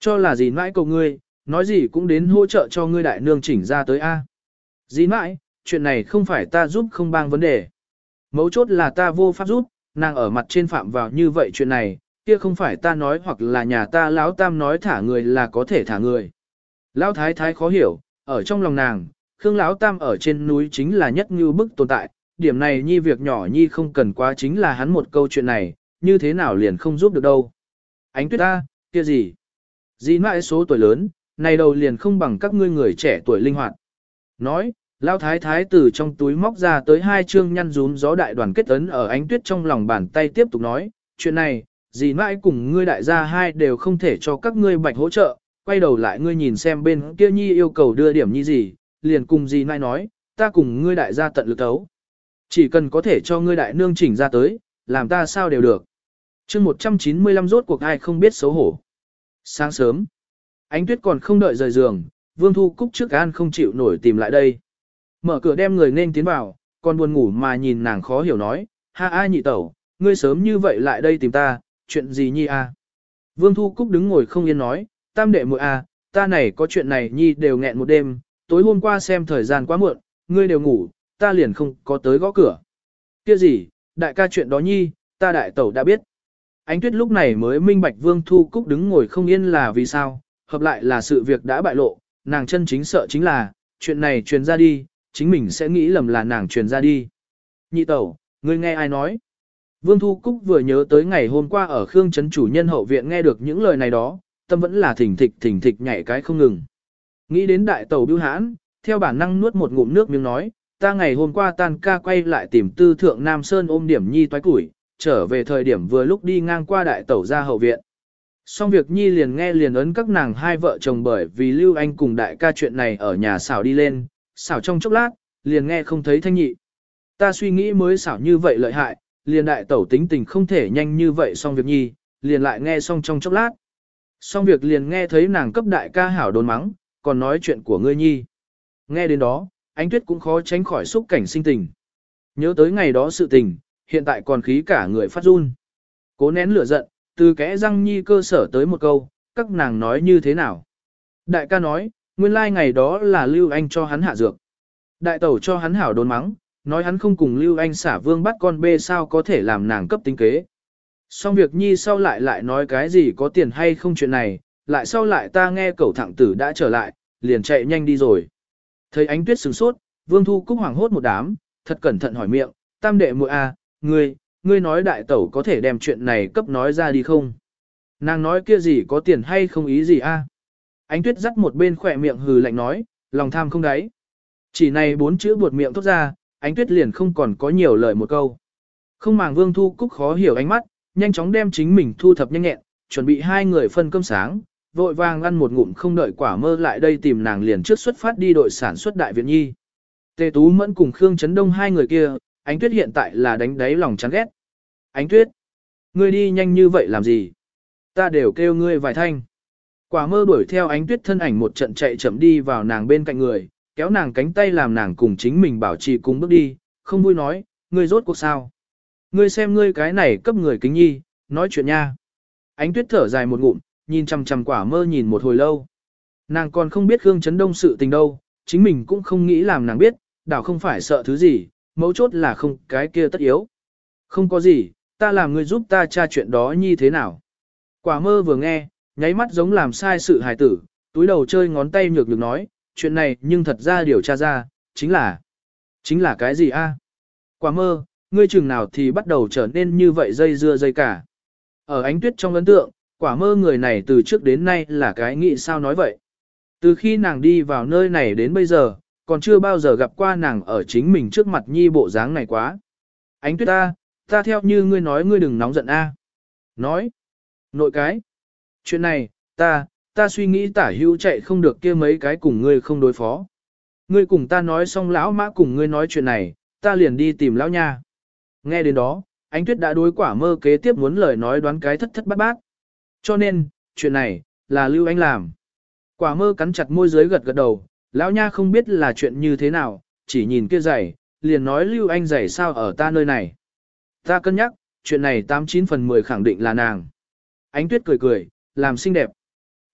Cho là gì mãi cầu ngươi, nói gì cũng đến hỗ trợ cho ngươi đại nương chỉnh ra tới A. Dì mãi, chuyện này không phải ta giúp không bang vấn đề. Mấu chốt là ta vô pháp giúp, nàng ở mặt trên phạm vào như vậy chuyện này, kia không phải ta nói hoặc là nhà ta lão tam nói thả người là có thể thả người. Lão thái thái khó hiểu, ở trong lòng nàng, Khương lão tam ở trên núi chính là nhất như bức tồn tại, điểm này nhi việc nhỏ nhi không cần quá chính là hắn một câu chuyện này, như thế nào liền không giúp được đâu. Ánh tuyết ta, kia gì? Dì mãi số tuổi lớn, này đầu liền không bằng các ngươi người trẻ tuổi linh hoạt. Nói, Lão thái thái từ trong túi móc ra tới hai chương nhăn rún gió đại đoàn kết ấn ở ánh tuyết trong lòng bàn tay tiếp tục nói, chuyện này, dì mãi cùng ngươi đại gia hai đều không thể cho các ngươi bạch hỗ trợ, quay đầu lại ngươi nhìn xem bên kia nhi yêu cầu đưa điểm nhi gì, liền cùng dì mãi nói, ta cùng ngươi đại gia tận lực thấu. Chỉ cần có thể cho ngươi đại nương chỉnh ra tới, làm ta sao đều được. Chương một trăm chín mươi lăm rốt cuộc ai không biết xấu hổ. Sáng sớm, ánh tuyết còn không đợi rời giường, Vương Thu Cúc trước an không chịu nổi tìm lại đây. Mở cửa đem người nên tiến vào, còn buồn ngủ mà nhìn nàng khó hiểu nói, ha ai nhị tẩu, ngươi sớm như vậy lại đây tìm ta, chuyện gì nhi a? Vương Thu Cúc đứng ngồi không yên nói, tam đệ muội a, ta này có chuyện này nhi đều nghẹn một đêm, tối hôm qua xem thời gian quá muộn, ngươi đều ngủ, ta liền không có tới gõ cửa. Kia gì, đại ca chuyện đó nhi, ta đại tẩu đã biết. Ánh tuyết lúc này mới minh bạch Vương Thu Cúc đứng ngồi không yên là vì sao, hợp lại là sự việc đã bại lộ, nàng chân chính sợ chính là, chuyện này truyền ra đi, chính mình sẽ nghĩ lầm là nàng truyền ra đi. Nhị tẩu, ngươi nghe ai nói? Vương Thu Cúc vừa nhớ tới ngày hôm qua ở Khương Trấn chủ nhân hậu viện nghe được những lời này đó, tâm vẫn là thỉnh thịch thỉnh thịch nhảy cái không ngừng. Nghĩ đến đại tẩu bưu hãn, theo bản năng nuốt một ngụm nước miếng nói, ta ngày hôm qua tan ca quay lại tìm tư thượng Nam Sơn ôm điểm nhi toái củi, trở về thời điểm vừa lúc đi ngang qua đại tẩu ra hậu viện. Xong việc nhi liền nghe liền ấn các nàng hai vợ chồng bởi vì Lưu Anh cùng đại ca chuyện này ở nhà xảo đi lên, xảo trong chốc lát, liền nghe không thấy thanh nhị. Ta suy nghĩ mới xảo như vậy lợi hại, liền đại tẩu tính tình không thể nhanh như vậy xong việc nhi, liền lại nghe xong trong chốc lát. Xong việc liền nghe thấy nàng cấp đại ca hảo đồn mắng, còn nói chuyện của ngươi nhi. Nghe đến đó, ánh tuyết cũng khó tránh khỏi xúc cảnh sinh tình. Nhớ tới ngày đó sự tình, hiện tại còn khí cả người phát run. Cố nén lửa giận, từ kẽ răng nhi cơ sở tới một câu, các nàng nói như thế nào. Đại ca nói, nguyên lai ngày đó là Lưu Anh cho hắn hạ dược. Đại tẩu cho hắn hảo đồn mắng, nói hắn không cùng Lưu Anh xả vương bắt con bê sao có thể làm nàng cấp tính kế. Xong việc nhi sau lại lại nói cái gì có tiền hay không chuyện này, lại sau lại ta nghe cẩu thẳng tử đã trở lại, liền chạy nhanh đi rồi. Thấy ánh tuyết sửng sốt, Vương Thu Cúc hoảng hốt một đám, thật cẩn thận hỏi miệng, tam đệ muội a, ngươi, ngươi nói đại tẩu có thể đem chuyện này cấp nói ra đi không? Nàng nói kia gì có tiền hay không ý gì a? Ánh tuyết dắt một bên khỏe miệng hừ lạnh nói, lòng tham không đáy. Chỉ này bốn chữ buột miệng thốt ra, ánh tuyết liền không còn có nhiều lời một câu. Không màng Vương Thu Cúc khó hiểu ánh mắt, nhanh chóng đem chính mình thu thập nhanh nhẹn, chuẩn bị hai người phân cơm sáng, vội vàng ăn một ngụm không đợi quả mơ lại đây tìm nàng liền trước xuất phát đi đội sản xuất đại viện nhi. Tề Tú Mẫn cùng Khương Trấn Đông hai người kia, ánh tuyết hiện tại là đánh đáy lòng chán ghét. Ánh tuyết, ngươi đi nhanh như vậy làm gì? Ta đều kêu ngươi vài thanh. Quả mơ đuổi theo ánh tuyết thân ảnh một trận chạy chậm đi vào nàng bên cạnh người, kéo nàng cánh tay làm nàng cùng chính mình bảo trì cùng bước đi, không vui nói, ngươi rốt cuộc sao? Ngươi xem ngươi cái này cấp người kính nhi, nói chuyện nha. Ánh tuyết thở dài một ngụm, nhìn chằm chằm quả mơ nhìn một hồi lâu. Nàng còn không biết Khương Trấn Đông sự tình đâu, chính mình cũng không nghĩ làm nàng biết, đảo không phải sợ thứ gì, mấu chốt là không cái kia tất yếu. Không có gì, ta làm ngươi giúp ta tra chuyện đó như thế nào. Quả mơ vừa nghe, nháy mắt giống làm sai sự hài tử, túi đầu chơi ngón tay nhược nhược nói, chuyện này nhưng thật ra điều tra ra, chính là, chính là cái gì a? Quả mơ, ngươi chừng nào thì bắt đầu trở nên như vậy dây dưa dây cả. Ở ánh tuyết trong ấn tượng, quả mơ người này từ trước đến nay là cái nghĩ sao nói vậy. Từ khi nàng đi vào nơi này đến bây giờ, còn chưa bao giờ gặp qua nàng ở chính mình trước mặt nhi bộ dáng này quá. Ánh tuyết ta, ta theo như ngươi nói ngươi đừng nóng giận a. Nói, nội cái, chuyện này, ta, ta suy nghĩ tả hữu chạy không được kia mấy cái cùng ngươi không đối phó. Ngươi cùng ta nói xong lão mã cùng ngươi nói chuyện này, ta liền đi tìm lão nha. Nghe đến đó, ánh tuyết đã đối quả mơ kế tiếp muốn lời nói đoán cái thất thất bát bát. Cho nên, chuyện này, là Lưu Anh làm. Quả mơ cắn chặt môi dưới gật gật đầu, lão nha không biết là chuyện như thế nào, chỉ nhìn kia giày, liền nói Lưu Anh giày sao ở ta nơi này. Ta cân nhắc, chuyện này tám chín phần mười khẳng định là nàng. Ánh tuyết cười cười, làm xinh đẹp.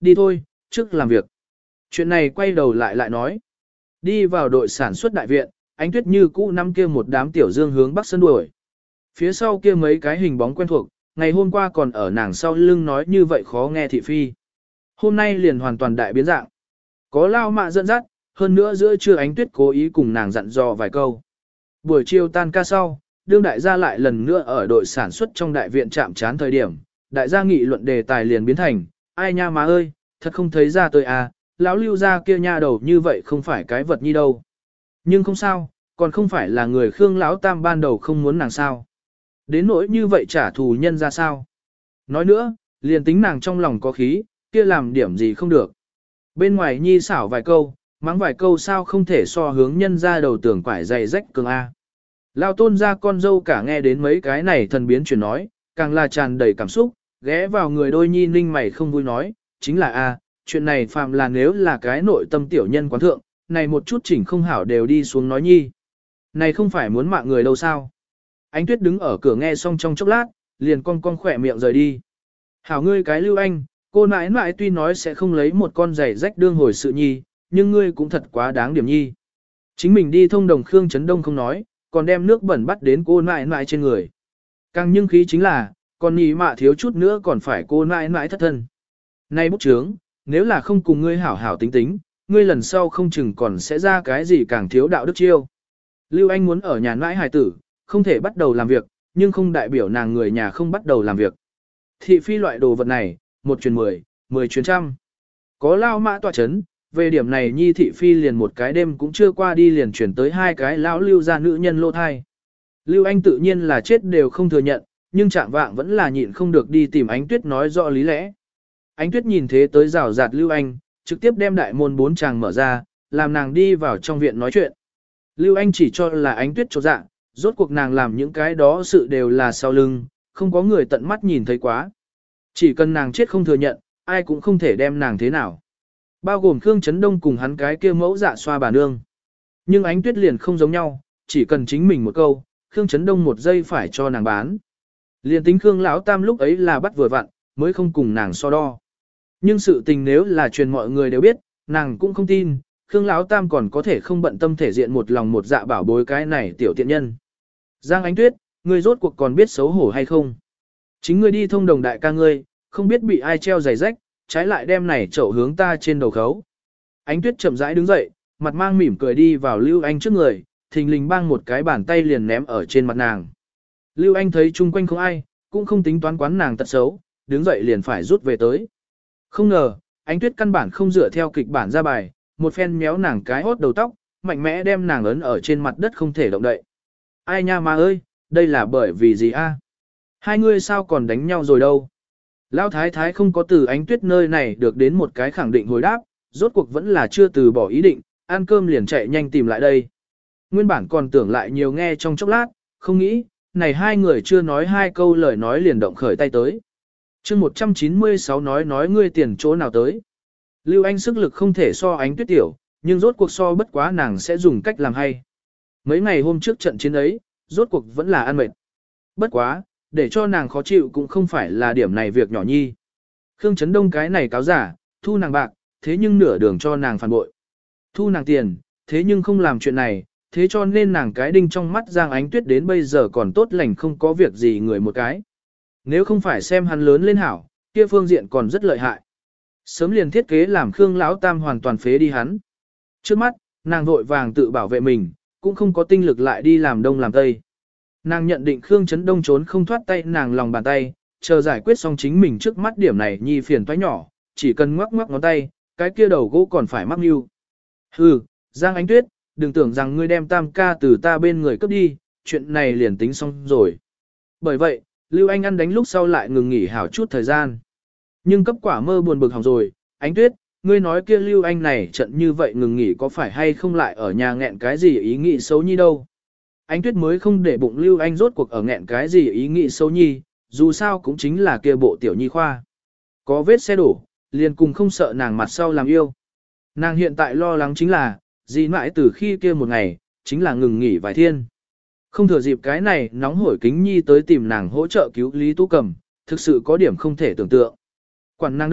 đi thôi, trước làm việc. Chuyện này quay đầu lại lại nói. Đi vào đội sản xuất đại viện, Ánh Tuyết như cũ năm kia một đám tiểu dương hướng bắc sân đuổi. Phía sau kia mấy cái hình bóng quen thuộc, ngày hôm qua còn ở nàng sau lưng nói như vậy khó nghe thị phi. Hôm nay liền hoàn toàn đại biến dạng. Có lao mạ dẫn dắt, hơn nữa giữa trưa Ánh Tuyết cố ý cùng nàng dặn dò vài câu. Buổi chiều tan ca sau, đương đại gia lại lần nữa ở đội sản xuất trong đại viện chạm chán thời điểm, đại gia nghị luận đề tài liền biến thành, ai nha má ơi, thật không thấy ra tôi à, lão Lưu gia kia nha đầu như vậy không phải cái vật nhi đâu. Nhưng không sao, còn không phải là người Khương lão tam ban đầu không muốn nàng sao. Đến nỗi như vậy trả thù nhân ra sao. Nói nữa, liền tính nàng trong lòng có khí, kia làm điểm gì không được. Bên ngoài nhi xảo vài câu, mắng vài câu sao không thể so hướng nhân ra đầu tưởng quải dày rách cường A. Lao tôn ra con dâu cả nghe đến mấy cái này thần biến chuyển nói, càng là tràn đầy cảm xúc, ghé vào người đôi nhi ninh mày không vui nói, chính là A, chuyện này phạm là nếu là cái nội tâm tiểu nhân quán thượng, này một chút chỉnh không hảo đều đi xuống nói nhi. Này không phải muốn mạng người đâu sao. Ánh Tuyết đứng ở cửa nghe xong trong chốc lát, liền cong cong khỏe miệng rời đi. Hảo ngươi cái Lưu Anh, cô nãi nãi tuy nói sẽ không lấy một con giày rách đương hồi sự nhi, nhưng ngươi cũng thật quá đáng điểm nhi. Chính mình đi thông đồng Khương Trấn Đông không nói, còn đem nước bẩn bắt đến cô nãi nãi trên người. Càng nhưng khí chính là, còn nhì mạ thiếu chút nữa còn phải cô nãi nãi thất thân. Nay bút chướng, nếu là không cùng ngươi hảo hảo tính tính, ngươi lần sau không chừng còn sẽ ra cái gì càng thiếu đạo đức chiêu. Lưu Anh muốn ở nhà nãi hài tử, không thể bắt đầu làm việc, nhưng không đại biểu nàng người nhà không bắt đầu làm việc. Thị phi loại đồ vật này, một truyền mười, mười truyền trăm. Có lao mã tọa chấn, về điểm này nhi thị phi liền một cái đêm cũng chưa qua đi liền chuyển tới hai cái lão lưu ra nữ nhân lô thai. Lưu Anh tự nhiên là chết đều không thừa nhận, nhưng trạng vạng vẫn là nhịn không được đi tìm Ánh Tuyết nói rõ lý lẽ. Ánh Tuyết nhìn thế tới rào rạt Lưu Anh, trực tiếp đem đại môn bốn chàng mở ra, làm nàng đi vào trong viện nói chuyện. Lưu Anh chỉ cho là Ánh Tuyết chột dạ, rốt cuộc nàng làm những cái đó sự đều là sau lưng, không có người tận mắt nhìn thấy quá. Chỉ cần nàng chết không thừa nhận, ai cũng không thể đem nàng thế nào. Bao gồm Khương Trấn Đông cùng hắn cái kia mẫu dạ xoa bà nương. Nhưng Ánh Tuyết liền không giống nhau, chỉ cần chính mình một câu, Khương Trấn Đông một giây phải cho nàng bán. Liền tính Khương Lão Tam lúc ấy là bắt vừa vặn, mới không cùng nàng so đo. Nhưng sự tình nếu là truyền mọi người đều biết, nàng cũng không tin, Khương Lão Tam còn có thể không bận tâm thể diện một lòng một dạ bảo bối cái này tiểu tiện nhân. Giang Ánh Tuyết, ngươi rốt cuộc còn biết xấu hổ hay không? Chính ngươi đi thông đồng đại ca ngươi, không biết bị ai treo giày rách, trái lại đem này chậu hướng ta trên đầu khấu. Ánh Tuyết chậm rãi đứng dậy, mặt mang mỉm cười đi vào Lưu Anh trước người, thình lình bang một cái bàn tay liền ném ở trên mặt nàng. Lưu Anh thấy chung quanh không ai, cũng không tính toán quán nàng tật xấu, đứng dậy liền phải rút về tới. Không ngờ, Ánh Tuyết căn bản không dựa theo kịch bản ra bài, một phen méo nàng cái hốt đầu tóc, mạnh mẽ đem nàng ấn ở trên mặt đất không thể động đậy. Ai nha mà ơi, đây là bởi vì gì a? Hai ngươi sao còn đánh nhau rồi đâu? Lão thái thái không có từ Ánh Tuyết nơi này được đến một cái khẳng định hồi đáp, rốt cuộc vẫn là chưa từ bỏ ý định, ăn cơm liền chạy nhanh tìm lại đây. Nguyên bản còn tưởng lại nhiều nghe trong chốc lát, không nghĩ, này hai người chưa nói hai câu lời nói liền động khởi tay tới. chương một trăm chín mươi sáu nói nói ngươi tiền chỗ nào tới. Lưu Anh sức lực không thể so Ánh Tuyết tiểu, nhưng rốt cuộc so bất quá nàng sẽ dùng cách làm hay. Mấy ngày hôm trước trận chiến ấy, rốt cuộc vẫn là ăn mệt. Bất quá, để cho nàng khó chịu cũng không phải là điểm này việc nhỏ nhi. Khương Trấn Đông cái này cáo giả, thu nàng bạc, thế nhưng nửa đường cho nàng phản bội. Thu nàng tiền, thế nhưng không làm chuyện này, thế cho nên nàng cái đinh trong mắt Giang Ánh Tuyết đến bây giờ còn tốt lành không có việc gì người một cái. Nếu không phải xem hắn lớn lên hảo, kia phương diện còn rất lợi hại. Sớm liền thiết kế làm Khương Lão Tam hoàn toàn phế đi hắn. Trước mắt, nàng vội vàng tự bảo vệ mình, cũng không có tinh lực lại đi làm đông làm tây. Nàng nhận định Khương Trấn Đông trốn không thoát tay nàng lòng bàn tay, chờ giải quyết xong chính mình trước mắt điểm này nhi phiền toái nhỏ, chỉ cần ngoắc ngoắc ngón tay, cái kia đầu gỗ còn phải mắc mưu. Hừ, Giang Ánh Tuyết, đừng tưởng rằng ngươi đem tam ca từ ta bên người cướp đi, chuyện này liền tính xong rồi. Bởi vậy, Lưu Anh ăn đánh lúc sau lại ngừng nghỉ hảo chút thời gian. Nhưng cấp quả mơ buồn bực hỏng rồi, Ánh Tuyết, ngươi nói kia Lưu Anh này trận như vậy ngừng nghỉ có phải hay không lại ở nhà nghẹn cái gì ý nghĩ xấu nhi đâu. Ánh Tuyết mới không để bụng Lưu Anh rốt cuộc ở nghẹn cái gì ý nghĩ xấu nhi, dù sao cũng chính là kia bộ tiểu nhi khoa. Có vết xe đổ, liền cùng không sợ nàng mặt sau làm yêu. Nàng hiện tại lo lắng chính là, dì mãi từ khi kia một ngày, chính là ngừng nghỉ vài thiên. Không thừa dịp cái này nóng hổi kính nhi tới tìm nàng hỗ trợ cứu Lý Tú Cầm, thực sự có điểm không thể tưởng tượng. Quản nàng đâu,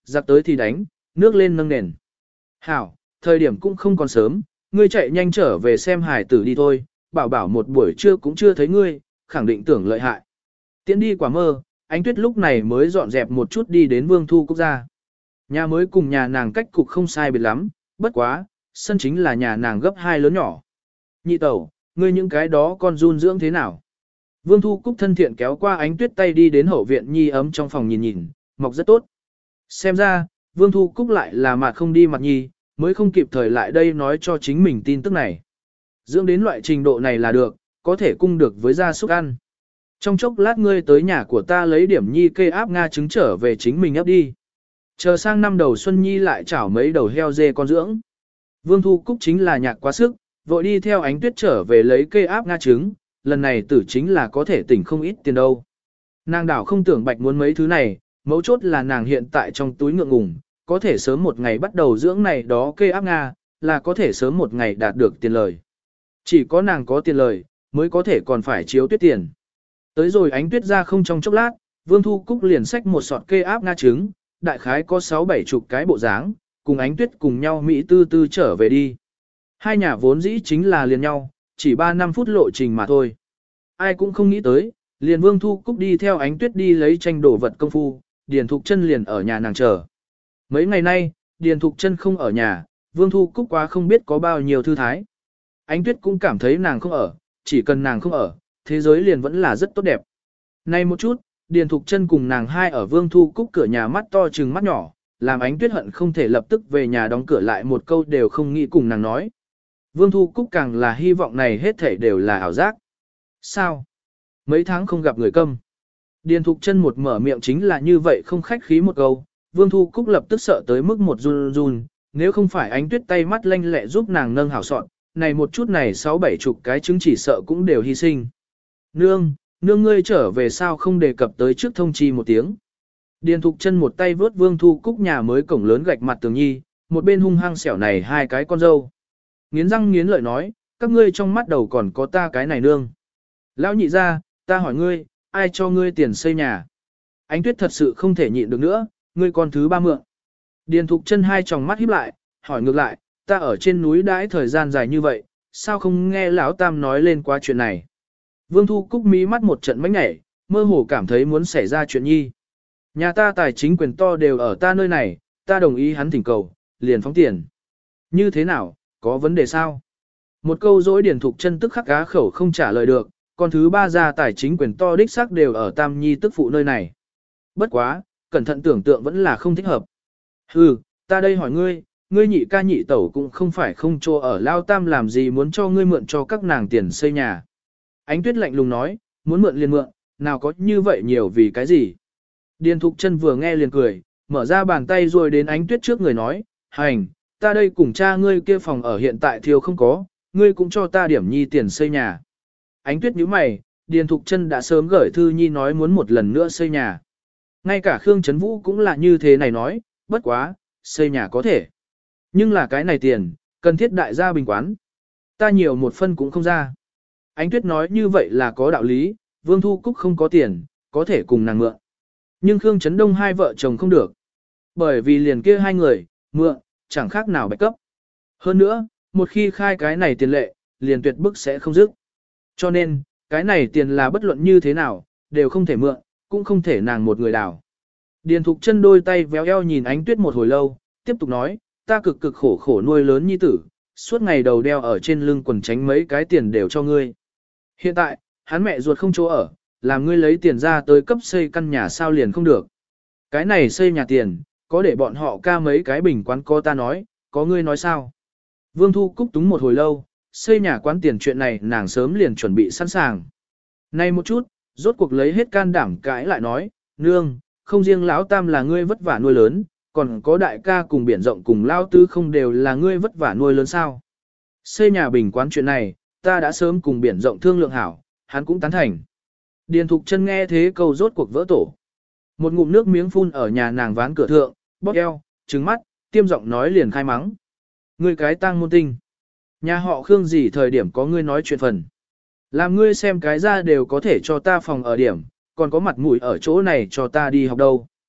giặc tới thì đánh, nước lên nâng nền. Hảo, thời điểm cũng không còn sớm, ngươi chạy nhanh trở về xem hải tử đi thôi, bảo bảo một buổi trưa cũng chưa thấy ngươi, khẳng định tưởng lợi hại. Tiến đi quả mơ, Ánh Tuyết lúc này mới dọn dẹp một chút đi đến Vương Thu Cúc ra. Nhà mới cùng nhà nàng cách cục không sai biệt lắm, bất quá, sân chính là nhà nàng gấp hai lớn nhỏ. Nhị tẩu, ngươi những cái đó con run dưỡng thế nào? Vương Thu Cúc thân thiện kéo qua Ánh Tuyết tay đi đến hậu viện nhi ấm trong phòng nhìn nhìn, mọc rất tốt. Xem ra, Vương Thu Cúc lại là mặt không đi mặt nhi, mới không kịp thời lại đây nói cho chính mình tin tức này. Dưỡng đến loại trình độ này là được, có thể cung được với gia súc ăn. Trong chốc lát ngươi tới nhà của ta lấy điểm nhi kê áp Nga trứng trở về chính mình ấp đi. Chờ sang năm đầu xuân nhi lại chảo mấy đầu heo dê con dưỡng. Vương Thu Cúc chính là nhạc quá sức, vội đi theo Ánh Tuyết trở về lấy kê áp Nga trứng, lần này tử chính là có thể tỉnh không ít tiền đâu. Nàng đảo không tưởng bạch muốn mấy thứ này, mấu chốt là nàng hiện tại trong túi ngượng ngùng, có thể sớm một ngày bắt đầu dưỡng này đó kê áp Nga, là có thể sớm một ngày đạt được tiền lời. Chỉ có nàng có tiền lời, mới có thể còn phải chiếu Tuyết tiền. Tới rồi Ánh Tuyết ra không trong chốc lát, Vương Thu Cúc liền xách một sọt kê áp Nga trứng, đại khái có sáu bảy chục cái bộ dáng, cùng Ánh Tuyết cùng nhau Mỹ tư tư trở về đi. Hai nhà vốn dĩ chính là liền nhau, chỉ ba năm phút lộ trình mà thôi. Ai cũng không nghĩ tới, liền Vương Thu Cúc đi theo Ánh Tuyết đi lấy tranh đồ vật công phu, Điền Thục Chân liền ở nhà nàng chờ. Mấy ngày nay, Điền Thục Chân không ở nhà, Vương Thu Cúc quá không biết có bao nhiêu thư thái. Ánh Tuyết cũng cảm thấy nàng không ở, chỉ cần nàng không ở, thế giới liền vẫn là rất tốt đẹp. Nay một chút, Điền Thục Chân cùng nàng hai ở Vương Thu Cúc cửa nhà mắt to trừng mắt nhỏ, làm Ánh Tuyết hận không thể lập tức về nhà đóng cửa lại một câu đều không nghĩ cùng nàng nói. Vương Thu Cúc càng là hy vọng này hết thảy đều là ảo giác. Sao? Mấy tháng không gặp người câm. Điền Thục Chân một mở miệng chính là như vậy không khách khí một câu, Vương Thu Cúc lập tức sợ tới mức một run run, nếu không phải Ánh Tuyết tay mắt lanh lẹ giúp nàng nâng hảo sọn, này một chút này sáu bảy chục cái trứng chỉ sợ cũng đều hy sinh. Nương, nương ngươi trở về sao không đề cập tới trước thông chi một tiếng. Điền Thục Chân một tay vớt Vương Thu Cúc nhà mới cổng lớn gạch mặt tường nhi, một bên hung hăng xẻo này hai cái con dâu. Nghiến răng nghiến lợi nói, các ngươi trong mắt đầu còn có ta cái này nương. Lão nhị ra, ta hỏi ngươi, ai cho ngươi tiền xây nhà? Ánh Tuyết thật sự không thể nhịn được nữa, ngươi con thứ ba mượn. Điền Thục Chân hai tròng mắt híp lại, hỏi ngược lại, ta ở trên núi đãi thời gian dài như vậy, sao không nghe lão tam nói lên qua chuyện này? Vương Thu Cúc mí mắt một trận mánh nhảy, mơ hồ cảm thấy muốn xảy ra chuyện nhi. Nhà ta tài chính quyền to đều ở ta nơi này, ta đồng ý hắn thỉnh cầu, liền phóng tiền. Như thế nào, có vấn đề sao? Một câu dối Điền Thục Chân tức khắc cá khẩu không trả lời được, con thứ ba gia tài chính quyền to đích xác đều ở Tam Nhi tức phụ nơi này. Bất quá, cẩn thận tưởng tượng vẫn là không thích hợp. Hừ, ta đây hỏi ngươi, ngươi nhị ca nhị tẩu cũng không phải không cho ở Lao Tam làm gì muốn cho ngươi mượn cho các nàng tiền xây nhà. Ánh Tuyết lạnh lùng nói, muốn mượn liền mượn, nào có như vậy nhiều vì cái gì. Điền Thục Chân vừa nghe liền cười, mở ra bàn tay rồi đến Ánh Tuyết trước người nói, hành, ta đây cùng cha ngươi kia phòng ở hiện tại thiếu không có, ngươi cũng cho ta điểm nhi tiền xây nhà. Ánh Tuyết nhíu mày, Điền Thục Chân đã sớm gửi thư nhi nói muốn một lần nữa xây nhà. Ngay cả Khương Trấn Vũ cũng là như thế này nói, bất quá, xây nhà có thể. Nhưng là cái này tiền, cần thiết đại gia bình quán. Ta nhiều một phân cũng không ra. Ánh Tuyết nói như vậy là có đạo lý, Vương Thu Cúc không có tiền, có thể cùng nàng mượn. Nhưng Khương Trấn Đông hai vợ chồng không được. Bởi vì liền kia hai người, mượn, chẳng khác nào bạch cấp. Hơn nữa, một khi khai cái này tiền lệ, liền tuyệt bức sẽ không dứt. Cho nên, cái này tiền là bất luận như thế nào, đều không thể mượn, cũng không thể nàng một người đảo. Điền Thục Chân đôi tay véo eo nhìn Ánh Tuyết một hồi lâu, tiếp tục nói, ta cực cực khổ khổ nuôi lớn nhi tử, suốt ngày đầu đeo ở trên lưng quần tránh mấy cái tiền đều cho ngươi. Hiện tại, hắn mẹ ruột không chỗ ở, làm ngươi lấy tiền ra tới cấp xây căn nhà sao liền không được. Cái này xây nhà tiền, có để bọn họ ca mấy cái bình quán có ta nói, có ngươi nói sao. Vương Thu Cúc túng một hồi lâu, xây nhà quán tiền chuyện này nàng sớm liền chuẩn bị sẵn sàng. Nay một chút, rốt cuộc lấy hết can đảm cãi lại nói, nương, không riêng lão tam là ngươi vất vả nuôi lớn, còn có đại ca cùng biển rộng cùng lao tứ không đều là ngươi vất vả nuôi lớn sao. Xây nhà bình quán chuyện này, ta đã sớm cùng biển rộng thương lượng hảo, hắn cũng tán thành. Điền Thục Chân nghe thế câu rốt cuộc vỡ tổ. Một ngụm nước miếng phun ở nhà nàng ván cửa thượng, bóp eo, trừng mắt, tiêm giọng nói liền khai mắng. Ngươi cái tang môn tinh. Nhà họ Khương gì thời điểm có ngươi nói chuyện phần. Làm ngươi xem cái ra đều có thể cho ta phòng ở điểm, còn có mặt mũi ở chỗ này cho ta đi học đâu.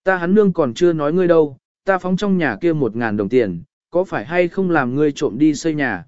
Ta hắn nương còn chưa nói ngươi đâu, ta phóng trong nhà kia một ngàn đồng tiền, có phải hay không làm ngươi trộm đi xây nhà.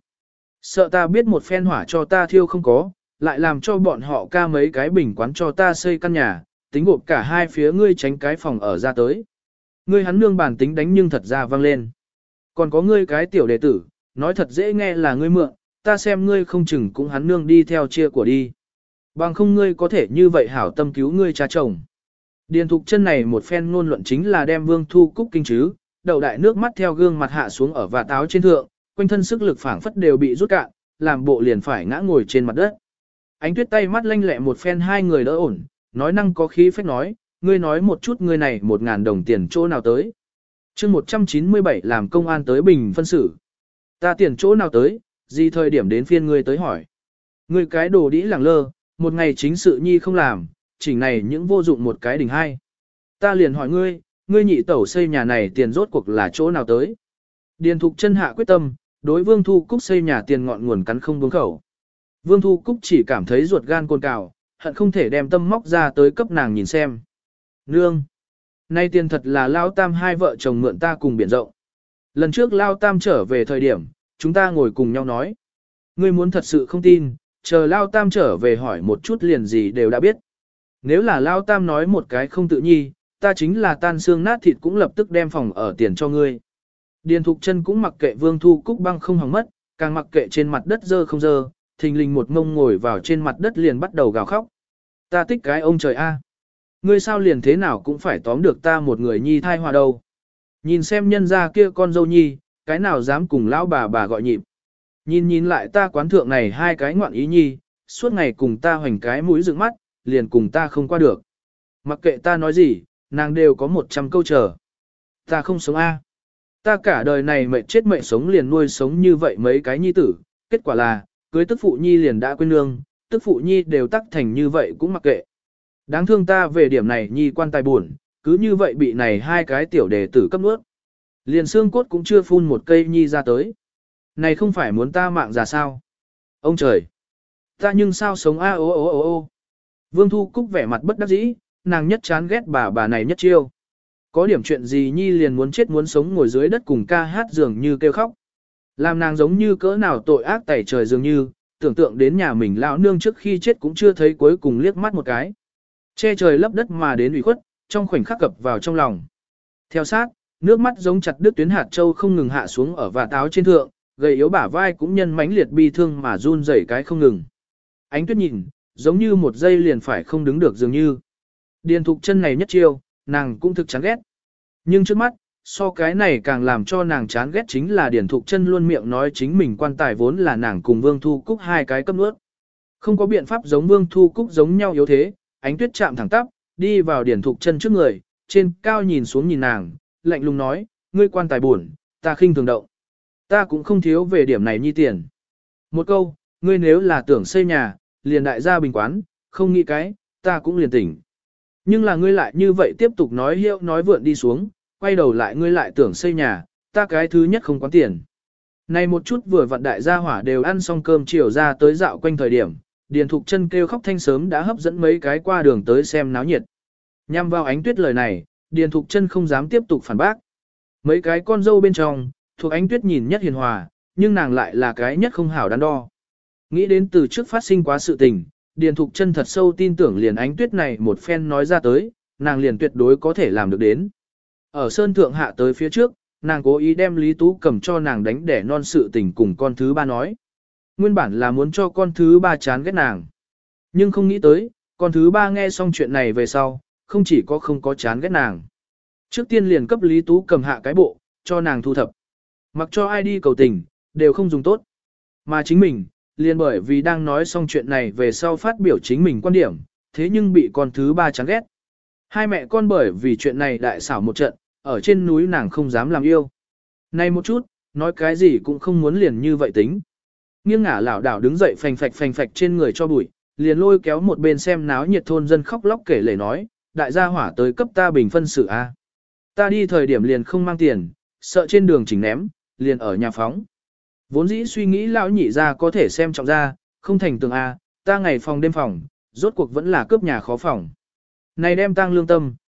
Sợ ta biết một phen hỏa cho ta thiêu không có, lại làm cho bọn họ ca mấy cái bình quán cho ta xây căn nhà, tính gộp cả hai phía ngươi tránh cái phòng ở ra tới. Ngươi hắn nương bản tính đánh nhưng thật ra vang lên. Còn có ngươi cái tiểu đệ tử, nói thật dễ nghe là ngươi mượn, ta xem ngươi không chừng cũng hắn nương đi theo chia của đi. Bằng không ngươi có thể như vậy hảo tâm cứu ngươi cha chồng. Điền Thục Chân này một phen ngôn luận chính là đem Vương Thu Cúc kinh chứ, đầu đại nước mắt theo gương mặt hạ xuống ở vạt áo trên thượng, quanh thân sức lực phảng phất đều bị rút cạn, làm bộ liền phải ngã ngồi trên mặt đất. Ánh Tuyết tay mắt lanh lẹ một phen hai người đỡ ổn, nói năng có khí phách nói, ngươi nói một chút ngươi này một ngàn đồng tiền chỗ nào tới. Chương một trăm chín mươi bảy làm công an tới bình phân xử. Ta tiền chỗ nào tới, gì thời điểm đến phiên ngươi tới hỏi. Ngươi cái đồ đĩ lẳng lơ, một ngày chính sự nhi không làm, chỉnh này những vô dụng một cái đỉnh hai. Ta liền hỏi ngươi, ngươi nhị tẩu xây nhà này tiền rốt cuộc là chỗ nào tới. Điền Thục Chân hạ quyết tâm, đối Vương Thu Cúc xây nhà tiền ngọn nguồn cắn không buông khẩu. Vương Thu Cúc chỉ cảm thấy ruột gan cồn cào, hận không thể đem tâm móc ra tới cấp nàng nhìn xem. Nương! Nay tiền thật là Lao Tam hai vợ chồng mượn ta cùng biển rộng. Lần trước Lao Tam trở về thời điểm, chúng ta ngồi cùng nhau nói. Ngươi muốn thật sự không tin, chờ Lao Tam trở về hỏi một chút liền gì đều đã biết. Nếu là Lao Tam nói một cái không tự nhi, ta chính là tan xương nát thịt cũng lập tức đem phòng ở tiền cho ngươi. Điền Thục Chân cũng mặc kệ Vương Thu Cúc băng không hỏng mất, càng mặc kệ trên mặt đất dơ không dơ, thình lình một ngông ngồi vào trên mặt đất liền bắt đầu gào khóc. Ta tích cái ông trời a, ngươi sao liền thế nào cũng phải tóm được ta một người nhi thai hòa đâu. Nhìn xem nhân gia kia con dâu nhi, cái nào dám cùng lão bà bà gọi nhịp. Nhìn nhìn lại ta quán thượng này hai cái ngoạn ý nhi, suốt ngày cùng ta hoành cái mũi dựng mắt, liền cùng ta không qua được. Mặc kệ ta nói gì, nàng đều có một trăm câu chờ. Ta không sống a. Ta cả đời này mệt chết mệt sống liền nuôi sống như vậy mấy cái nhi tử, kết quả là, cưới tức phụ nhi liền đã quên nương, tức phụ nhi đều tắc thành như vậy cũng mặc kệ. Đáng thương ta về điểm này nhi quan tài buồn, cứ như vậy bị này hai cái tiểu đề tử cấp nuốt. Liền xương cốt cũng chưa phun một cây nhi ra tới. Này không phải muốn ta mạng già sao? Ông trời! Ta nhưng sao sống a ô ô ô ô. Vương Thu Cúc vẻ mặt bất đắc dĩ, nàng nhất chán ghét bà bà này nhất chiêu. Có điểm chuyện gì nhi liền muốn chết muốn sống ngồi dưới đất cùng ca hát dường như kêu khóc. Làm nàng giống như cỡ nào tội ác tẩy trời dường như, tưởng tượng đến nhà mình lão nương trước khi chết cũng chưa thấy cuối cùng liếc mắt một cái. Che trời lấp đất mà đến ủy khuất, trong khoảnh khắc cập vào trong lòng. Theo sát, nước mắt giống chặt đứt tuyến hạt châu không ngừng hạ xuống ở vạt áo trên thượng, gầy yếu bả vai cũng nhân mãnh liệt bi thương mà run rẩy cái không ngừng. Ánh Tuyết nhìn, giống như một giây liền phải không đứng được dường như. Điền Thục Chân này nhất chiêu, nàng cũng thực chán ghét. Nhưng trước mắt, so cái này càng làm cho nàng chán ghét chính là Điền Thục Chân luôn miệng nói chính mình quan tài vốn là nàng cùng Vương Thu Cúc hai cái cấp nuốt. Không có biện pháp giống Vương Thu Cúc giống nhau yếu thế, Ánh Tuyết chạm thẳng tắp, đi vào Điền Thục Chân trước người, trên cao nhìn xuống nhìn nàng, lạnh lùng nói, ngươi quan tài buồn, ta khinh thường động. Ta cũng không thiếu về điểm này nhi tiền. Một câu, ngươi nếu là tưởng xây nhà, liền đại gia bình quán, không nghĩ cái, ta cũng liền tỉnh. Nhưng là ngươi lại như vậy tiếp tục nói hiệu nói vượn đi xuống, quay đầu lại ngươi lại tưởng xây nhà, ta cái thứ nhất không quán tiền. Này một chút vừa vặn đại gia hỏa đều ăn xong cơm chiều ra tới dạo quanh thời điểm, Điền Thục Chân kêu khóc thanh sớm đã hấp dẫn mấy cái qua đường tới xem náo nhiệt. Nhằm vào Ánh Tuyết lời này, Điền Thục Chân không dám tiếp tục phản bác. Mấy cái con dâu bên trong, thuộc Ánh Tuyết nhìn nhất hiền hòa, nhưng nàng lại là cái nhất không hảo đắn đo. Nghĩ đến từ trước phát sinh quá sự tình, Điền Thục Chân thật sâu tin tưởng liền Ánh Tuyết này một phen nói ra tới, nàng liền tuyệt đối có thể làm được đến. Ở Sơn Thượng hạ tới phía trước, nàng cố ý đem Lý Tú cầm cho nàng đánh đẻ non sự tình cùng con thứ ba nói. Nguyên bản là muốn cho con thứ ba chán ghét nàng. Nhưng không nghĩ tới, con thứ ba nghe xong chuyện này về sau, không chỉ có không có chán ghét nàng. Trước tiên liền cấp Lý Tú cầm hạ cái bộ, cho nàng thu thập. Mặc cho ai đi cầu tình, đều không dùng tốt. Mà chính mình, liền bởi vì đang nói xong chuyện này về sau phát biểu chính mình quan điểm, thế nhưng bị con thứ ba chán ghét. Hai mẹ con bởi vì chuyện này đại xảo một trận, ở trên núi nàng không dám làm yêu. Này một chút, nói cái gì cũng không muốn liền như vậy tính. Nghiêng ngả lảo đảo đứng dậy phành phạch phành phạch trên người cho bụi, liền lôi kéo một bên xem náo nhiệt thôn dân khóc lóc kể lể nói, đại gia hỏa tới cấp ta bình phân xử A. Ta đi thời điểm liền không mang tiền, sợ trên đường chỉnh ném, liền ở nhà phóng. Vốn dĩ suy nghĩ lão nhị ra có thể xem trọng ra, không thành tường A, ta ngày phòng đêm phòng, rốt cuộc vẫn là cướp nhà khó phòng. Này đem tang lương tâm,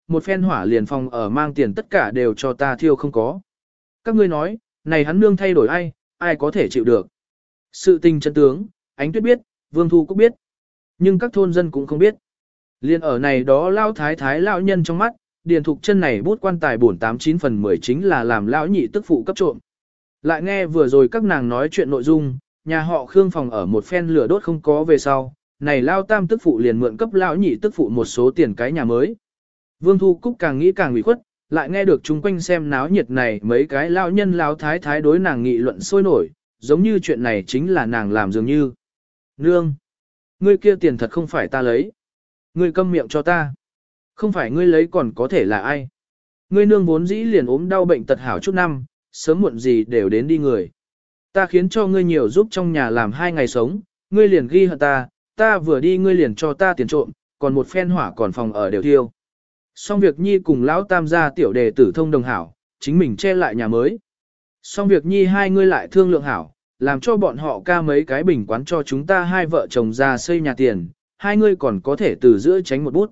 một phen hỏa liền phòng ở mang tiền tất cả đều cho ta thiêu không có. Các ngươi nói, này hắn nương thay đổi ai, ai có thể chịu được. Sự tình chân tướng, Ánh Tuyết biết, Vương Thu Cúc biết. Nhưng các thôn dân cũng không biết. Liên ở này đó lao thái thái lão nhân trong mắt, Điền Thục Chân này bút quan tài bổn tám chín phần mười chính là làm lão nhị tức phụ cấp trộm. Lại nghe vừa rồi các nàng nói chuyện nội dung, nhà họ Khương phòng ở một phen lửa đốt không có về sau, này lao tam tức phụ liền mượn cấp lão nhị tức phụ một số tiền cái nhà mới. Vương Thu Cúc càng nghĩ càng ủy khuất, lại nghe được chung quanh xem náo nhiệt này mấy cái lão nhân lão thái thái đối nàng nghị luận sôi nổi, giống như chuyện này chính là nàng làm dường như. Nương! Ngươi kia tiền thật không phải ta lấy. Ngươi câm miệng cho ta. Không phải ngươi lấy còn có thể là ai. Ngươi nương vốn dĩ liền ốm đau bệnh tật hảo chút năm, sớm muộn gì đều đến đi người. Ta khiến cho ngươi nhiều giúp trong nhà làm hai ngày sống, ngươi liền ghi hận ta, ta vừa đi ngươi liền cho ta tiền trộm, còn một phen hỏa còn phòng ở đều thiêu. Xong việc nhi cùng lão tam gia tiểu đề tử thông đồng hảo, chính mình che lại nhà mới. Xong việc nhi hai ngươi lại thương lượng hảo, làm cho bọn họ ca mấy cái bình quán cho chúng ta hai vợ chồng ra xây nhà tiền, hai ngươi còn có thể từ giữa tránh một bút.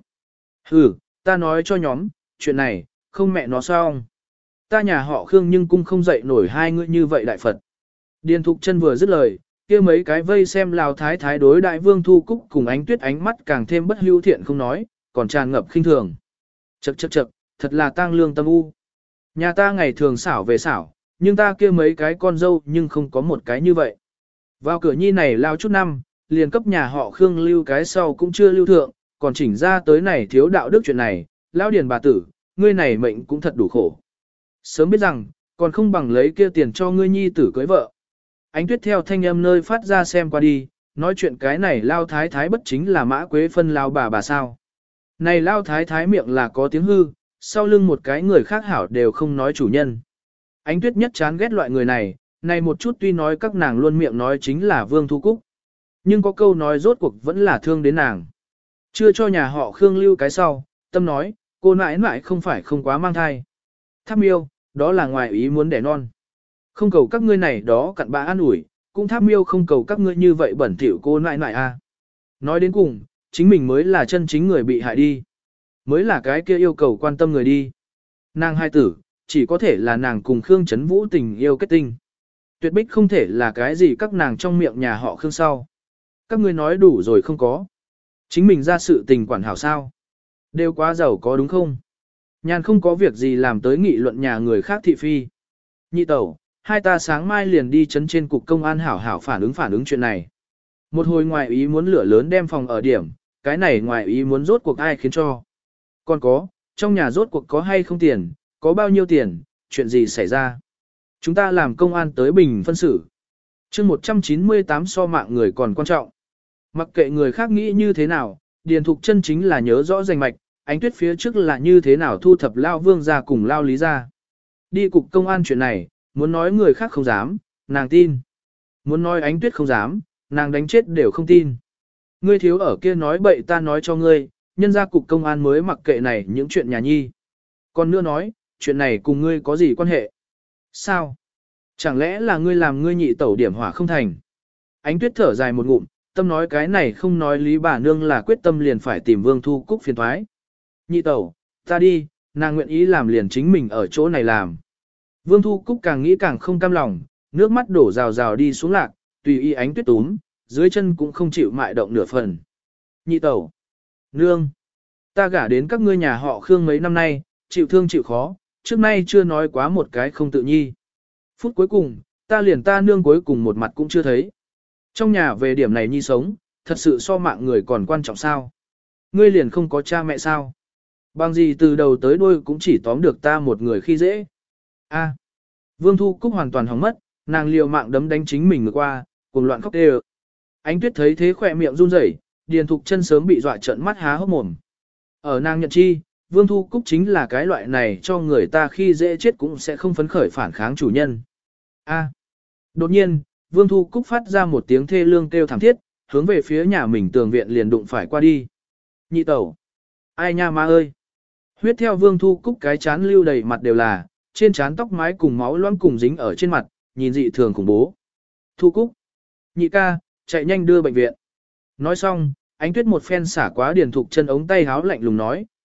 Ừ, ta nói cho nhóm, chuyện này, không mẹ nó xong. Ta nhà họ Khương nhưng cũng không dậy nổi hai ngươi như vậy đại Phật. Điền Thục Chân vừa dứt lời, kia mấy cái vây xem Lào thái thái đối đại Vương Thu Cúc cùng Ánh Tuyết ánh mắt càng thêm bất hưu thiện không nói, còn tràn ngập khinh thường. Chậc chậc chậc, thật là tang lương tâm u. Nhà ta ngày thường xảo về xảo, nhưng ta kia mấy cái con dâu nhưng không có một cái như vậy. Vào cửa nhi này lao chút năm, liền cấp nhà họ Khương lưu cái sau cũng chưa lưu thượng, còn chỉnh ra tới này thiếu đạo đức chuyện này, lão điền bà tử, ngươi này mệnh cũng thật đủ khổ. Sớm biết rằng, còn không bằng lấy kia tiền cho ngươi nhi tử cưới vợ. Ánh Tuyết theo thanh âm nơi phát ra xem qua đi, nói chuyện cái này lao thái thái bất chính là Mã Quế Phân lao bà bà sao. Này lao thái thái miệng là có tiếng hư, sau lưng một cái người khác hảo đều không nói chủ nhân. Ánh Tuyết nhất chán ghét loại người này, này một chút tuy nói các nàng luôn miệng nói chính là Vương Thu Cúc. Nhưng có câu nói rốt cuộc vẫn là thương đến nàng. Chưa cho nhà họ Khương lưu cái sau, tâm nói, cô nãi nãi không phải không quá mang thai. Tháp miêu, đó là ngoài ý muốn đẻ non. Không cầu các ngươi này đó cặn bã an ủi, cũng tháp miêu không cầu các ngươi như vậy bẩn thỉu cô nãi nãi a. Nói đến cùng, chính mình mới là chân chính người bị hại đi. Mới là cái kia yêu cầu quan tâm người đi. Nàng hai tử, chỉ có thể là nàng cùng Khương Trấn Vũ tình yêu kết tinh. Tuyệt bích không thể là cái gì các nàng trong miệng nhà họ Khương sau. Các ngươi nói đủ rồi không có. Chính mình ra sự tình quản hảo sao. Đều quá giàu có đúng không? Nhàn không có việc gì làm tới nghị luận nhà người khác thị phi. Nhị tẩu, hai ta sáng mai liền đi chấn trên cục công an hảo hảo phản ứng phản ứng chuyện này. Một hồi ngoài ý muốn lửa lớn đem phòng ở điểm, cái này ngoài ý muốn rốt cuộc ai khiến cho. Còn có, trong nhà rốt cuộc có hay không tiền, có bao nhiêu tiền, chuyện gì xảy ra. Chúng ta làm công an tới bình phân xử. chương một trăm chín mươi tám so mạng người còn quan trọng. Mặc kệ người khác nghĩ như thế nào, Điền Thục Chân chính là nhớ rõ rành mạch, Ánh Tuyết phía trước là như thế nào thu thập Lao Vương ra cùng Lao Lý ra. Đi cục công an chuyện này, muốn nói người khác không dám, nàng tin. Muốn nói Ánh Tuyết không dám, nàng đánh chết đều không tin. Ngươi thiếu ở kia nói bậy ta nói cho ngươi, nhân ra cục công an mới mặc kệ này những chuyện nhà nhi. Còn nữa nói, chuyện này cùng ngươi có gì quan hệ? Sao? Chẳng lẽ là ngươi làm ngươi nhị tẩu điểm hỏa không thành? Ánh Tuyết thở dài một ngụm, tâm nói cái này không nói lý bà nương là quyết tâm liền phải tìm Vương Thu Cúc phiền thoái. Nhị tẩu, ta đi, nàng nguyện ý làm liền chính mình ở chỗ này làm. Vương Thu Cúc càng nghĩ càng không cam lòng, nước mắt đổ rào rào đi xuống lạc, tùy ý Ánh Tuyết túm, dưới chân cũng không chịu mại động nửa phần. Nhị tẩu, nương, ta gả đến các ngươi nhà họ Khương mấy năm nay, chịu thương chịu khó, trước nay chưa nói quá một cái không tự nhi. Phút cuối cùng, ta liền ta nương cuối cùng một mặt cũng chưa thấy. Trong nhà về điểm này nhi sống, thật sự so mạng người còn quan trọng sao? Ngươi liền không có cha mẹ sao? Bằng gì từ đầu tới đuôi cũng chỉ tóm được ta một người khi dễ. A. Vương Thu Cúc hoàn toàn hỏng mất, nàng liều mạng đấm đánh chính mình ngược qua, cuồng loạn khóc đều. Ánh Tuyết thấy thế khỏe miệng run rẩy, Điền Thục Chân sớm bị dọa trợn mắt há hốc mồm. Ở nàng nhận chi, Vương Thu Cúc chính là cái loại này cho người ta khi dễ chết cũng sẽ không phấn khởi phản kháng chủ nhân. A. Đột nhiên, Vương Thu Cúc phát ra một tiếng thê lương kêu thảm thiết, hướng về phía nhà mình tường viện liền đụng phải qua đi. Nhị tẩu. Ai nha ma ơi. Huyết theo Vương Thu Cúc cái chán lưu đầy mặt đều là, trên trán tóc mái cùng máu loãng cùng dính ở trên mặt, nhìn dị thường khủng bố. Thu Cúc. Nhị ca, chạy nhanh đưa bệnh viện. Nói xong, Ánh Tuyết một phen xả quá Điền Thục Chân ống tay háo lạnh lùng nói,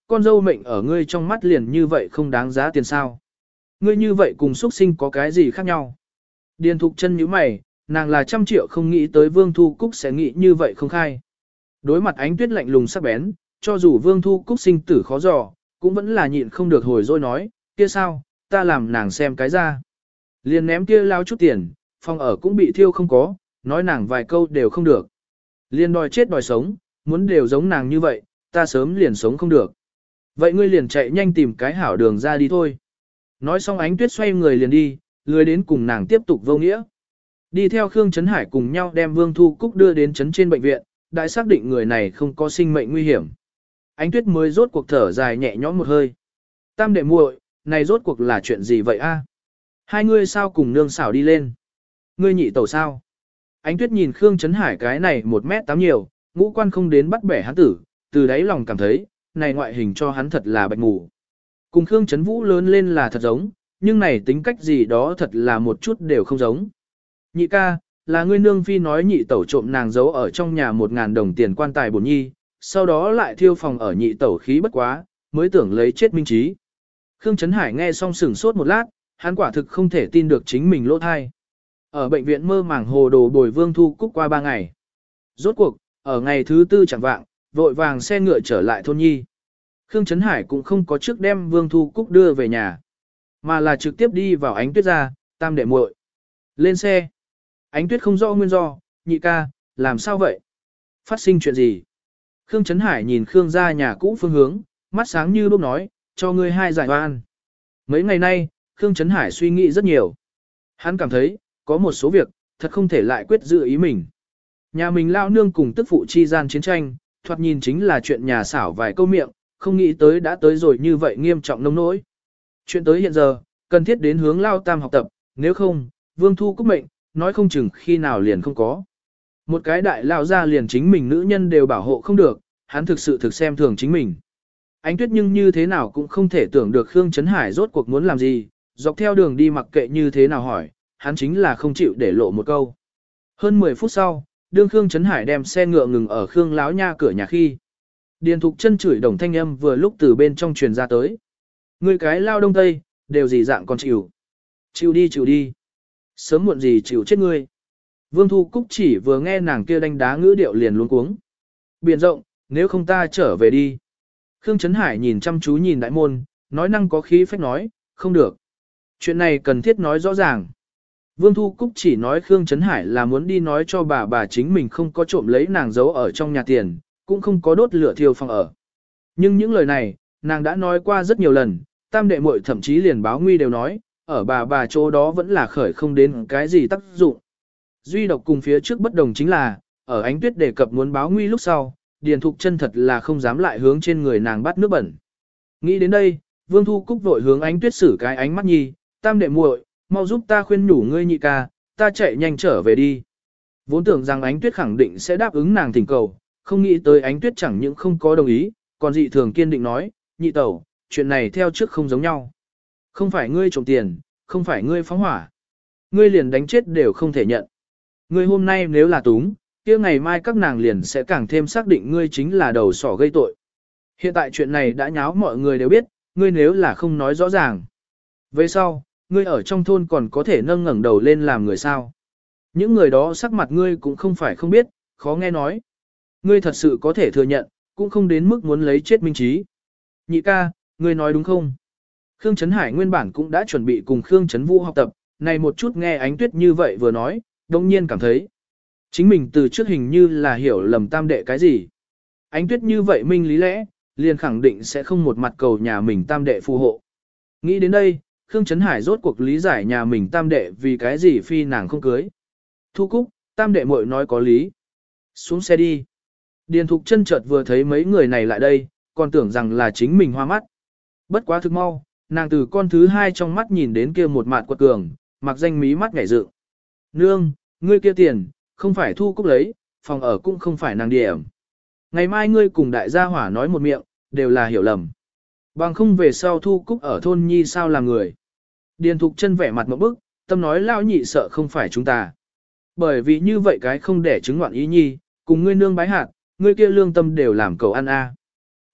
con dâu mệnh ở ngươi trong mắt liền như vậy không đáng giá tiền sao. Ngươi như vậy cùng xuất sinh có cái gì khác nhau. Điền Thục Chân nhíu mày, nàng là trăm triệu không nghĩ tới Vương Thu Cúc sẽ nghĩ như vậy không khai. Đối mặt Ánh Tuyết lạnh lùng sắc bén, cho dù Vương Thu Cúc sinh tử khó dò, cũng vẫn là nhịn không được hồi rồi nói, kia sao, ta làm nàng xem cái ra. Liền ném kia lao chút tiền, phòng ở cũng bị thiêu không có, nói nàng vài câu đều không được. Liền đòi chết đòi sống, muốn đều giống nàng như vậy, ta sớm liền sống không được. Vậy ngươi liền chạy nhanh tìm cái hảo đường ra đi thôi. Nói xong Ánh Tuyết xoay người liền đi, lười đến cùng nàng tiếp tục vô nghĩa. Đi theo Khương Trấn Hải cùng nhau đem Vương Thu Cúc đưa đến trấn trên bệnh viện, đã xác định người này không có sinh mệnh nguy hiểm. Ánh Tuyết mới rốt cuộc thở dài nhẹ nhõm một hơi. Tam đệ muội, này rốt cuộc là chuyện gì vậy a? Hai ngươi sao cùng nương xảo đi lên? Ngươi nhị tẩu sao? Ánh Tuyết nhìn Khương Trấn Hải cái này một mét tám nhiều, ngũ quan không đến bắt bẻ hắn tử, từ đáy lòng cảm thấy, này ngoại hình cho hắn thật là bạch mù. Cùng Khương Trấn Vũ lớn lên là thật giống, nhưng này tính cách gì đó thật là một chút đều không giống. Nhị ca, là ngươi nương phi nói nhị tẩu trộm nàng giấu ở trong nhà một ngàn đồng tiền quan tài bổn nhi, sau đó lại thiêu phòng ở nhị tẩu khí bất quá, mới tưởng lấy chết minh trí. Khương Trấn Hải nghe xong sửng sốt một lát, hắn quả thực không thể tin được chính mình lỗ thai. Ở bệnh viện mơ màng hồ đồ bồi Vương Thu Cúc qua ba ngày. Rốt cuộc, ở ngày thứ tư chẳng vạng, vội vàng xe ngựa trở lại thôn nhi. Khương Trấn Hải cũng không có trước đem Vương Thu Cúc đưa về nhà, mà là trực tiếp đi vào Ánh Tuyết ra, tam đệ muội. Lên xe. Ánh Tuyết không rõ nguyên do, nhị ca, làm sao vậy? Phát sinh chuyện gì? Khương Trấn Hải nhìn Khương gia nhà cũ phương hướng, mắt sáng như lúc nói, cho ngươi hai giải oan. Mấy ngày nay, Khương Trấn Hải suy nghĩ rất nhiều. Hắn cảm thấy, có một số việc, thật không thể lại quyết giữ ý mình. Nhà mình lao nương cùng tức phụ chi gian chiến tranh, thoạt nhìn chính là chuyện nhà xảo vài câu miệng, không nghĩ tới đã tới rồi như vậy nghiêm trọng nông nỗi. Chuyện tới hiện giờ, cần thiết đến hướng lao tam học tập, nếu không, Vương Thu Cúc mệnh, nói không chừng khi nào liền không có. Một cái đại lao ra liền chính mình nữ nhân đều bảo hộ không được, hắn thực sự thực xem thường chính mình. Ánh Tuyết nhưng như thế nào cũng không thể tưởng được Khương Trấn Hải rốt cuộc muốn làm gì, dọc theo đường đi mặc kệ như thế nào hỏi, hắn chính là không chịu để lộ một câu. Hơn mười phút sau, đương Khương Trấn Hải đem xe ngựa ngừng ở Khương Láo Nha cửa nhà khi. Điền Thục Chân chửi đồng thanh âm vừa lúc từ bên trong truyền ra tới. Người cái lao đông tây, đều gì dạng còn chịu. Chịu đi chịu đi. Sớm muộn gì chịu chết ngươi. Vương Thu Cúc chỉ vừa nghe nàng kia đánh đá ngữ điệu liền luống cuống. Biển rộng, nếu không ta trở về đi. Khương Trấn Hải nhìn chăm chú nhìn đại môn, nói năng có khí phách nói, không được. Chuyện này cần thiết nói rõ ràng. Vương Thu Cúc chỉ nói Khương Trấn Hải là muốn đi nói cho bà bà chính mình không có trộm lấy nàng giấu ở trong nhà tiền, cũng không có đốt lửa thiêu phòng ở. Nhưng những lời này, nàng đã nói qua rất nhiều lần, tam đệ muội thậm chí liền báo nguy đều nói, ở bà bà chỗ đó vẫn là khởi không đến cái gì tác dụng. Duy độc cùng phía trước bất đồng chính là, ở Ánh Tuyết đề cập muốn báo nguy lúc sau, Điền Thục Chân thật là không dám lại hướng trên người nàng bắt nước bẩn. Nghĩ đến đây, Vương Thu Cúc vội hướng Ánh Tuyết xử cái ánh mắt nhi, tam đệ muội, mau giúp ta khuyên nhủ ngươi nhị ca, ta chạy nhanh trở về đi. Vốn tưởng rằng Ánh Tuyết khẳng định sẽ đáp ứng nàng thỉnh cầu, không nghĩ tới Ánh Tuyết chẳng những không có đồng ý, còn dị thường kiên định nói, nhị tẩu, chuyện này theo trước không giống nhau. Không phải ngươi trộm tiền, không phải ngươi phóng hỏa. Ngươi liền đánh chết đều không thể nhận. Ngươi hôm nay nếu là túng, kia ngày mai các nàng liền sẽ càng thêm xác định ngươi chính là đầu sỏ gây tội. Hiện tại chuyện này đã nháo mọi người đều biết, ngươi nếu là không nói rõ ràng. Về sau, ngươi ở trong thôn còn có thể nâng ngẩng đầu lên làm người sao. Những người đó sắc mặt ngươi cũng không phải không biết, khó nghe nói. Ngươi thật sự có thể thừa nhận, cũng không đến mức muốn lấy chết minh trí. Nhị ca, ngươi nói đúng không? Khương Trấn Hải nguyên bản cũng đã chuẩn bị cùng Khương Trấn Vũ học tập, này một chút nghe Ánh Tuyết như vậy vừa nói, đồng nhiên cảm thấy. Chính mình từ trước hình như là hiểu lầm tam đệ cái gì. Ánh Tuyết như vậy minh lý lẽ, liền khẳng định sẽ không một mặt cầu nhà mình tam đệ phù hộ. Nghĩ đến đây, Khương Trấn Hải rốt cuộc lý giải nhà mình tam đệ vì cái gì phi nàng không cưới. Thu Cúc, tam đệ muội nói có lý. Xuống xe đi. Điền Thục Chân chợt vừa thấy mấy người này lại đây, còn tưởng rằng là chính mình hoa mắt. Bất quá thực mau, nàng từ con thứ hai trong mắt nhìn đến kia một mạt quật cường, mặc danh mí mắt nhảy dựng. Nương, ngươi kia tiền, không phải Thu Cúc lấy, phòng ở cũng không phải nàng điểm. Ngày mai ngươi cùng đại gia hỏa nói một miệng, đều là hiểu lầm. Bằng không về sau Thu Cúc ở thôn nhi sao làm người. Điền Thục Chân vẻ mặt một bức, tâm nói lao nhị sợ không phải chúng ta. Bởi vì như vậy cái không để chứng ngoạn ý nhi, cùng ngươi nương bái hạt, ngươi kia lương tâm đều làm cầu ăn a.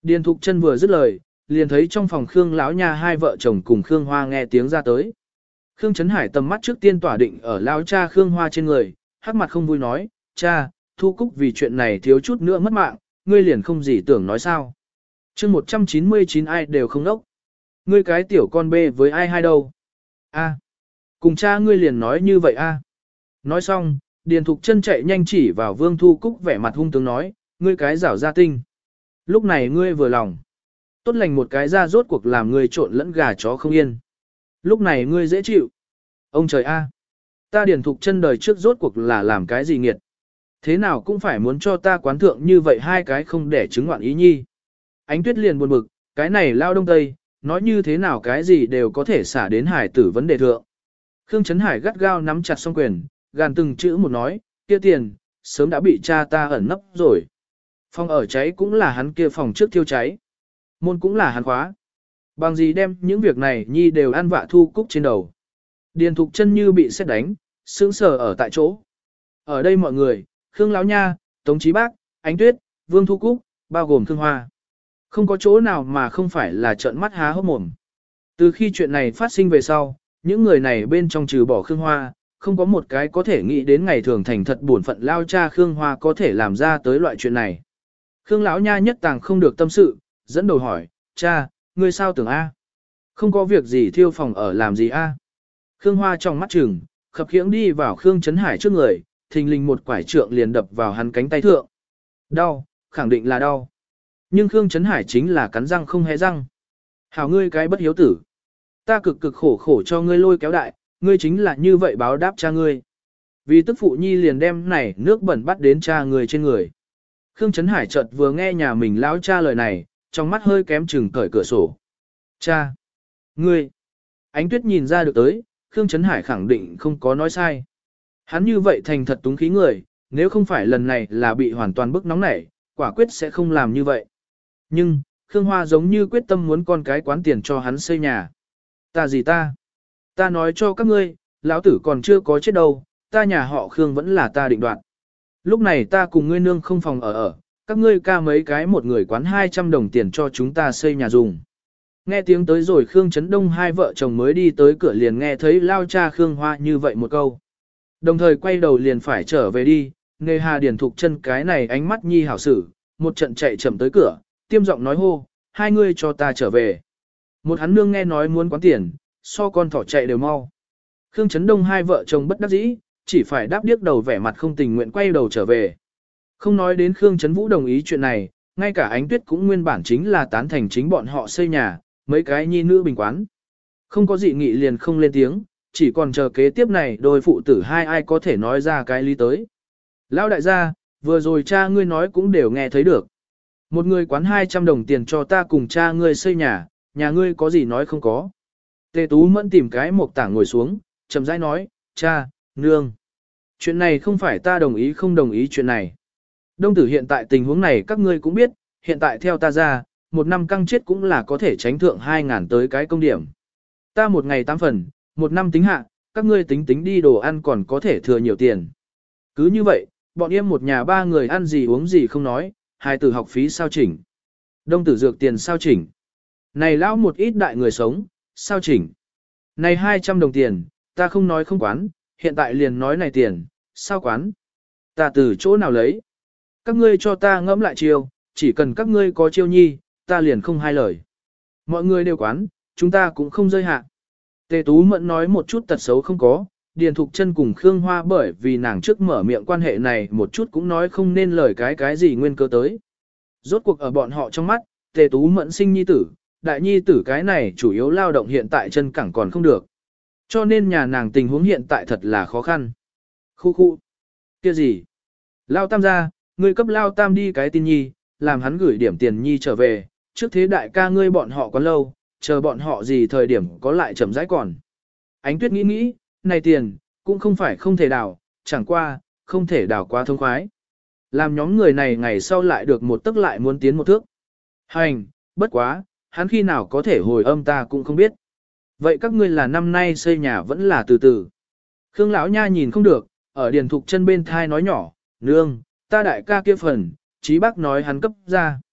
Điền Thục Chân vừa dứt lời, liền thấy trong phòng Khương lão nha hai vợ chồng cùng Khương Hoa nghe tiếng ra tới. Khương Trấn Hải tầm mắt trước tiên tỏa định ở lão cha Khương Hoa trên người, hắc mặt không vui nói, cha, Thu Cúc vì chuyện này thiếu chút nữa mất mạng, ngươi liền không gì tưởng nói sao. chương một trăm chín mươi chín ai đều không nốc. Ngươi cái tiểu con bê với ai hai đâu? A, cùng cha ngươi liền nói như vậy a. Nói xong, Điền Thục Chân chạy nhanh chỉ vào Vương Thu Cúc vẻ mặt hung tướng nói, ngươi cái giảo gia tinh. Lúc này ngươi vừa lòng. Tốt lành một cái ra rốt cuộc làm ngươi trộn lẫn gà chó không yên. Lúc này ngươi dễ chịu. Ông trời a, ta Điền Thục Chân đời trước rốt cuộc là làm cái gì nghiệt. Thế nào cũng phải muốn cho ta quán thượng như vậy hai cái không để chứng ngoạn ý nhi. Ánh Tuyết liền buồn bực, cái này lao đông tây, nói như thế nào cái gì đều có thể xả đến hải tử vấn đề thượng. Khương Trấn Hải gắt gao nắm chặt song quyền, gàn từng chữ một nói, kia tiền, sớm đã bị cha ta ẩn nấp rồi. Phòng ở cháy cũng là hắn kia phòng trước thiêu cháy. Môn cũng là hắn khóa. Bằng gì đem những việc này nhi đều ăn vạ Thu Cúc trên đầu. Điền Thục Chân như bị sét đánh, sững sờ ở tại chỗ. Ở đây mọi người, Khương Lão Nha, Tống Chí Bác, Ánh Tuyết, Vương Thu Cúc, bao gồm Khương Hoa. Không có chỗ nào mà không phải là trợn mắt há hốc mồm. Từ khi chuyện này phát sinh về sau, những người này bên trong trừ bỏ Khương Hoa, không có một cái có thể nghĩ đến ngày thường thành thật buồn phận lao cha Khương Hoa có thể làm ra tới loại chuyện này. Khương Lão Nha nhất tàng không được tâm sự, dẫn đầu hỏi, cha, ngươi sao tưởng A? Không có việc gì thiêu phòng ở làm gì A? Khương Hoa trong mắt trừng, khập khiễng đi vào Khương Trấn Hải trước người, thình lình một quải trượng liền đập vào hắn cánh tay thượng. Đau, khẳng định là đau. Nhưng Khương Trấn Hải chính là cắn răng không hé răng. Hảo ngươi cái bất hiếu tử. Ta cực cực khổ khổ cho ngươi lôi kéo đại, ngươi chính là như vậy báo đáp cha ngươi. Vì tức phụ nhi liền đem này nước bẩn bắt đến cha người trên người. Khương Trấn Hải chợt vừa nghe nhà mình lão cha lời này, trong mắt hơi kém chừng cởi cửa sổ. Cha! Ngươi! Ánh Tuyết nhìn ra được tới, Khương Trấn Hải khẳng định không có nói sai. Hắn như vậy thành thật túng khí người, nếu không phải lần này là bị hoàn toàn bức nóng nảy, quả quyết sẽ không làm như vậy. Nhưng, Khương Hoa giống như quyết tâm muốn con cái quán tiền cho hắn xây nhà. Ta gì ta? Ta nói cho các ngươi, lão tử còn chưa có chết đâu, ta nhà họ Khương vẫn là ta định đoạt. Lúc này ta cùng ngươi nương không phòng ở ở, các ngươi ca mấy cái một người quán hai trăm đồng tiền cho chúng ta xây nhà dùng. Nghe tiếng tới rồi Khương Trấn Đông hai vợ chồng mới đi tới cửa liền nghe thấy lao cha Khương Hoa như vậy một câu. Đồng thời quay đầu liền phải trở về đi, nề hà Điền Thục Chân cái này ánh mắt nhi hảo sử, một trận chạy chậm tới cửa, tiêm giọng nói hô, hai ngươi cho ta trở về. Một hắn nương nghe nói muốn quán tiền, so con thỏ chạy đều mau. Khương Trấn Đông hai vợ chồng bất đắc dĩ, chỉ phải đáp điếc đầu vẻ mặt không tình nguyện quay đầu trở về. Không nói đến Khương Trấn Vũ đồng ý chuyện này, ngay cả Ánh Tuyết cũng nguyên bản chính là tán thành chính bọn họ xây nhà, mấy cái nhi nữ bình quán. Không có dị nghị liền không lên tiếng, chỉ còn chờ kế tiếp này đôi phụ tử hai ai có thể nói ra cái lý tới. Lão đại gia, vừa rồi cha ngươi nói cũng đều nghe thấy được. Một người quán hai trăm đồng tiền cho ta cùng cha ngươi xây nhà, nhà ngươi có gì nói không có. Tề Tú Mẫn tìm cái một tảng ngồi xuống, chậm rãi nói, cha, nương. Chuyện này không phải ta đồng ý không đồng ý chuyện này. Đông tử hiện tại tình huống này các ngươi cũng biết, hiện tại theo ta ra, một năm căng chết cũng là có thể tránh thượng hai ngàn tới cái công điểm. Ta một ngày tám phần, một năm tính hạ, các ngươi tính tính đi đồ ăn còn có thể thừa nhiều tiền. Cứ như vậy, bọn em một nhà ba người ăn gì uống gì không nói, hai tử học phí sao chỉnh. Đông tử dược tiền sao chỉnh. Này lão một ít đại người sống, sao chỉnh. Này hai trăm đồng tiền, ta không nói không quán, hiện tại liền nói này tiền, sao quán. Ta từ chỗ nào lấy. Các ngươi cho ta ngẫm lại chiêu, chỉ cần các ngươi có chiêu nhi, ta liền không hai lời. Mọi người đều quán, chúng ta cũng không rơi hạ. Tề Tú Mẫn nói một chút tật xấu không có, Điền Thục Chân cùng Khương Hoa bởi vì nàng trước mở miệng quan hệ này một chút cũng nói không nên lời cái cái gì nguyên cơ tới. Rốt cuộc ở bọn họ trong mắt, Tề Tú Mẫn sinh nhi tử, đại nhi tử cái này chủ yếu lao động hiện tại chân cẳng còn không được. Cho nên nhà nàng tình huống hiện tại thật là khó khăn. Khu khu. Kia gì? Lao Tam gia, ngươi cấp Lao Tam đi cái tin nhi, làm hắn gửi điểm tiền nhi trở về, trước thế đại ca ngươi bọn họ có lâu, chờ bọn họ gì thời điểm có lại chậm rãi còn. Ánh Tuyết nghĩ nghĩ, này tiền, cũng không phải không thể đào, chẳng qua, không thể đào quá thông khoái. Làm nhóm người này ngày sau lại được một tức lại muốn tiến một thước. Hành, bất quá, hắn khi nào có thể hồi âm ta cũng không biết. Vậy các ngươi là năm nay xây nhà vẫn là từ từ. Khương lão nha nhìn không được, ở Điền Thục Chân bên thai nói nhỏ, nương, ta đại ca kia phần, Chí Bác nói hắn cấp ra.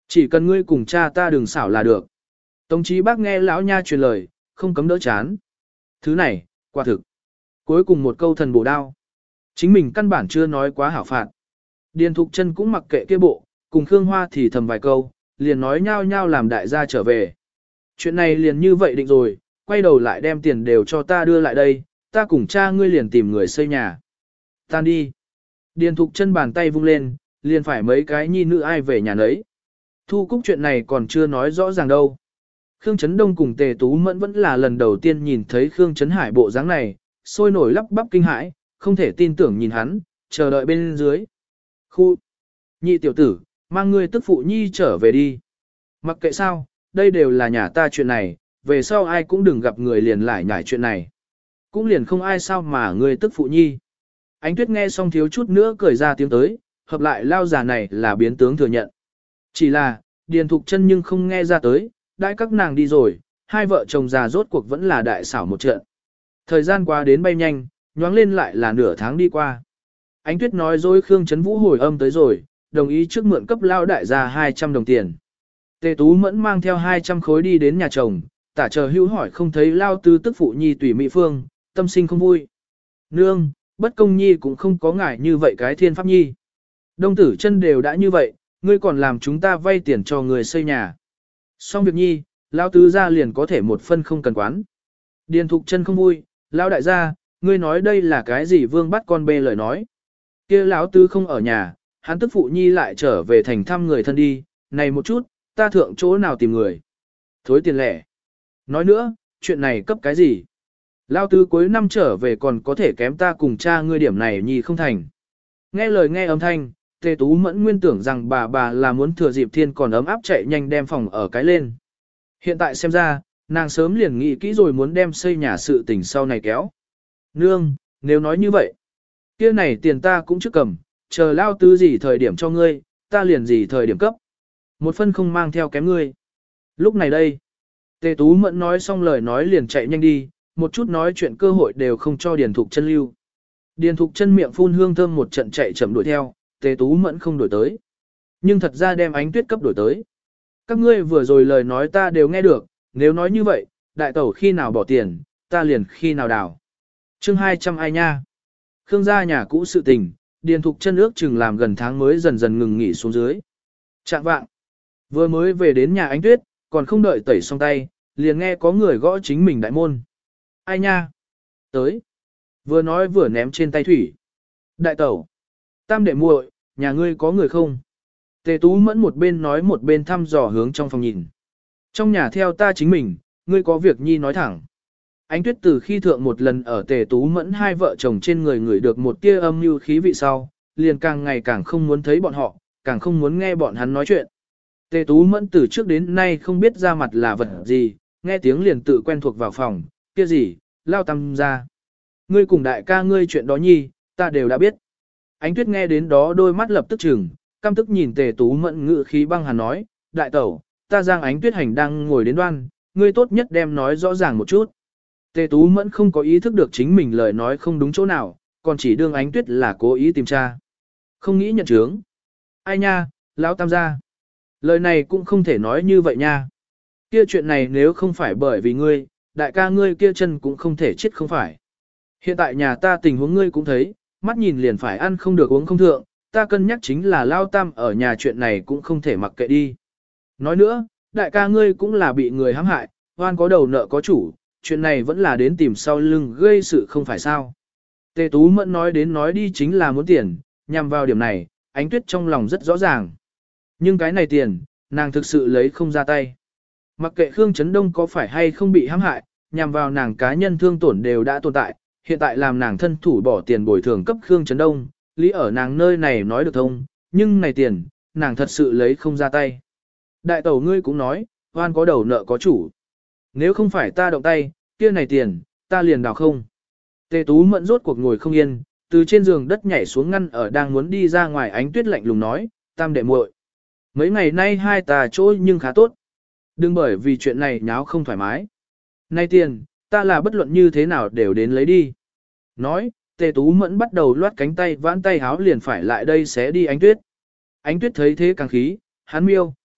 Chỉ cần ngươi cùng cha ta đừng xảo là được. Tống chí bác nghe lão nha truyền lời, không cấm đỡ chán. Thứ này, quả thực. Cuối cùng một câu thần bổ đao. Chính mình căn bản chưa nói quá hảo phạt. Điền Thục Chân cũng mặc kệ kia bộ, cùng Khương Hoa thì thầm vài câu, liền nói nhao nhao làm đại gia trở về. Chuyện này liền như vậy định rồi, quay đầu lại đem tiền đều cho ta đưa lại đây, ta cùng cha ngươi liền tìm người xây nhà. Tan đi. Điền Thục Chân bàn tay vung lên, liền phải mấy cái nhi nữ ai về nhà nấy. Thu Cúc chuyện này còn chưa nói rõ ràng đâu. Khương Trấn Đông cùng Tề Tú Mẫn vẫn là lần đầu tiên nhìn thấy Khương Trấn Hải bộ dáng này, sôi nổi lắp bắp kinh hãi, không thể tin tưởng nhìn hắn, chờ đợi bên dưới. Khu! Nhị tiểu tử, mang ngươi tức phụ nhi trở về đi. Mặc kệ sao, đây đều là nhà ta chuyện này, về sau ai cũng đừng gặp người liền lại nhải chuyện này. Cũng liền không ai sao mà ngươi tức phụ nhi. Ánh Tuyết nghe xong thiếu chút nữa cười ra tiếng tới, hợp lại lao già này là biến tướng thừa nhận. Chỉ là, Điền Thục Chân nhưng không nghe ra tới, đại các nàng đi rồi, hai vợ chồng già rốt cuộc vẫn là đại xảo một trận. Thời gian qua đến bay nhanh, nhoáng lên lại là nửa tháng đi qua. Ánh Tuyết nói dối Khương Trấn Vũ hồi âm tới rồi, đồng ý trước mượn cấp lao đại gia hai trăm đồng tiền. Tề Tú Mẫn mang theo hai trăm khối đi đến nhà chồng, tả chờ hữu hỏi không thấy lao tư tức phụ nhi tùy mỹ phương, tâm sinh không vui. Nương, bất công nhi cũng không có ngại như vậy cái thiên pháp nhi. Đông tử chân đều đã như vậy, ngươi còn làm chúng ta vay tiền cho người xây nhà. Xong việc nhi, lao tứ gia liền có thể một phân không cần quán. Điền Thục Chân không vui, lao đại gia, ngươi nói đây là cái gì vương bắt con bê lời nói. Kia lão tứ không ở nhà, hắn tức phụ nhi lại trở về thành thăm người thân đi, này một chút, ta thượng chỗ nào tìm người. Thối tiền lẻ. Nói nữa, chuyện này cấp cái gì? Lao tứ cuối năm trở về còn có thể kém ta cùng cha ngươi điểm này nhi không thành. Nghe lời nghe âm thanh, Tề Tú Mẫn nguyên tưởng rằng bà bà là muốn thừa dịp thiên còn ấm áp chạy nhanh đem phòng ở cái lên. Hiện tại xem ra, nàng sớm liền nghĩ kỹ rồi muốn đem xây nhà sự tình sau này kéo. Nương, nếu nói như vậy, kia này tiền ta cũng trước cầm, chờ lao tứ gì thời điểm cho ngươi, ta liền gì thời điểm cấp. Một phân không mang theo kém ngươi. Lúc này đây, Tề Tú Mẫn nói xong lời nói liền chạy nhanh đi, một chút nói chuyện cơ hội đều không cho Điền Thục Chân lưu. Điền Thục Chân miệng phun hương thơm một trận chạy chậm đuổi theo, Tề Tú Mẫn không đuổi tới. Nhưng thật ra đem Ánh Tuyết cấp đuổi tới. Các ngươi vừa rồi lời nói ta đều nghe được, nếu nói như vậy, đại tẩu khi nào bỏ tiền, ta liền khi nào đào. Chương hai trăm ai nha. Khương gia nhà cũ sự tình, Điền Thục Chân ước chừng làm gần tháng mới dần dần ngừng nghỉ xuống dưới. Trạng vạng, vừa mới về đến nhà Ánh Tuyết, còn không đợi tẩy xong tay, liền nghe có người gõ chính mình đại môn. Ai nha? Tới. Vừa nói vừa ném trên tay thủy. Đại tẩu. Tam đệ muội, nhà ngươi có người không? Tề Tú Mẫn một bên nói một bên thăm dò hướng trong phòng nhìn. Trong nhà theo ta chính mình, ngươi có việc nhi nói thẳng. Ánh Tuyết từ khi thượng một lần ở Tề Tú Mẫn hai vợ chồng trên người người được một tia âm mưu khí vị sau, liền càng ngày càng không muốn thấy bọn họ, càng không muốn nghe bọn hắn nói chuyện. Tề Tú Mẫn từ trước đến nay không biết ra mặt là vật gì, nghe tiếng liền tự quen thuộc vào phòng, kia gì, lao tâm ra. Ngươi cùng đại ca ngươi chuyện đó nhi, ta đều đã biết. Ánh Tuyết nghe đến đó đôi mắt lập tức chừng, căm tức nhìn Tề Tú Mẫn ngự khí băng hàn nói, đại tẩu, ta Giang Ánh Tuyết hành đang ngồi đến đoan, ngươi tốt nhất đem nói rõ ràng một chút. Tề Tú Mẫn không có ý thức được chính mình lời nói không đúng chỗ nào, còn chỉ đương Ánh Tuyết là cố ý tìm tra. Không nghĩ nhận chướng. Ai nha, lão tam gia. Lời này cũng không thể nói như vậy nha. Kia chuyện này nếu không phải bởi vì ngươi, đại ca ngươi kia chân cũng không thể chết không phải. Hiện tại nhà ta tình huống ngươi cũng thấy, mắt nhìn liền phải ăn không được uống không thượng, ta cân nhắc chính là lao tam ở nhà chuyện này cũng không thể mặc kệ đi. Nói nữa, đại ca ngươi cũng là bị người hãm hại, oan có đầu nợ có chủ, chuyện này vẫn là đến tìm sau lưng gây sự không phải sao. Tề Tú Mẫn nói đến nói đi chính là muốn tiền, nhằm vào điểm này, Ánh Tuyết trong lòng rất rõ ràng. Nhưng cái này tiền, nàng thực sự lấy không ra tay. Mặc kệ Khương Trấn Đông có phải hay không bị hãm hại, nhằm vào nàng cá nhân thương tổn đều đã tồn tại, hiện tại làm nàng thân thủ bỏ tiền bồi thường cấp Khương Trấn Đông, lý ở nàng nơi này nói được thông, nhưng này tiền, nàng thật sự lấy không ra tay. Đại tẩu ngươi cũng nói, oan có đầu nợ có chủ. Nếu không phải ta động tay, kia này tiền, ta liền đào không. Tề Tú Mẫn rốt cuộc ngồi không yên, từ trên giường đất nhảy xuống ngăn ở đang muốn đi ra ngoài Ánh Tuyết lạnh lùng nói, tam đệ muội, mấy ngày nay hai ta chỗ nhưng khá tốt. Đừng bởi vì chuyện này nháo không thoải mái. Nay tiền, ta là bất luận như thế nào đều đến lấy đi. Nói, Tề Tú Mẫn bắt đầu loát cánh tay vãn tay háo liền phải lại đây xé đi Ánh Tuyết. Ánh Tuyết thấy thế càng khí, hắn miêu,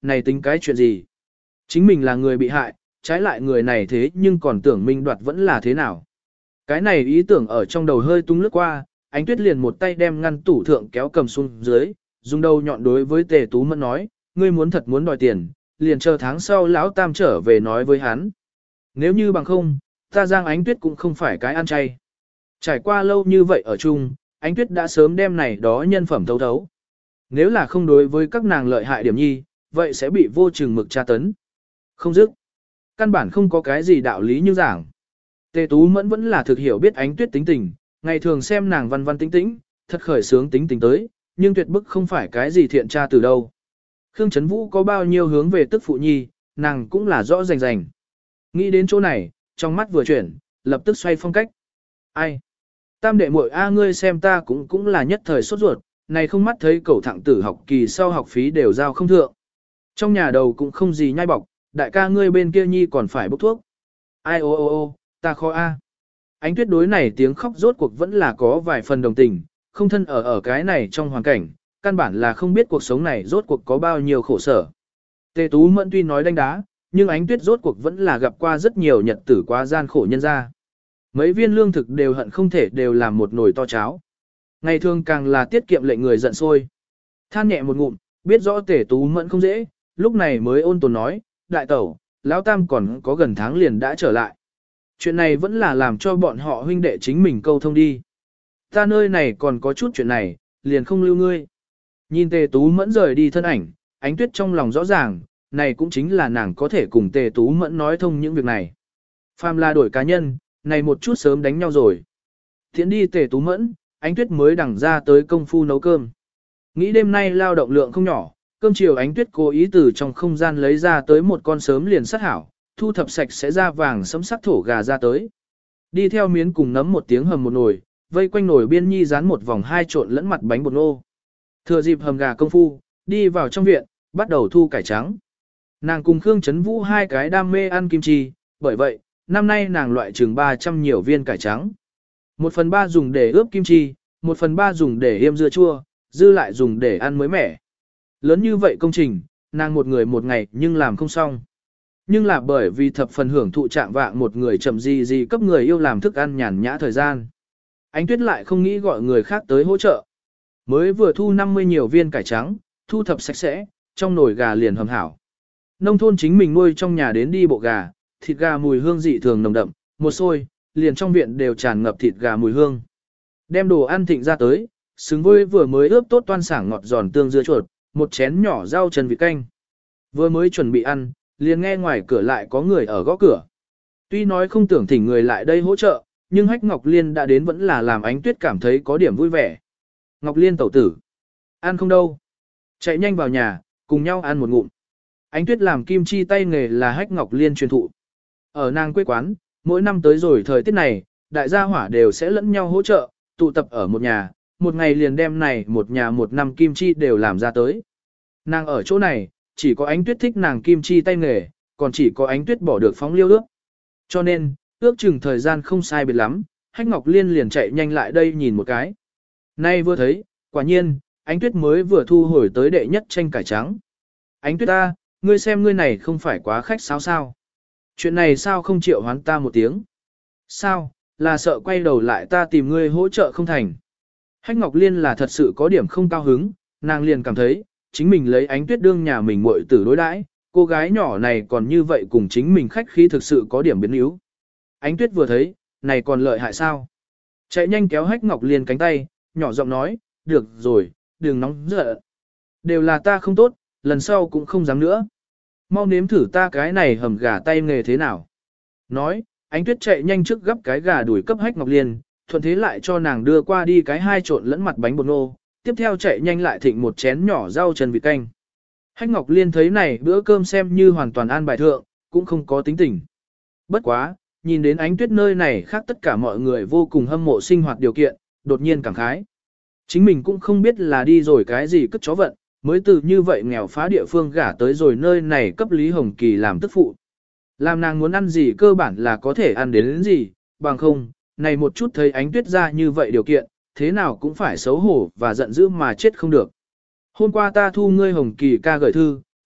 này tính cái chuyện gì? Chính mình là người bị hại, trái lại người này thế nhưng còn tưởng minh đoạt vẫn là thế nào? Cái này ý tưởng ở trong đầu hơi tung lướt qua, Ánh Tuyết liền một tay đem ngăn tủ thượng kéo cầm xuống dưới, dùng đầu nhọn đối với Tề Tú Mẫn nói, ngươi muốn thật muốn đòi tiền, liền chờ tháng sau lão tam trở về nói với hắn. Nếu như bằng không, ta Giang Ánh Tuyết cũng không phải cái ăn chay. Trải qua lâu như vậy ở chung, Ánh Tuyết đã sớm đem này đó nhân phẩm thấu thấu. Nếu là không đối với các nàng lợi hại điểm nhi, vậy sẽ bị vô chừng mực tra tấn. Không dứt. Căn bản không có cái gì đạo lý như giảng. Tề Tú Mẫn vẫn là thực hiểu biết Ánh Tuyết tính tình, ngày thường xem nàng văn văn tính tĩnh, thật khởi sướng tính tình tới, nhưng tuyệt bức không phải cái gì thiện tra từ đâu. Khương Trấn Vũ có bao nhiêu hướng về tức phụ nhi, nàng cũng là rõ rành rành. Nghĩ đến chỗ này, trong mắt vừa chuyển, lập tức xoay phong cách. Ai? Tam đệ muội a ngươi xem ta cũng cũng là nhất thời sốt ruột, này không mắt thấy cậu thẳng tử học kỳ sau học phí đều giao không thượng. Trong nhà đầu cũng không gì nhai bọc, đại ca ngươi bên kia nhi còn phải bốc thuốc. Ai ô ô ô, ta khó a. Ánh Tuyết đối này tiếng khóc rốt cuộc vẫn là có vài phần đồng tình, không thân ở ở cái này trong hoàn cảnh, căn bản là không biết cuộc sống này rốt cuộc có bao nhiêu khổ sở. Tề Tú Mẫn tuy nói đánh đá, nhưng Ánh Tuyết rốt cuộc vẫn là gặp qua rất nhiều nhật tử quá gian khổ nhân ra. Mấy viên lương thực đều hận không thể đều làm một nồi to cháo. Ngày thường càng là tiết kiệm lệnh người giận sôi. Than nhẹ một ngụm, biết rõ Tề Tú Mẫn không dễ, lúc này mới ôn tồn nói, đại tẩu, lão tam còn có gần tháng liền đã trở lại. Chuyện này vẫn là làm cho bọn họ huynh đệ chính mình câu thông đi. Ta nơi này còn có chút chuyện này, liền không lưu ngươi. Nhìn Tề Tú Mẫn rời đi thân ảnh, Ánh Tuyết trong lòng rõ ràng, này cũng chính là nàng có thể cùng Tề Tú Mẫn nói thông những việc này. Phàm là đổi cá nhân, này một chút sớm đánh nhau rồi. Thiện đi Tề Tú Mẫn, Ánh Tuyết mới đẳng ra tới công phu nấu cơm. Nghĩ đêm nay lao động lượng không nhỏ, cơm chiều Ánh Tuyết cố ý từ trong không gian lấy ra tới một con sớm liền sát hảo, thu thập sạch sẽ ra vàng sẫm sắc thổ gà ra tới. Đi theo miến cùng nấm một tiếng hầm một nồi, vây quanh nồi biên nhi dán một vòng hai trộn lẫn mặt bánh bột nô. Thừa dịp hầm gà công phu, đi vào trong viện, bắt đầu thu cải trắng. Nàng cùng Khương Trấn Vũ hai cái đam mê ăn kim chi, bởi vậy, năm nay nàng loại chừng ba trăm nhiều viên cải trắng. Một phần ba dùng để ướp kim chi, một phần ba dùng để yêm dưa chua, dư lại dùng để ăn mới mẻ. Lớn như vậy công trình, nàng một người một ngày nhưng làm không xong. Nhưng là bởi vì thập phần hưởng thụ trạng vạng một người chậm gì gì cấp người yêu làm thức ăn nhàn nhã thời gian. Ánh Tuyết lại không nghĩ gọi người khác tới hỗ trợ. Mới vừa thu năm mươi nhiều viên cải trắng, thu thập sạch sẽ, trong nồi gà liền hầm hảo. Nông thôn chính mình nuôi trong nhà đến đi bộ gà, thịt gà mùi hương dị thường nồng đậm, một xôi, liền trong viện đều tràn ngập thịt gà mùi hương. Đem đồ ăn thịnh ra tới, xứng với vừa mới ướp tốt toan sảng ngọt giòn tương dưa chuột, một chén nhỏ rau trần vịt canh. Vừa mới chuẩn bị ăn, liền nghe ngoài cửa lại có người ở gõ cửa. Tuy nói không tưởng thỉnh người lại đây hỗ trợ, nhưng Hách Ngọc Liên đã đến vẫn là làm Ánh Tuyết cảm thấy có điểm vui vẻ. Ngọc Liên tẩu tử. Ăn không đâu. Chạy nhanh vào nhà, cùng nhau ăn một ngụm. Ánh Tuyết làm kim chi tay nghề là Hách Ngọc Liên truyền thụ. Ở nàng quê quán, mỗi năm tới rồi thời tiết này, đại gia hỏa đều sẽ lẫn nhau hỗ trợ, tụ tập ở một nhà, một ngày liền đem này một nhà một năm kim chi đều làm ra tới. Nàng ở chỗ này, chỉ có Ánh Tuyết thích nàng kim chi tay nghề, còn chỉ có Ánh Tuyết bỏ được phóng liêu ước. Cho nên, ước chừng thời gian không sai biệt lắm, Hách Ngọc Liên liền chạy nhanh lại đây nhìn một cái. Nay vừa thấy, quả nhiên, Ánh Tuyết mới vừa thu hồi tới đệ nhất tranh cải trắng. Ánh Tuyết ta, ngươi xem ngươi này không phải quá khách sáo sao. Chuyện này sao không chịu hoán ta một tiếng. Sao, là sợ quay đầu lại ta tìm ngươi hỗ trợ không thành. Hách Ngọc Liên là thật sự có điểm không cao hứng, nàng liền cảm thấy, chính mình lấy Ánh Tuyết đương nhà mình muội tử đối đãi, cô gái nhỏ này còn như vậy cùng chính mình khách khí thực sự có điểm biến yếu. Ánh Tuyết vừa thấy, này còn lợi hại sao? Chạy nhanh kéo Hách Ngọc Liên cánh tay, nhỏ giọng nói, được rồi, đừng nóng giận. Đều là ta không tốt, lần sau cũng không dám nữa. Mau nếm thử ta cái này hầm gà tay nghề thế nào. Nói, Ánh Tuyết chạy nhanh trước gấp cái gà đuổi cấp Hách Ngọc Liên, thuận thế lại cho nàng đưa qua đi cái hai trộn lẫn mặt bánh bột nô, tiếp theo chạy nhanh lại thịnh một chén nhỏ rau trần vịt canh. Hách Ngọc Liên thấy này bữa cơm xem như hoàn toàn an bài thượng, cũng không có tính tình. Bất quá, nhìn đến Ánh Tuyết nơi này khác tất cả mọi người vô cùng hâm mộ sinh hoạt điều kiện, đột nhiên cảm khái. Chính mình cũng không biết là đi rồi cái gì cất chó vận, mới từ như vậy nghèo phá địa phương gả tới rồi nơi này cấp Lý Hồng Kỳ làm tức phụ. Làm nàng muốn ăn gì cơ bản là có thể ăn đến, đến gì, bằng không, này một chút thấy Ánh Tuyết ra như vậy điều kiện, thế nào cũng phải xấu hổ và giận dữ mà chết không được. Hôm qua ta thu ngươi Hồng Kỳ ca gửi thư,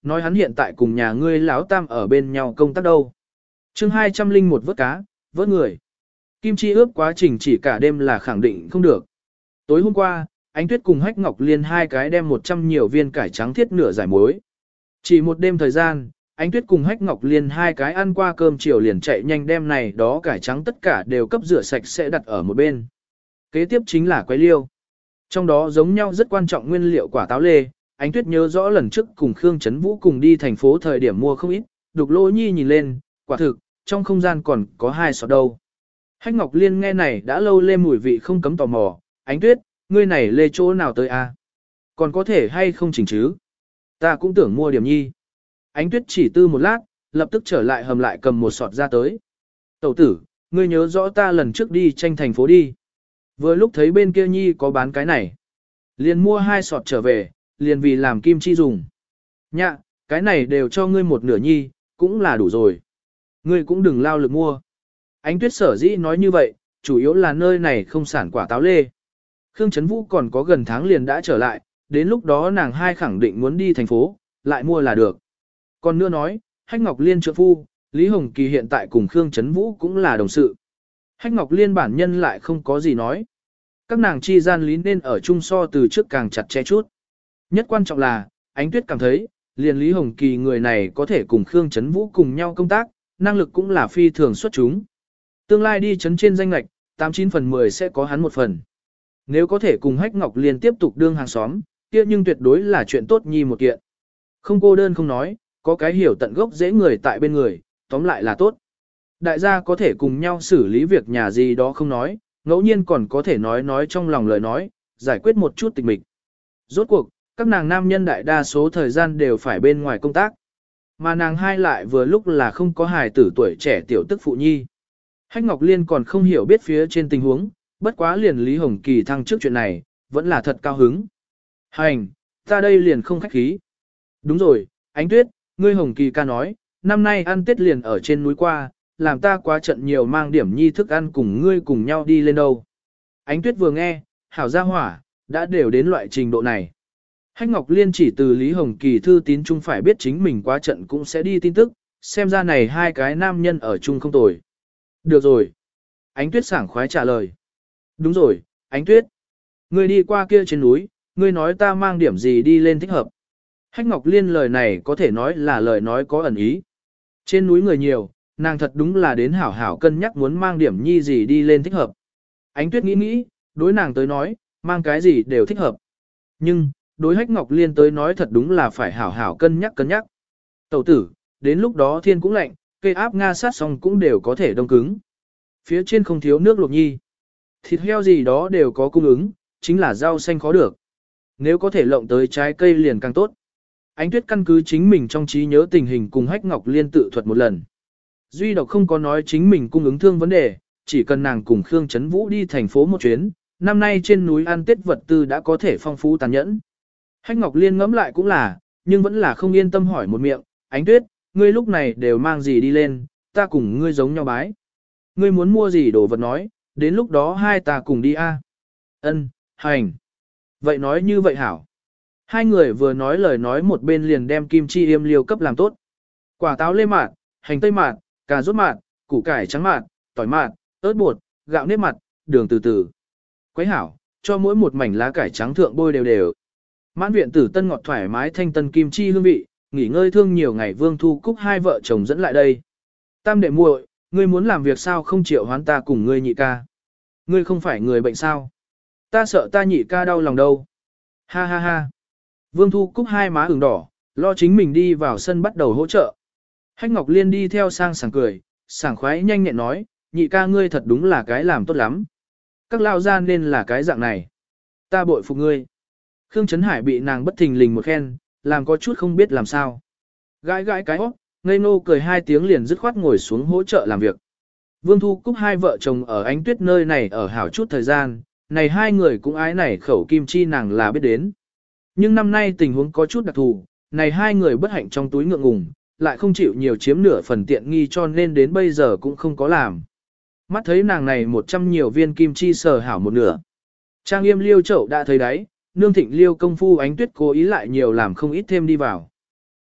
nói hắn hiện tại cùng nhà ngươi lão tam ở bên nhau công tác đâu. chương hai trăm linh một vớt cá, vớt người. Kim chi ướp quá trình chỉ cả đêm là khẳng định không được. Tối hôm qua, Ánh Tuyết cùng Hách Ngọc Liên hai cái đem một trăm nhiều viên cải trắng thiết nửa giải muối. Chỉ một đêm thời gian, Ánh Tuyết cùng Hách Ngọc Liên hai cái ăn qua cơm chiều liền chạy nhanh đem này đó cải trắng tất cả đều cấp rửa sạch sẽ đặt ở một bên. Kế tiếp chính là quấy liêu. Trong đó giống nhau rất quan trọng nguyên liệu quả táo lê, Ánh Tuyết nhớ rõ lần trước cùng Khương Trấn Vũ cùng đi thành phố thời điểm mua không ít, Đục Lỗ Nhi nhìn lên, quả thực, trong không gian còn có hai sọt đâu. Hách Ngọc Liên nghe này đã lâu lê mùi vị không cấm tò mò, Ánh Tuyết, ngươi này lê chỗ nào tới a? Còn có thể hay không chỉnh chứ? Ta cũng tưởng mua điểm nhi. Ánh Tuyết chỉ tư một lát, lập tức trở lại hầm lại cầm một sọt ra tới. Tẩu tử, ngươi nhớ rõ ta lần trước đi tranh thành phố đi. Vừa lúc thấy bên kia nhi có bán cái này. Liền mua hai sọt trở về, liền vì làm kim chi dùng. Nhạ, cái này đều cho ngươi một nửa nhi, cũng là đủ rồi. Ngươi cũng đừng lao lực mua. Ánh Tuyết sở dĩ nói như vậy, chủ yếu là nơi này không sản quả táo lê. Khương Trấn Vũ còn có gần tháng liền đã trở lại, đến lúc đó nàng hai khẳng định muốn đi thành phố, lại mua là được. Còn nữa nói, Hách Ngọc Liên trượng phu, Lý Hồng Kỳ hiện tại cùng Khương Trấn Vũ cũng là đồng sự. Hách Ngọc Liên bản nhân lại không có gì nói. Các nàng chi gian lý nên ở chung so từ trước càng chặt chẽ chút. Nhất quan trọng là, Ánh Tuyết cảm thấy, liền Lý Hồng Kỳ người này có thể cùng Khương Trấn Vũ cùng nhau công tác, năng lực cũng là phi thường xuất chúng. Tương lai đi chấn trên danh lạch, tám chín phần mười sẽ có hắn một phần. Nếu có thể cùng Hách Ngọc Liên tiếp tục đương hàng xóm, kia nhưng tuyệt đối là chuyện tốt nhi một kiện. Không cô đơn không nói, có cái hiểu tận gốc dễ người tại bên người, tóm lại là tốt. Đại gia có thể cùng nhau xử lý việc nhà gì đó không nói, ngẫu nhiên còn có thể nói nói trong lòng lời nói, giải quyết một chút tịch mịch. Rốt cuộc, các nàng nam nhân đại đa số thời gian đều phải bên ngoài công tác. Mà nàng hai lại vừa lúc là không có hài tử tuổi trẻ tiểu tức phụ nhi. Hách Ngọc Liên còn không hiểu biết phía trên tình huống, bất quá liền Lý Hồng Kỳ thăng trước chuyện này, vẫn là thật cao hứng. Hành, ta đây liền không khách khí. Đúng rồi, Ánh Tuyết, ngươi Hồng Kỳ ca nói, năm nay ăn Tết liền ở trên núi qua, làm ta quá trận nhiều mang điểm nhi thức ăn cùng ngươi cùng nhau đi lên đâu. Ánh Tuyết vừa nghe, hảo gia hỏa, đã đều đến loại trình độ này. Hách Ngọc Liên chỉ từ Lý Hồng Kỳ thư tín chung phải biết chính mình quá trận cũng sẽ đi tin tức, xem ra này hai cái nam nhân ở chung không tồi. Được rồi. Ánh Tuyết sảng khoái trả lời. Đúng rồi, Ánh Tuyết. Ngươi đi qua kia trên núi, ngươi nói ta mang điểm gì đi lên thích hợp. Hách Ngọc Liên lời này có thể nói là lời nói có ẩn ý. Trên núi người nhiều, nàng thật đúng là đến hảo hảo cân nhắc muốn mang điểm nhi gì đi lên thích hợp. Ánh Tuyết nghĩ nghĩ, đối nàng tới nói, mang cái gì đều thích hợp. Nhưng, đối Hách Ngọc Liên tới nói thật đúng là phải hảo hảo cân nhắc cân nhắc. Tẩu tử, đến lúc đó thiên cũng lạnh, cây áp nga sát xong cũng đều có thể đông cứng. Phía trên không thiếu nước luộc nhi. Thịt heo gì đó đều có cung ứng, chính là rau xanh khó được. Nếu có thể lộng tới trái cây liền càng tốt. Ánh Tuyết căn cứ chính mình trong trí nhớ tình hình cùng Hách Ngọc Liên tự thuật một lần. Duy độc không có nói chính mình cung ứng thương vấn đề, chỉ cần nàng cùng Khương Trấn Vũ đi thành phố một chuyến, năm nay trên núi ăn Tết vật tư đã có thể phong phú tàn nhẫn. Hách Ngọc Liên ngẫm lại cũng là, nhưng vẫn là không yên tâm hỏi một miệng, Ánh Tuyết, ngươi lúc này đều mang gì đi lên, ta cùng ngươi giống nhau bái. Ngươi muốn mua gì đồ vật nói, đến lúc đó hai ta cùng đi a. Ân, hành. Vậy nói như vậy hảo. Hai người vừa nói lời nói một bên liền đem kim chi yêm liêu cấp làm tốt. Quả táo lê mạt, hành tây mạt, cà rốt mạt, củ cải trắng mạt, tỏi mạt, ớt bột, gạo nếp mạt, đường từ từ. Quấy hảo, cho mỗi một mảnh lá cải trắng thượng bôi đều đều. Mãn viện tử tân ngọt thoải mái thanh tân kim chi hương vị, nghỉ ngơi thương nhiều ngày Vương Thu Cúc hai vợ chồng dẫn lại đây. Tam đệ muội, ngươi muốn làm việc sao không chịu hoán ta cùng ngươi nhị ca? Ngươi không phải người bệnh sao? Ta sợ ta nhị ca đau lòng đâu. Ha ha ha. Vương Thu Cúc hai má ửng đỏ, lo chính mình đi vào sân bắt đầu hỗ trợ. Hách Ngọc Liên đi theo sang sảng cười, sảng khoái nhanh nhẹn nói, nhị ca ngươi thật đúng là cái làm tốt lắm. Các lao gia nên là cái dạng này. Ta bội phục ngươi. Khương Trấn Hải bị nàng bất thình lình một khen, làm có chút không biết làm sao. Gãi gãi cái óc, ngây nô cười hai tiếng liền dứt khoát ngồi xuống hỗ trợ làm việc. Vương Thu Cúc hai vợ chồng ở Ánh Tuyết nơi này ở hảo chút thời gian, này hai người cũng ái này khẩu kim chi nàng là biết đến. Nhưng năm nay tình huống có chút đặc thù, này hai người bất hạnh trong túi ngượng ngùng, lại không chịu nhiều chiếm nửa phần tiện nghi cho nên đến bây giờ cũng không có làm. Mắt thấy nàng này một trăm nhiều viên kim chi sờ hảo một nửa. Trang Yêm liêu chậu đã thấy đấy, nương thịnh liêu công phu Ánh Tuyết cố ý lại nhiều làm không ít thêm đi vào.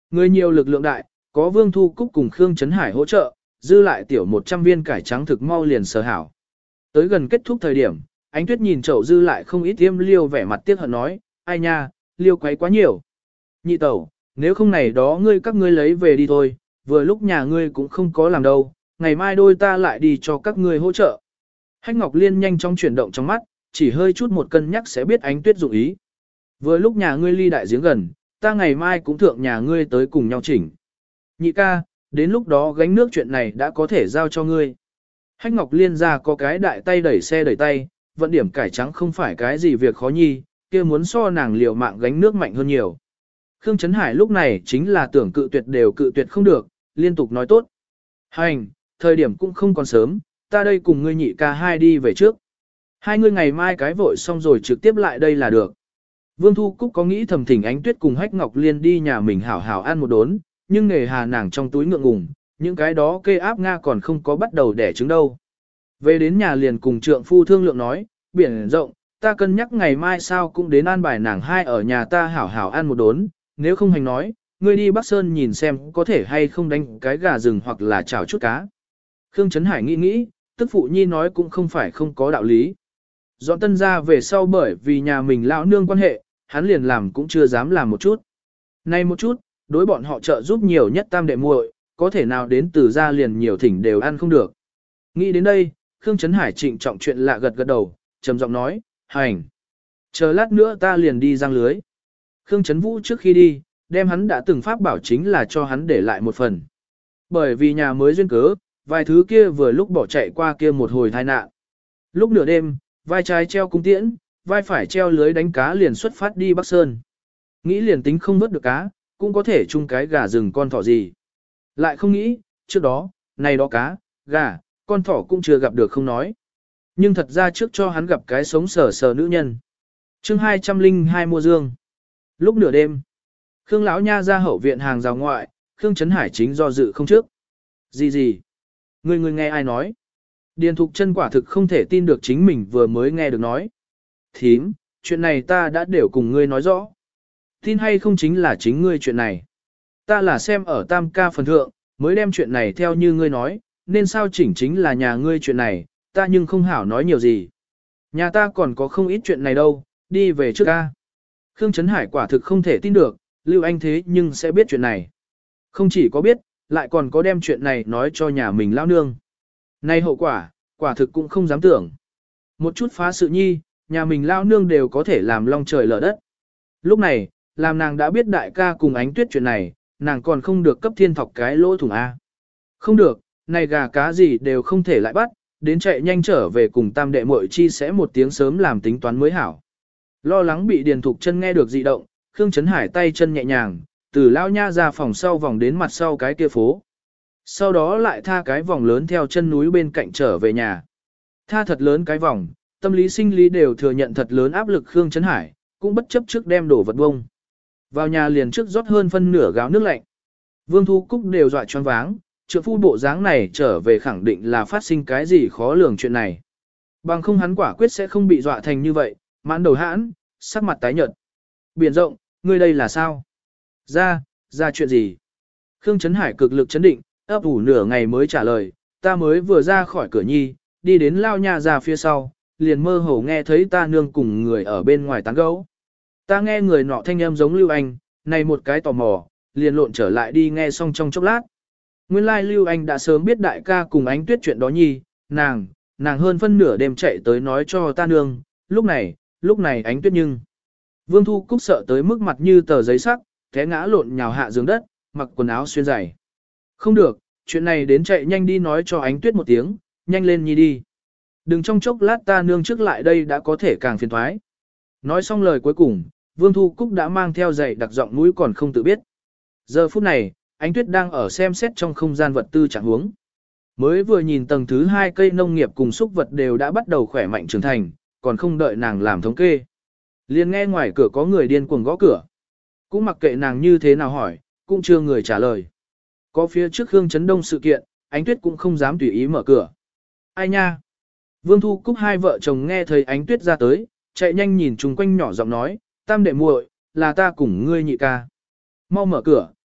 Người nhiều lực lượng đại, có Vương Thu Cúc cùng Khương Trấn Hải hỗ trợ, dư lại tiểu một trăm viên cải trắng thực mau liền sở hảo. Tới gần kết thúc thời điểm, Ánh Tuyết nhìn chậu dư lại không ít tiêm liêu vẻ mặt tiếc hận nói, ai nha, liêu quấy quá nhiều. Nhị tẩu, nếu không này đó ngươi các ngươi lấy về đi thôi, vừa lúc nhà ngươi cũng không có làm đâu, ngày mai đôi ta lại đi cho các ngươi hỗ trợ. Hách Ngọc Liên nhanh chóng chuyển động trong mắt, chỉ hơi chút một cân nhắc sẽ biết Ánh Tuyết dụng ý. Vừa lúc nhà ngươi ly đại giếng gần, ta ngày mai cũng thượng nhà ngươi tới cùng nhau chỉnh. Nhị ca, đến lúc đó gánh nước chuyện này đã có thể giao cho ngươi. Hách Ngọc Liên ra có cái đại tay đẩy xe đẩy tay, vận điểm cải trắng không phải cái gì việc khó nhi, kia muốn so nàng liều mạng gánh nước mạnh hơn nhiều. Khương Trấn Hải lúc này chính là tưởng cự tuyệt đều cự tuyệt không được, liên tục nói tốt. Hành, thời điểm cũng không còn sớm, ta đây cùng ngươi nhị ca hai đi về trước. Hai ngươi ngày mai cái vội xong rồi trực tiếp lại đây là được. Vương Thu Cúc có nghĩ thầm thỉnh Ánh Tuyết cùng Hách Ngọc Liên đi nhà mình hảo hảo ăn một đốn, nhưng nghề hà nàng trong túi ngượng ngùng, những cái đó kê áp Nga còn không có bắt đầu đẻ trứng đâu. Về đến nhà liền cùng trượng phu thương lượng nói, biển rộng, ta cân nhắc ngày mai sao cũng đến an bài nàng hai ở nhà ta hảo hảo ăn một đốn, nếu không hành nói, ngươi đi Bắc Sơn nhìn xem có thể hay không đánh cái gà rừng hoặc là chảo chút cá. Khương Trấn Hải nghĩ nghĩ, tức phụ nhi nói cũng không phải không có đạo lý. Dọn tân ra về sau bởi vì nhà mình lão nương quan hệ, hắn liền làm cũng chưa dám làm một chút. Nay một chút, đối bọn họ trợ giúp nhiều nhất tam đệ muội, có thể nào đến từ ra liền nhiều thỉnh đều ăn không được. Nghĩ đến đây, Khương Trấn Hải trịnh trọng chuyện lạ gật gật đầu, trầm giọng nói, hành. Chờ lát nữa ta liền đi giăng lưới. Khương Trấn Vũ trước khi đi, đem hắn đã từng pháp bảo chính là cho hắn để lại một phần. Bởi vì nhà mới duyên cớ, vài thứ kia vừa lúc bỏ chạy qua kia một hồi tai nạn. Lúc nửa đêm, vai trái treo cung tiễn, vai phải treo lưới đánh cá liền xuất phát đi Bắc Sơn. Nghĩ liền tính không vớt được cá, cũng có thể chung cái gà rừng con thỏ gì. Lại không nghĩ, trước đó, này đó cá, gà, con thỏ cũng chưa gặp được không nói. Nhưng thật ra trước cho hắn gặp cái sống sờ sờ nữ nhân. chương hai trăm linh hai mua dương. Lúc nửa đêm, Khương lão nha ra hậu viện hàng rào ngoại, Khương Trấn Hải chính do dự không trước. Gì gì? Người người nghe ai nói? Điền Thục Chân quả thực không thể tin được chính mình vừa mới nghe được nói. Thím, chuyện này ta đã đều cùng ngươi nói rõ. Tin hay không chính là chính ngươi chuyện này. Ta là xem ở tam ca phần thượng, mới đem chuyện này theo như ngươi nói, nên sao chỉnh chính là nhà ngươi chuyện này, ta nhưng không hảo nói nhiều gì. Nhà ta còn có không ít chuyện này đâu, đi về trước ca. Khương Trấn Hải quả thực không thể tin được, Lưu Anh thế nhưng sẽ biết chuyện này. Không chỉ có biết, lại còn có đem chuyện này nói cho nhà mình lao nương. Nay hậu quả, quả thực cũng không dám tưởng. Một chút phá sự nhi, nhà mình lao nương đều có thể làm long trời lở đất. Lúc này, làm nàng đã biết đại ca cùng Ánh Tuyết chuyện này, nàng còn không được cấp thiên thọc cái lỗ thủng A. Không được, này gà cá gì đều không thể lại bắt, đến chạy nhanh trở về cùng tam đệ muội chi sẽ một tiếng sớm làm tính toán mới hảo. Lo lắng bị Điền Thục Chân nghe được dị động, Khương Trấn Hải tay chân nhẹ nhàng, từ lao nha ra phòng sau vòng đến mặt sau cái kia phố. Sau đó lại tha cái vòng lớn theo chân núi bên cạnh trở về nhà. Tha thật lớn cái vòng, tâm lý sinh lý đều thừa nhận thật lớn áp lực Khương Trấn Hải, cũng bất chấp trước đem đổ vật bông. Vào nhà liền trước rót hơn phân nửa gáo nước lạnh. Vương Thu Cúc đều dọa choáng váng, trượng phu bộ dáng này trở về khẳng định là phát sinh cái gì khó lường chuyện này. Bằng không hắn quả quyết sẽ không bị dọa thành như vậy, mãn đầu hãn, sắc mặt tái nhợt. Biển rộng, ngươi đây là sao? Ra, ra chuyện gì? Khương Trấn Hải cực lực chấn định, ấp ủ nửa ngày mới trả lời, ta mới vừa ra khỏi cửa nhi, đi đến lao nhà ra phía sau, liền mơ hồ nghe thấy ta nương cùng người ở bên ngoài tán gẫu. Ta nghe người nọ thanh âm giống Lưu Anh, này một cái tò mò, liền lộn trở lại đi nghe xong trong chốc lát. Nguyên lai Lưu Anh đã sớm biết đại ca cùng Ánh Tuyết chuyện đó nhi, nàng, nàng hơn phân nửa đêm chạy tới nói cho ta nương, lúc này, lúc này Ánh Tuyết nhưng. Vương Thu Cúc sợ tới mức mặt như tờ giấy sắc, té ngã lộn nhào hạ giường đất, mặc quần áo xuyên giày. Không được, chuyện này đến chạy nhanh đi nói cho Ánh Tuyết một tiếng, nhanh lên nhi đi. Đừng trong chốc lát ta nương trước lại đây đã có thể càng phiền thoái. Nói xong lời cuối cùng, Vương Thu Cúc đã mang theo giày đặc giọng mũi còn không tự biết. Giờ phút này, Ánh Tuyết đang ở xem xét trong không gian vật tư trạng huống. Mới vừa nhìn tầng thứ hai cây nông nghiệp cùng súc vật đều đã bắt đầu khỏe mạnh trưởng thành, còn không đợi nàng làm thống kê. Liền nghe ngoài cửa có người điên cuồng gõ cửa. Cũng mặc kệ nàng như thế nào hỏi, cũng chưa người trả lời. Có phía trước Khương Trấn Đông sự kiện, Ánh Tuyết cũng không dám tùy ý mở cửa. Ai nha? Vương Thu Cúc hai vợ chồng nghe thấy Ánh Tuyết ra tới, chạy nhanh nhìn chung quanh nhỏ giọng nói, tam đệ muội, là ta cùng ngươi nhị ca. Mau mở cửa,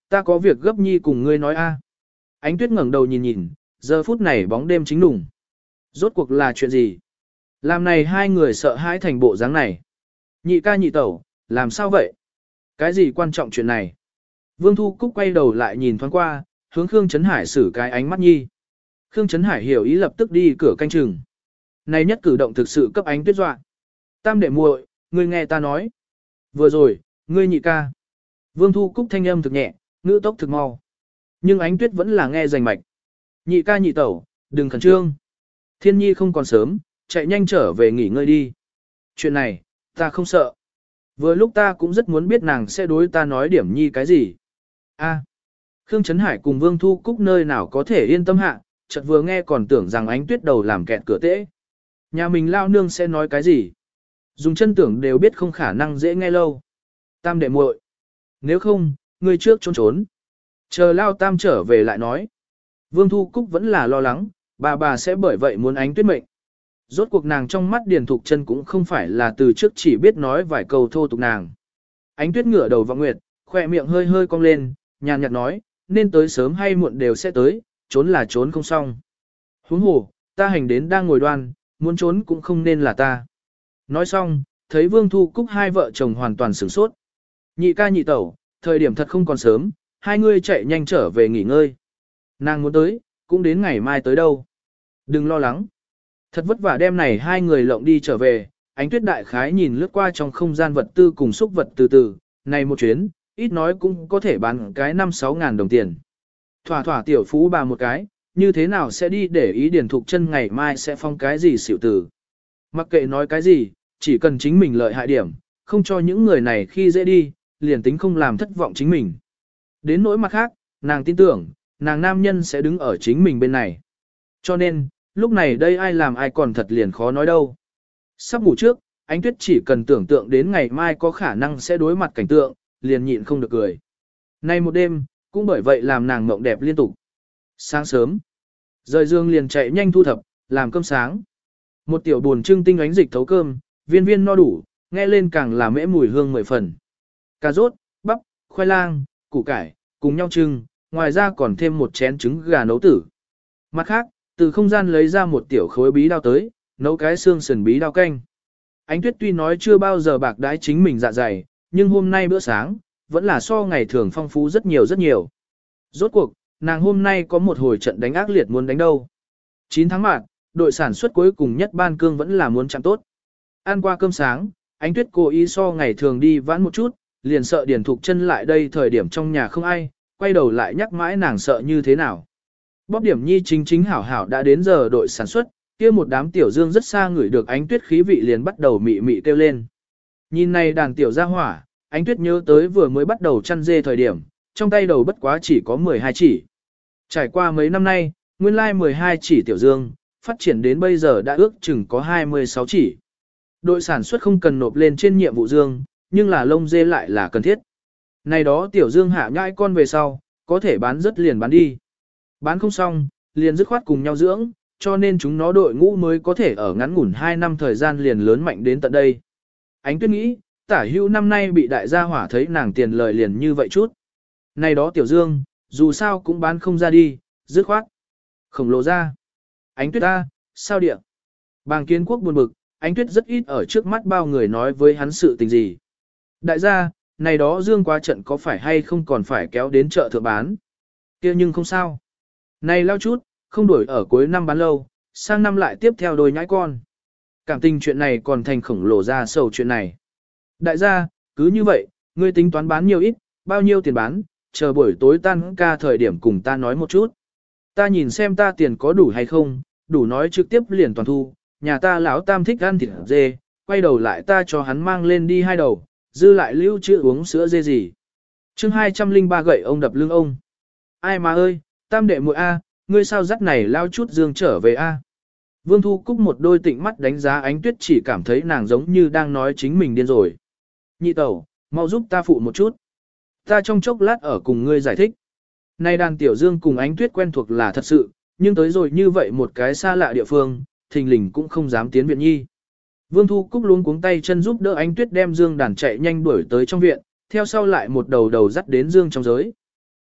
Ta có việc gấp nhi cùng ngươi nói a. Ánh tuyết ngẩng đầu nhìn nhìn, giờ phút này bóng đêm chính đủng. Rốt cuộc là chuyện gì? Làm này hai người sợ hãi thành bộ dáng này. Nhị ca nhị tẩu, làm sao vậy? Cái gì quan trọng chuyện này? Vương Thu Cúc quay đầu lại nhìn thoáng qua, hướng Khương Trấn Hải xử cái ánh mắt nhi. Khương Trấn Hải hiểu ý lập tức đi cửa canh chừng. Này nhất cử động thực sự cấp ánh tuyết dọa. Tam đệ muội, ngươi nghe ta nói. Vừa rồi, ngươi nhị ca. Vương Thu Cúc thanh âm thực nhẹ, ngữ tốc thực mau. Nhưng ánh tuyết vẫn là nghe rành mạch. Nhị ca nhị tẩu, đừng khẩn trương. Thiên nhi không còn sớm, chạy nhanh trở về nghỉ ngơi đi. Chuyện này, ta không sợ. Vừa lúc ta cũng rất muốn biết nàng sẽ đối ta nói điểm nhi cái gì. A. Khương Trấn Hải cùng Vương Thu Cúc nơi nào có thể yên tâm hạ, chợt vừa nghe còn tưởng rằng ánh tuyết đầu làm kẹt cửa tễ. Nhà mình lao nương sẽ nói cái gì? Dùng chân tưởng đều biết không khả năng dễ nghe lâu. Tam đệ muội, nếu không, ngươi trước trốn trốn. Chờ lao tam trở về lại nói. Vương Thu Cúc vẫn là lo lắng, bà bà sẽ bởi vậy muốn ánh tuyết mệnh. Rốt cuộc nàng trong mắt Điền Thục Chân cũng không phải là từ trước chỉ biết nói vài câu thô tục nàng. Ánh tuyết ngửa đầu vọng nguyệt, khỏe miệng hơi hơi cong lên, nhàn nhạt nói, nên tới sớm hay muộn đều sẽ tới, trốn là trốn không xong. Huống hồ, ta hành đến đang ngồi đoan, muốn trốn cũng không nên là ta. Nói xong, thấy Vương Thu Cúc hai vợ chồng hoàn toàn sửng sốt. Nhị ca nhị tẩu, thời điểm thật không còn sớm, hai ngươi chạy nhanh trở về nghỉ ngơi. Nàng muốn tới, cũng đến ngày mai tới đâu. Đừng lo lắng. Thật vất vả đem này hai người lộng đi trở về, ánh tuyết đại khái nhìn lướt qua trong không gian vật tư cùng xúc vật từ từ, này một chuyến, ít nói cũng có thể bán cái năm sáu ngàn đồng tiền. Thỏa thỏa tiểu phú bà một cái, như thế nào sẽ đi để ý Điền Thục Chân ngày mai sẽ phong cái gì xỉu tử. Mặc kệ nói cái gì, chỉ cần chính mình lợi hại điểm, không cho những người này khi dễ đi, liền tính không làm thất vọng chính mình. Đến nỗi mặt khác, nàng tin tưởng, nàng nam nhân sẽ đứng ở chính mình bên này. Cho nên, lúc này đây ai làm ai còn thật liền khó nói đâu. Sắp ngủ trước, ánh tuyết chỉ cần tưởng tượng đến ngày mai có khả năng sẽ đối mặt cảnh tượng, liền nhịn không được cười. Nay một đêm, cũng bởi vậy làm nàng mộng đẹp liên tục. Sáng sớm, rời giường liền chạy nhanh thu thập, làm cơm sáng. Một tiểu buồn trưng tinh ánh dịch thấu cơm, viên viên no đủ, nghe lên càng là mễ mùi hương mười phần. Cà rốt, bắp, khoai lang, củ cải, cùng nhau trưng, ngoài ra còn thêm một chén trứng gà nấu tử. Mặt khác, từ không gian lấy ra một tiểu khối bí đao tới, nấu cái xương sườn bí đao canh. Ánh tuyết tuy nói chưa bao giờ bạc đái chính mình dạ dày, nhưng hôm nay bữa sáng, vẫn là so ngày thường phong phú rất nhiều rất nhiều. Rốt cuộc, nàng hôm nay có một hồi trận đánh ác liệt muốn đánh đâu. chín tháng mạt, đội sản xuất cuối cùng nhất ban cương vẫn là muốn chạm tốt. Ăn qua cơm sáng, ánh tuyết cố ý so ngày thường đi vãn một chút, liền sợ Điền Thục Chân lại đây thời điểm trong nhà không ai, quay đầu lại nhắc mãi nàng sợ như thế nào. Bóp điểm nhi chính chính hảo hảo đã đến giờ đội sản xuất, kia một đám tiểu dương rất xa ngửi được ánh tuyết khí vị liền bắt đầu mị mị kêu lên. Nhìn này đàn tiểu gia hỏa, ánh tuyết nhớ tới vừa mới bắt đầu chăn dê thời điểm, trong tay đầu bất quá chỉ có mười hai chỉ. Trải qua mấy năm nay, nguyên lai mười hai chỉ tiểu dương, phát triển đến bây giờ đã ước chừng có hai mươi sáu chỉ. Đội sản xuất không cần nộp lên trên nhiệm vụ dương, nhưng là lông dê lại là cần thiết. Này đó tiểu dương hạ nhãi con về sau, có thể bán rất liền bán đi. Bán không xong, liền dứt khoát cùng nhau dưỡng, cho nên chúng nó đội ngũ mới có thể ở ngắn ngủn hai năm thời gian liền lớn mạnh đến tận đây. Ánh tuyết nghĩ, tả hưu năm nay bị đại gia hỏa thấy nàng tiền lời liền như vậy chút. Này đó tiểu dương, dù sao cũng bán không ra đi, dứt khoát. Khổng lồ ra. Ánh tuyết ta, sao địa? Bàng Kiến Quốc buồn bực, ánh tuyết rất ít ở trước mắt bao người nói với hắn sự tình gì. Đại gia, này đó dương quá trận có phải hay không còn phải kéo đến chợ thượng bán. Kia nhưng không sao. Này lao chút, không đổi ở cuối năm bán lâu, sang năm lại tiếp theo đôi nhãi con. Cảm tình chuyện này còn thành khổng lồ ra sầu chuyện này. Đại gia, cứ như vậy, ngươi tính toán bán nhiều ít, bao nhiêu tiền bán, chờ buổi tối tan ca thời điểm cùng ta nói một chút. Ta nhìn xem ta tiền có đủ hay không, đủ nói trực tiếp liền toàn thu, nhà ta lão tam thích ăn thịt dê, quay đầu lại ta cho hắn mang lên đi hai đầu, dư lại lưu trữ uống sữa dê gì. chương hai trăm linh ba gậy ông đập lưng ông. Ai mà ơi, tam đệ muội A, ngươi sao dắt này lao chút dương trở về A. Vương Thu Cúc một đôi tịnh mắt đánh giá ánh tuyết chỉ cảm thấy nàng giống như đang nói chính mình điên rồi. Nhị tẩu, mau giúp ta phụ một chút. Ta trong chốc lát ở cùng ngươi giải thích. Này đàn tiểu dương cùng ánh tuyết quen thuộc là thật sự, nhưng tới rồi như vậy một cái xa lạ địa phương, thình lình cũng không dám tiến viện nhi. Vương Thu Cúc luống cuống tay chân giúp đỡ ánh tuyết đem dương đàn chạy nhanh đuổi tới trong viện, theo sau lại một đầu đầu dắt đến dương trong giới.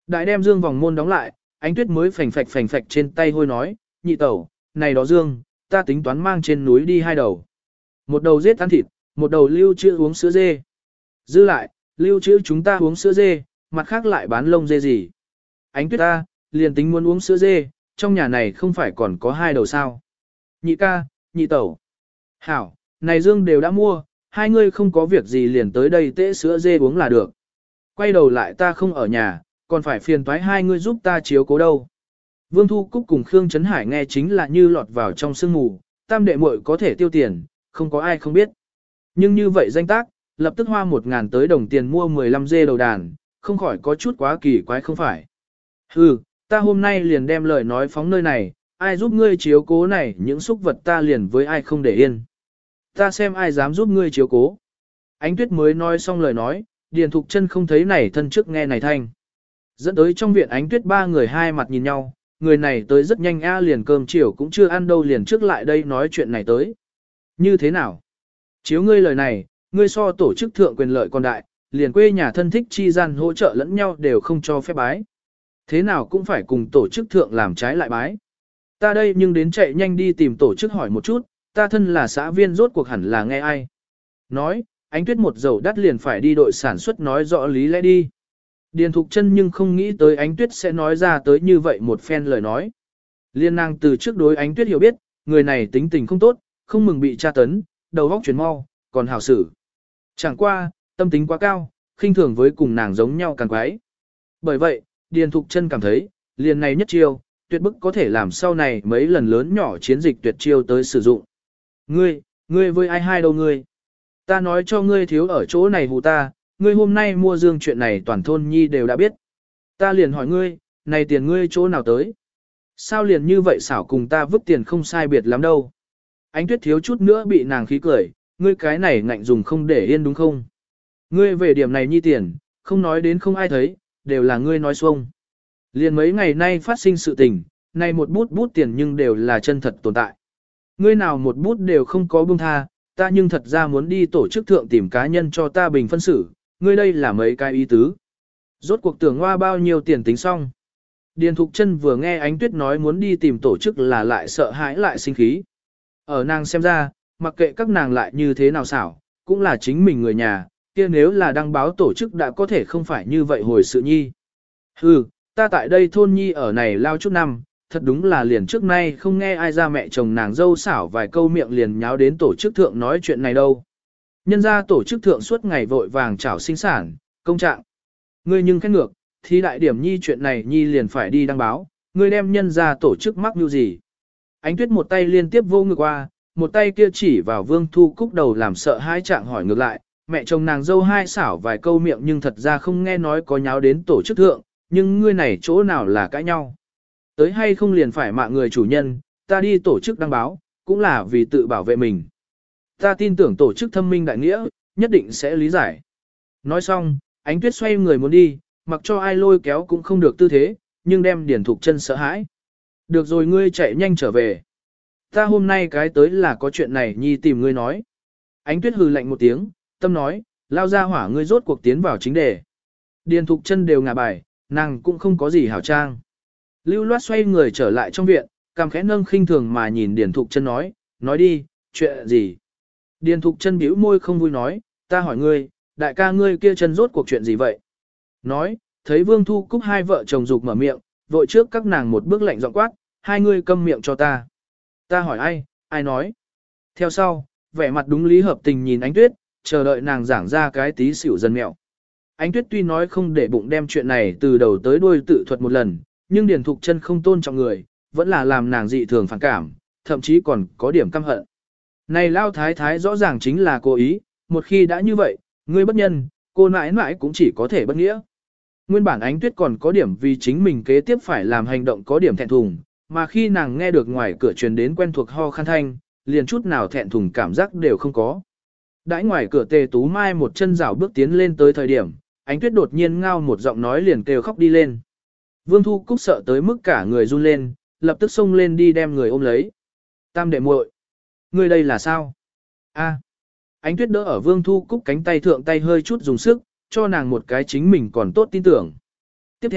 Đại đem dương vòng môn đóng lại, Ánh Tuyết mới phành phạch phành phạch trên tay hôi nói, nhị tẩu, này đó dương, ta tính toán mang trên núi đi hai đầu. Một đầu giết ăn thịt, một đầu lưu trữ uống sữa dê. Dư lại, lưu trữ chúng ta uống sữa dê, mặt khác lại bán lông dê gì. Ánh Tuyết ta, liền tính muốn uống sữa dê, trong nhà này không phải còn có hai đầu sao. Nhị ca, nhị tẩu. Hảo, này dương đều đã mua, hai ngươi không có việc gì liền tới đây tễ sữa dê uống là được. Quay đầu lại ta không ở nhà, còn phải phiền toái hai ngươi giúp ta chiếu cố đâu. Vương Thu Cúc cùng Khương Trấn Hải nghe chính là như lọt vào trong sương mù, tam đệ muội có thể tiêu tiền, không có ai không biết. Nhưng như vậy danh tác, lập tức hoa một ngàn tới đồng tiền mua mười lăm dê đầu đàn, không khỏi có chút quá kỳ quái không phải. Hừ, ta hôm nay liền đem lời nói phóng nơi này, ai giúp ngươi chiếu cố này những xúc vật ta liền với ai không để yên. Ta xem ai dám giúp ngươi chiếu cố. Ánh Tuyết mới nói xong lời nói, Điền Thục Chân không thấy này thân trước nghe này thanh. Dẫn tới trong viện Ánh Tuyết ba người hai mặt nhìn nhau, người này tới rất nhanh a liền cơm chiều cũng chưa ăn đâu liền trước lại đây nói chuyện này tới. Như thế nào? Chiếu ngươi lời này, ngươi so tổ chức thượng quyền lợi còn đại, liền quê nhà thân thích chi gian hỗ trợ lẫn nhau đều không cho phép bái. Thế nào cũng phải cùng tổ chức thượng làm trái lại bái. Ta đây nhưng đến chạy nhanh đi tìm tổ chức hỏi một chút, ta thân là xã viên rốt cuộc hẳn là nghe ai. Nói, Ánh Tuyết một dầu đắt liền phải đi đội sản xuất nói rõ lý lẽ đi. Điền Thục Chân nhưng không nghĩ tới Ánh Tuyết sẽ nói ra tới như vậy một phen lời nói. Liên nàng từ trước đối Ánh Tuyết hiểu biết, người này tính tình không tốt, không mừng bị tra tấn, đầu óc chuyển mau, còn hảo xử. Chẳng qua, tâm tính quá cao, khinh thường với cùng nàng giống nhau càng quái. Bởi vậy, Điền Thục Chân cảm thấy, liền này nhất chiêu, tuyệt bức có thể làm sau này mấy lần lớn nhỏ chiến dịch tuyệt chiêu tới sử dụng. Ngươi, ngươi với ai hai đâu ngươi? Ta nói cho ngươi thiếu ở chỗ này hù ta, ngươi hôm nay mua dương chuyện này toàn thôn nhi đều đã biết. Ta liền hỏi ngươi, này tiền ngươi chỗ nào tới? Sao liền như vậy xảo cùng ta vứt tiền không sai biệt lắm đâu? Ánh Tuyết thiếu chút nữa bị nàng khí cười, ngươi cái này ngạnh dùng không để yên đúng không? Ngươi về điểm này nhi tiền, không nói đến không ai thấy, đều là ngươi nói xuông. Liền mấy ngày nay phát sinh sự tình, này một bút bút tiền nhưng đều là chân thật tồn tại. Ngươi nào một bút đều không có buông tha, ta nhưng thật ra muốn đi tổ chức thượng tìm cá nhân cho ta bình phân xử, ngươi đây là mấy cái ý tứ. Rốt cuộc tưởng hoa bao nhiêu tiền tính xong. Điền Thục Chân vừa nghe Ánh Tuyết nói muốn đi tìm tổ chức là lại sợ hãi lại sinh khí. Ở nàng xem ra, mặc kệ các nàng lại như thế nào xảo, cũng là chính mình người nhà, kia nếu là đăng báo tổ chức đã có thể không phải như vậy hồi sự nhi. Hừ, ta tại đây thôn nhi ở này lao chút năm, thật đúng là liền trước nay không nghe ai ra mẹ chồng nàng dâu xảo vài câu miệng liền nháo đến tổ chức thượng nói chuyện này đâu. Nhân ra tổ chức thượng suốt ngày vội vàng chảo sinh sản, công trạng. Ngươi nhưng khét ngược, thì đại điểm nhi chuyện này nhi liền phải đi đăng báo, ngươi đem nhân ra tổ chức mắc như gì. Ánh Tuyết một tay liên tiếp vô ngực qua, một tay kia chỉ vào Vương Thu Cúc đầu làm sợ hai trạng hỏi ngược lại, mẹ chồng nàng dâu hai xảo vài câu miệng nhưng thật ra không nghe nói có nháo đến tổ chức thượng, nhưng ngươi này chỗ nào là cãi nhau. Tới hay không liền phải mạng người chủ nhân, ta đi tổ chức đăng báo, cũng là vì tự bảo vệ mình. Ta tin tưởng tổ chức thâm minh đại nghĩa, nhất định sẽ lý giải. Nói xong, Ánh Tuyết xoay người muốn đi, mặc cho ai lôi kéo cũng không được tư thế, nhưng đem Điền Thục Chân sợ hãi. Được rồi ngươi chạy nhanh trở về. Ta hôm nay cái tới là có chuyện này nhi tìm ngươi nói. Ánh Tuyết hừ lạnh một tiếng, tâm nói, lao ra hỏa ngươi rốt cuộc tiến vào chính đề. Điền Thục Chân đều ngả bài, nàng cũng không có gì hảo trang. Lưu loát xoay người trở lại trong viện, cằm khẽ nâng khinh thường mà nhìn Điền Thục Chân nói, nói đi, chuyện gì? Điền Thục Chân bĩu môi không vui nói, ta hỏi ngươi, đại ca ngươi kia chân rốt cuộc chuyện gì vậy? Nói, thấy Vương Thu Cúc hai vợ chồng dục mở miệng, vội trước các nàng một bước lạnh giọng quát, hai ngươi câm miệng cho ta. Ta hỏi ai, ai nói? Theo sau, vẻ mặt đúng lý hợp tình nhìn Ánh Tuyết, chờ đợi nàng giảng ra cái tí xỉu dân mẹo. Ánh Tuyết tuy nói không để bụng đem chuyện này từ đầu tới đuôi tự thuật một lần, nhưng Điền Thục Chân không tôn trọng người, vẫn là làm nàng dị thường phản cảm, thậm chí còn có điểm căm hận. Này lao thái thái rõ ràng chính là cố ý, một khi đã như vậy, ngươi bất nhân, cô nãi nãi cũng chỉ có thể bất nghĩa. Nguyên bản Ánh Tuyết còn có điểm vì chính mình kế tiếp phải làm hành động có điểm thẹn thùng, mà khi nàng nghe được ngoài cửa truyền đến quen thuộc ho khan thanh, liền chút nào thẹn thùng cảm giác đều không có. Đãi ngoài cửa Tề Tú Mai một chân rảo bước tiến lên tới thời điểm, Ánh Tuyết đột nhiên ngao một giọng nói liền kêu khóc đi lên. Vương Thu Cúc sợ tới mức cả người run lên, lập tức xông lên đi đem người ôm lấy. Tam đệ muội, ngươi đây là sao? A. Ánh Tuyết đỡ ở Vương Thu Cúc cánh tay thượng tay hơi chút dùng sức, cho nàng một cái chính mình còn tốt tin tưởng. Tiếp theo,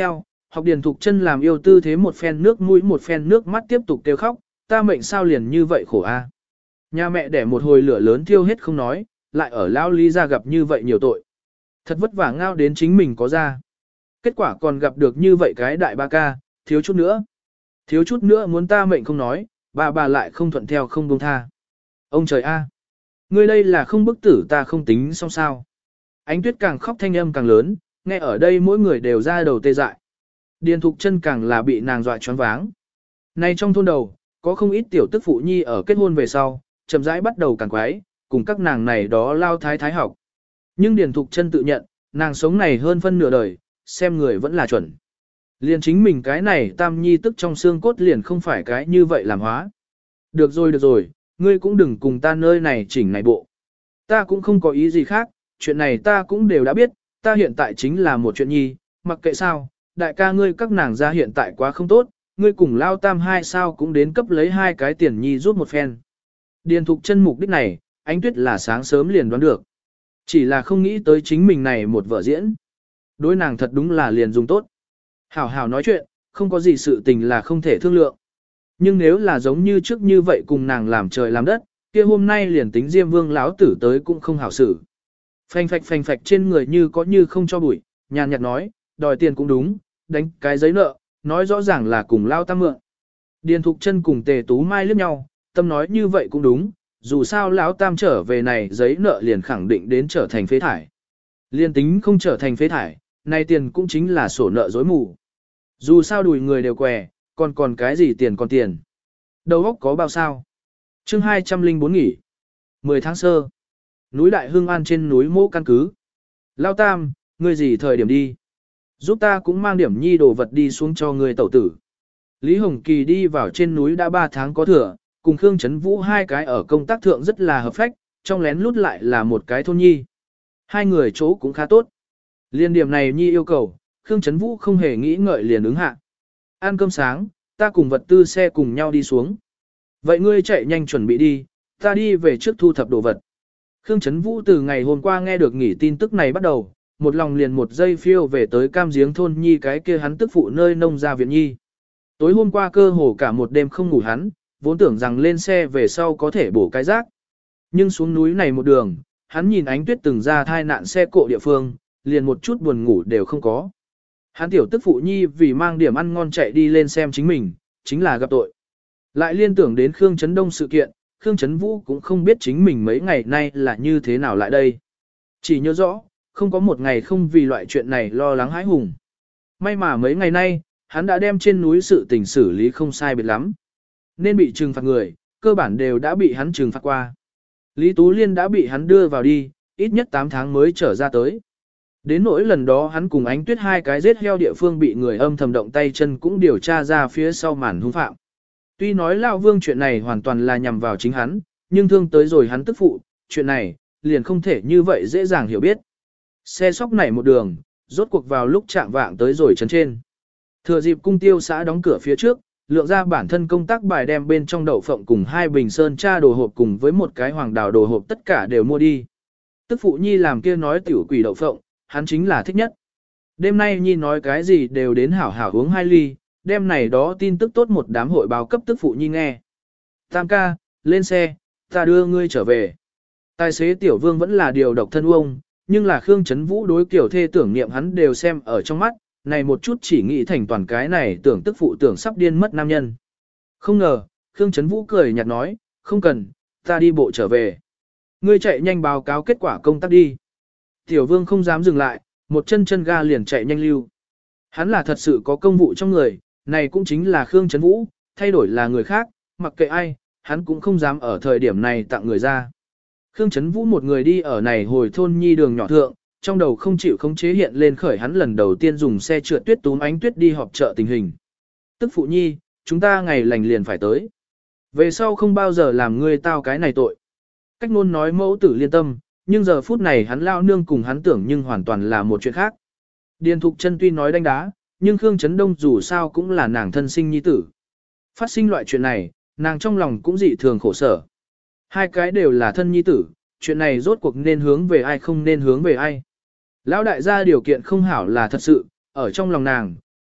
học Điền Thục Chân làm yêu tư thế một phen nước mũi một phen nước mắt tiếp tục kêu khóc, ta mệnh sao liền như vậy khổ a. Nhà mẹ đẻ một hồi lửa lớn thiêu hết không nói, lại ở lão Lý gia gặp như vậy nhiều tội. Thật vất vả ngao đến chính mình có ra. Kết quả còn gặp được như vậy cái đại ba ca, thiếu chút nữa. Thiếu chút nữa muốn ta mệnh không nói, bà bà lại không thuận theo không buông tha. Ông trời a, ngươi đây là không bức tử ta không tính xong sao. Ánh Tuyết càng khóc thanh âm càng lớn, nghe ở đây mỗi người đều ra đầu tê dại. Điền Thục Chân càng là bị nàng dọa choáng váng. Nay trong thôn đầu, có không ít tiểu tức phụ nhi ở kết hôn về sau, chậm rãi bắt đầu càng quái, cùng các nàng này đó lao thái thái học. Nhưng Điền Thục Chân tự nhận, nàng sống này hơn phân nửa đời, xem người vẫn là chuẩn. Liền chính mình cái này tam nhi tức trong xương cốt liền không phải cái như vậy làm hóa. Được rồi được rồi, ngươi cũng đừng cùng ta nơi này chỉnh này bộ. Ta cũng không có ý gì khác, chuyện này ta cũng đều đã biết, ta hiện tại chính là một chuyện nhi, mặc kệ sao, đại ca ngươi các nàng ra hiện tại quá không tốt, ngươi cùng lao tam hai sao cũng đến cấp lấy hai cái tiền nhi giúp một phen. Điền Thục Chân mục đích này, Ánh Tuyết là sáng sớm liền đoán được. Chỉ là không nghĩ tới chính mình này một vở diễn. Đối nàng thật đúng là liền dùng tốt. Hảo hảo nói chuyện, không có gì sự tình là không thể thương lượng. Nhưng nếu là giống như trước như vậy cùng nàng làm trời làm đất, kia hôm nay liền tính Diêm Vương lão tử tới cũng không hảo xử. Phanh phạch phanh phạch trên người như có như không cho bụi, nhàn nhạt nói, đòi tiền cũng đúng, đánh cái giấy nợ, nói rõ ràng là cùng lao tam mượn. Điền Thục Chân cùng Tề Tú Mai liếc nhau, tâm nói như vậy cũng đúng, dù sao lão tam trở về này giấy nợ liền khẳng định đến trở thành phế thải. Liên tính không trở thành phế thải, này tiền cũng chính là sổ nợ dối mù. Dù sao đùi người đều què, còn còn cái gì tiền còn tiền. Đầu óc có bao sao. Chương hai trăm linh bốn nghỉ. mười tháng sơ. Núi Đại Hưng An trên núi Mộ căn cứ. Lao tam, ngươi gì thời điểm đi? Giúp ta cũng mang điểm nhi đồ vật đi xuống cho ngươi tẩu tử. Lý Hồng Kỳ đi vào trên núi đã ba tháng có thừa, cùng Khương Trấn Vũ hai cái ở công tác thượng rất là hợp phách, trong lén lút lại là một cái thôn nhi. Hai người chỗ cũng khá tốt. Liên điểm này nhi yêu cầu, Khương Trấn Vũ không hề nghĩ ngợi liền ứng hạ. Ăn cơm sáng, ta cùng vật tư xe cùng nhau đi xuống. Vậy ngươi chạy nhanh chuẩn bị đi, ta đi về trước thu thập đồ vật. Khương Trấn Vũ từ ngày hôm qua nghe được nghỉ tin tức này bắt đầu, một lòng liền một giây phiêu về tới Cam Giếng thôn nhi cái kia hắn tức phụ nơi nông gia viện nhi. Tối hôm qua cơ hồ cả một đêm không ngủ hắn, vốn tưởng rằng lên xe về sau có thể bổ cái rác. Nhưng xuống núi này một đường, hắn nhìn Ánh Tuyết từng ra thai nạn xe cộ địa phương, liền một chút buồn ngủ đều không có. Hắn tiểu tức phụ nhi vì mang điểm ăn ngon chạy đi lên xem chính mình, chính là gặp tội. Lại liên tưởng đến Khương Trấn Đông sự kiện, Khương Trấn Vũ cũng không biết chính mình mấy ngày nay là như thế nào lại đây. Chỉ nhớ rõ, không có một ngày không vì loại chuyện này lo lắng hãi hùng. May mà mấy ngày nay, hắn đã đem trên núi sự tình xử lý không sai biệt lắm. Nên bị trừng phạt người, cơ bản đều đã bị hắn trừng phạt qua. Lý Tú Liên đã bị hắn đưa vào đi, ít nhất tám tháng mới trở ra tới. Đến nỗi lần đó hắn cùng Ánh Tuyết hai cái giết heo địa phương bị người âm thầm động tay chân cũng điều tra ra phía sau màn hung phạm. Tuy nói Lão Vương chuyện này hoàn toàn là nhằm vào chính hắn, nhưng thương tới rồi hắn tức phụ, chuyện này, liền không thể như vậy dễ dàng hiểu biết. Xe sóc nảy một đường, rốt cuộc vào lúc chạm vạng tới rồi trấn trên. Thừa dịp cung tiêu xã đóng cửa phía trước, lượng ra bản thân công tác bài đem bên trong đậu phộng cùng hai bình sơn tra đồ hộp cùng với một cái hoàng đào đồ hộp tất cả đều mua đi. Tức phụ nhi làm kia nói tiểu quỷ đậu phộng, hắn chính là thích nhất. Đêm nay nhi nói cái gì đều đến hảo hảo uống hai ly, đêm này đó tin tức tốt một đám hội báo cấp tức phụ nhi nghe. Tam ca, lên xe, ta đưa ngươi trở về. Tài xế tiểu vương vẫn là điều độc thân ông, nhưng là Khương Trấn Vũ đối kiểu thê tưởng niệm hắn đều xem ở trong mắt, này một chút chỉ nghĩ thành toàn cái này tưởng tức phụ tưởng sắp điên mất nam nhân. Không ngờ, Khương Trấn Vũ cười nhạt nói, không cần, ta đi bộ trở về. Ngươi chạy nhanh báo cáo kết quả công tác đi. Tiểu vương không dám dừng lại, một chân chân ga liền chạy nhanh lưu. Hắn là thật sự có công vụ trong người, này cũng chính là Khương Trấn Vũ, thay đổi là người khác, mặc kệ ai, hắn cũng không dám ở thời điểm này tặng người ra. Khương Trấn Vũ một người đi ở này hồi thôn nhi đường nhỏ thượng, trong đầu không chịu khống chế hiện lên khởi hắn lần đầu tiên dùng xe trượt tuyết túm Ánh Tuyết đi họp chợ tình hình. Tức phụ nhi, chúng ta ngày lành liền phải tới. Về sau không bao giờ làm ngươi tao cái này tội. Cách ngôn nói mẫu tử liên tâm, nhưng giờ phút này hắn lao nương cùng hắn tưởng nhưng hoàn toàn là một chuyện khác. Điền Thục Chân tuy nói đánh đá, nhưng Khương Trấn Đông dù sao cũng là nàng thân sinh nhi tử. Phát sinh loại chuyện này, nàng trong lòng cũng dị thường khổ sở. Hai cái đều là thân nhi tử, chuyện này rốt cuộc nên hướng về ai không nên hướng về ai. Lão đại gia điều kiện không hảo là thật sự, ở trong lòng nàng,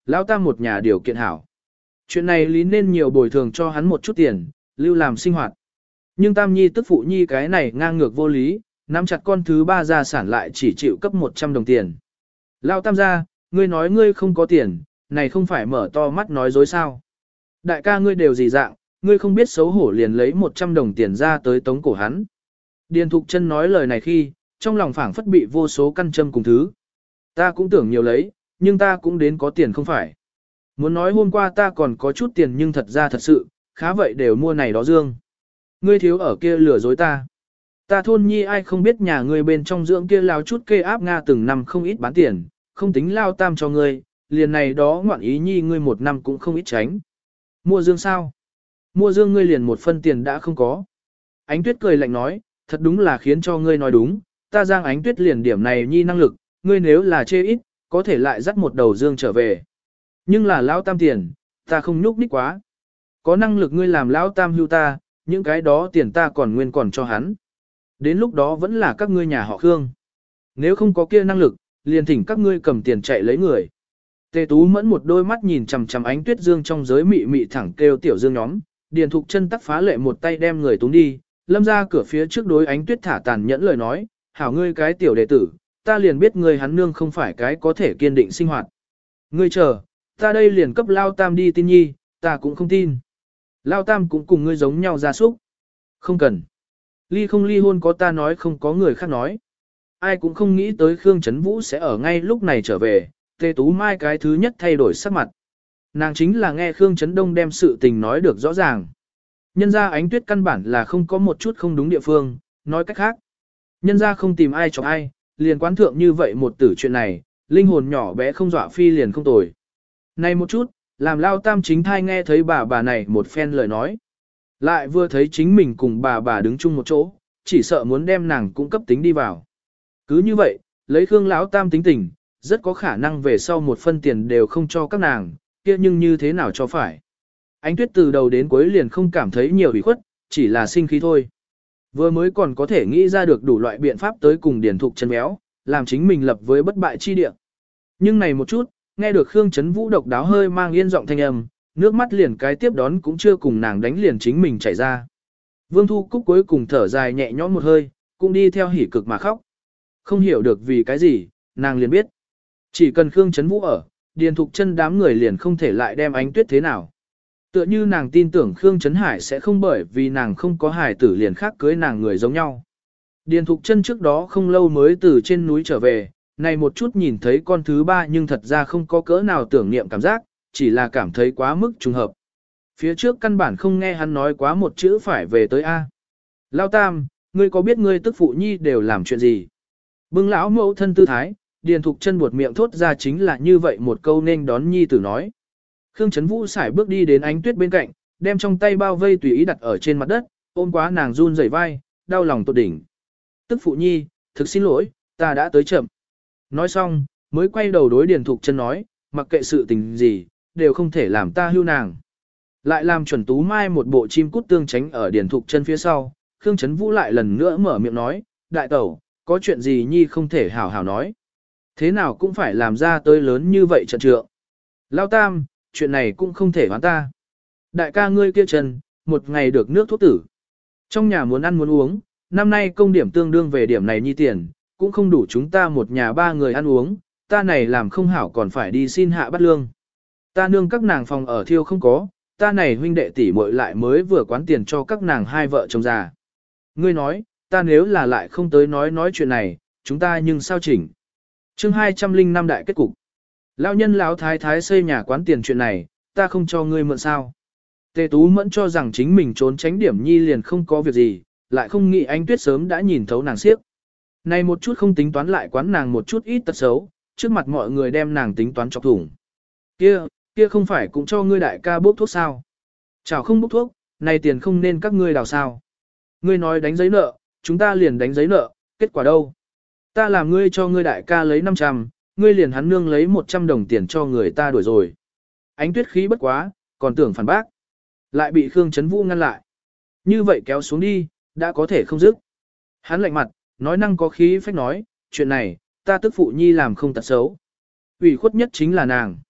Lão tam một nhà điều kiện hảo. Chuyện này lý nên nhiều bồi thường cho hắn một chút tiền, lưu làm sinh hoạt. Nhưng tam nhi tức phụ nhi cái này ngang ngược vô lý, nắm chặt con thứ ba gia sản lại chỉ chịu cấp một trăm đồng tiền. Lão tam gia, ngươi nói ngươi không có tiền, này không phải mở to mắt nói dối sao. Đại ca ngươi đều gì dạng, ngươi không biết xấu hổ liền lấy một trăm đồng tiền ra tới tống cổ hắn. Điền Thục Chân nói lời này khi, trong lòng phảng phất bị vô số căn châm cùng thứ. Ta cũng tưởng nhiều lấy, nhưng ta cũng đến có tiền không phải. Muốn nói hôm qua ta còn có chút tiền nhưng thật ra thật sự, khá vậy đều mua này đó dương. Ngươi thiếu ở kia lừa dối ta. Ta thôn nhi ai không biết nhà ngươi bên trong dưỡng kia lao chút kê áp Nga từng năm không ít bán tiền, không tính lao tam cho ngươi, liền này đó ngoạn ý nhi ngươi một năm cũng không ít tránh. Mua dương sao? Mua dương ngươi liền một phân tiền đã không có. Ánh Tuyết cười lạnh nói, thật đúng là khiến cho ngươi nói đúng, ta Giang Ánh Tuyết liền điểm này nhi năng lực, ngươi nếu là chê ít, có thể lại dắt một đầu dương trở về. Nhưng là lão tam tiền, ta không nhúc nhích quá. Có năng lực ngươi làm lão tam hưu ta, những cái đó tiền ta còn nguyên còn cho hắn. Đến lúc đó vẫn là các ngươi nhà họ Khương. Nếu không có kia năng lực, liền thỉnh các ngươi cầm tiền chạy lấy người. Tề Tú Mẫn một đôi mắt nhìn chằm chằm Ánh Tuyết dương trong giới mị mị thẳng kêu tiểu dương nhóm, Điền Thục Chân tắc phá lệ một tay đem người túng đi, lâm ra cửa phía trước đối Ánh Tuyết thả tàn nhẫn lời nói, hảo ngươi cái tiểu đệ tử, ta liền biết ngươi hắn nương không phải cái có thể kiên định sinh hoạt. Ngươi chờ, ta đây liền cấp Lao Tam đi tin nhi, ta cũng không tin. Lao Tam cũng cùng ngươi giống nhau ra súc. Không cần. Ly không ly hôn có ta nói không có người khác nói. Ai cũng không nghĩ tới Khương Trấn Vũ sẽ ở ngay lúc này trở về, Tề Tú Mai cái thứ nhất thay đổi sắc mặt. Nàng chính là nghe Khương Trấn Đông đem sự tình nói được rõ ràng. Nhân ra Ánh Tuyết căn bản là không có một chút không đúng địa phương, nói cách khác. Nhân ra không tìm ai chọc ai, liền quán thượng như vậy một tử chuyện này, linh hồn nhỏ bé không dọa phi liền không tồi. Này một chút, làm Lao Tam chính thai nghe thấy bà bà này một phen lời nói. Lại vừa thấy chính mình cùng bà bà đứng chung một chỗ, chỉ sợ muốn đem nàng cung cấp tính đi vào. Cứ như vậy, lấy Khương Lão Tam tính tình, rất có khả năng về sau một phân tiền đều không cho các nàng, kia nhưng như thế nào cho phải. Ánh Tuyết từ đầu đến cuối liền không cảm thấy nhiều ủy khuất, chỉ là sinh khí thôi. Vừa mới còn có thể nghĩ ra được đủ loại biện pháp tới cùng Điền Thục Chân béo, làm chính mình lập với bất bại chi địa. Nhưng này một chút, nghe được Khương Trấn Vũ độc đáo hơi mang yên giọng thanh âm, nước mắt liền cái tiếp đón cũng chưa cùng nàng đánh liền chính mình chảy ra. Vương Thu Cúc cuối cùng thở dài nhẹ nhõm một hơi, cũng đi theo hỉ cực mà khóc. Không hiểu được vì cái gì, nàng liền biết. Chỉ cần Khương Trấn Vũ ở, Điền Thục Chân đám người liền không thể lại đem Ánh Tuyết thế nào. Tựa như nàng tin tưởng Khương Trấn Hải sẽ không bởi vì nàng không có hài tử liền khác cưới nàng người giống nhau. Điền Thục Chân trước đó không lâu mới từ trên núi trở về, này một chút nhìn thấy con thứ ba nhưng thật ra không có cỡ nào tưởng niệm cảm giác, chỉ là cảm thấy quá mức trùng hợp. Phía trước căn bản không nghe hắn nói quá một chữ phải về tới A. Lao Tam, ngươi có biết ngươi tức phụ nhi đều làm chuyện gì? Bưng lão mẫu thân tư thái, Điền Thục Chân buột miệng thốt ra chính là như vậy một câu nên đón nhi tử nói. Khương Trấn Vũ xài bước đi đến Ánh Tuyết bên cạnh, đem trong tay bao vây tùy ý đặt ở trên mặt đất, ôm quá nàng run rẩy vai, đau lòng tột đỉnh. Tức phụ nhi, thực xin lỗi, ta đã tới chậm. Nói xong, mới quay đầu đối Điền Thục Chân nói, mặc kệ sự tình gì, đều không thể làm ta hưu nàng. Lại làm Chuẩn Tú Mai một bộ chim cút tương tránh ở Điền Thục Chân phía sau, Khương Trấn Vũ lại lần nữa mở miệng nói, đại tẩu, có chuyện gì nhi không thể hảo hảo nói. Thế nào cũng phải làm ra tới lớn như vậy trận trượng. Lao Tam, chuyện này cũng không thể hoán ta. Đại ca ngươi kia Trần, một ngày được nước thuốc tử. Trong nhà muốn ăn muốn uống, năm nay công điểm tương đương về điểm này nhi tiền, cũng không đủ chúng ta một nhà ba người ăn uống, ta này làm không hảo còn phải đi xin hạ bắt lương. Ta nương các nàng phòng ở thiêu không có, ta này huynh đệ tỷ muội lại mới vừa quán tiền cho các nàng hai vợ chồng già. Ngươi nói, ta nếu là lại không tới nói nói chuyện này, chúng ta nhưng sao chỉnh. Chương hai trăm linh năm đại kết cục. Lão nhân lão thái thái xây nhà quán tiền chuyện này, ta không cho ngươi mượn sao. Tề Tú Mẫn cho rằng chính mình trốn tránh điểm nhi liền không có việc gì, lại không nghĩ Ánh Tuyết sớm đã nhìn thấu nàng siếp. Này một chút không tính toán lại quán nàng một chút ít tật xấu, trước mặt mọi người đem nàng tính toán chọc thủng. Kia, kia không phải cũng cho ngươi đại ca bốc thuốc sao? Chào không bốc thuốc, này tiền không nên các ngươi đào sao? Ngươi nói đánh giấy nợ, chúng ta liền đánh giấy nợ, kết quả đâu? Ta làm ngươi cho ngươi đại ca lấy năm trăm, ngươi liền hắn nương lấy một trăm đồng tiền cho người ta đuổi rồi. Ánh Tuyết khí bất quá, còn tưởng phản bác. Lại bị Khương Trấn Vũ ngăn lại. Như vậy kéo xuống đi, đã có thể không dứt. Hắn lạnh mặt, nói năng có khí phách nói, chuyện này, ta tức phụ nhi làm không tật xấu. Ủy khuất nhất chính là nàng.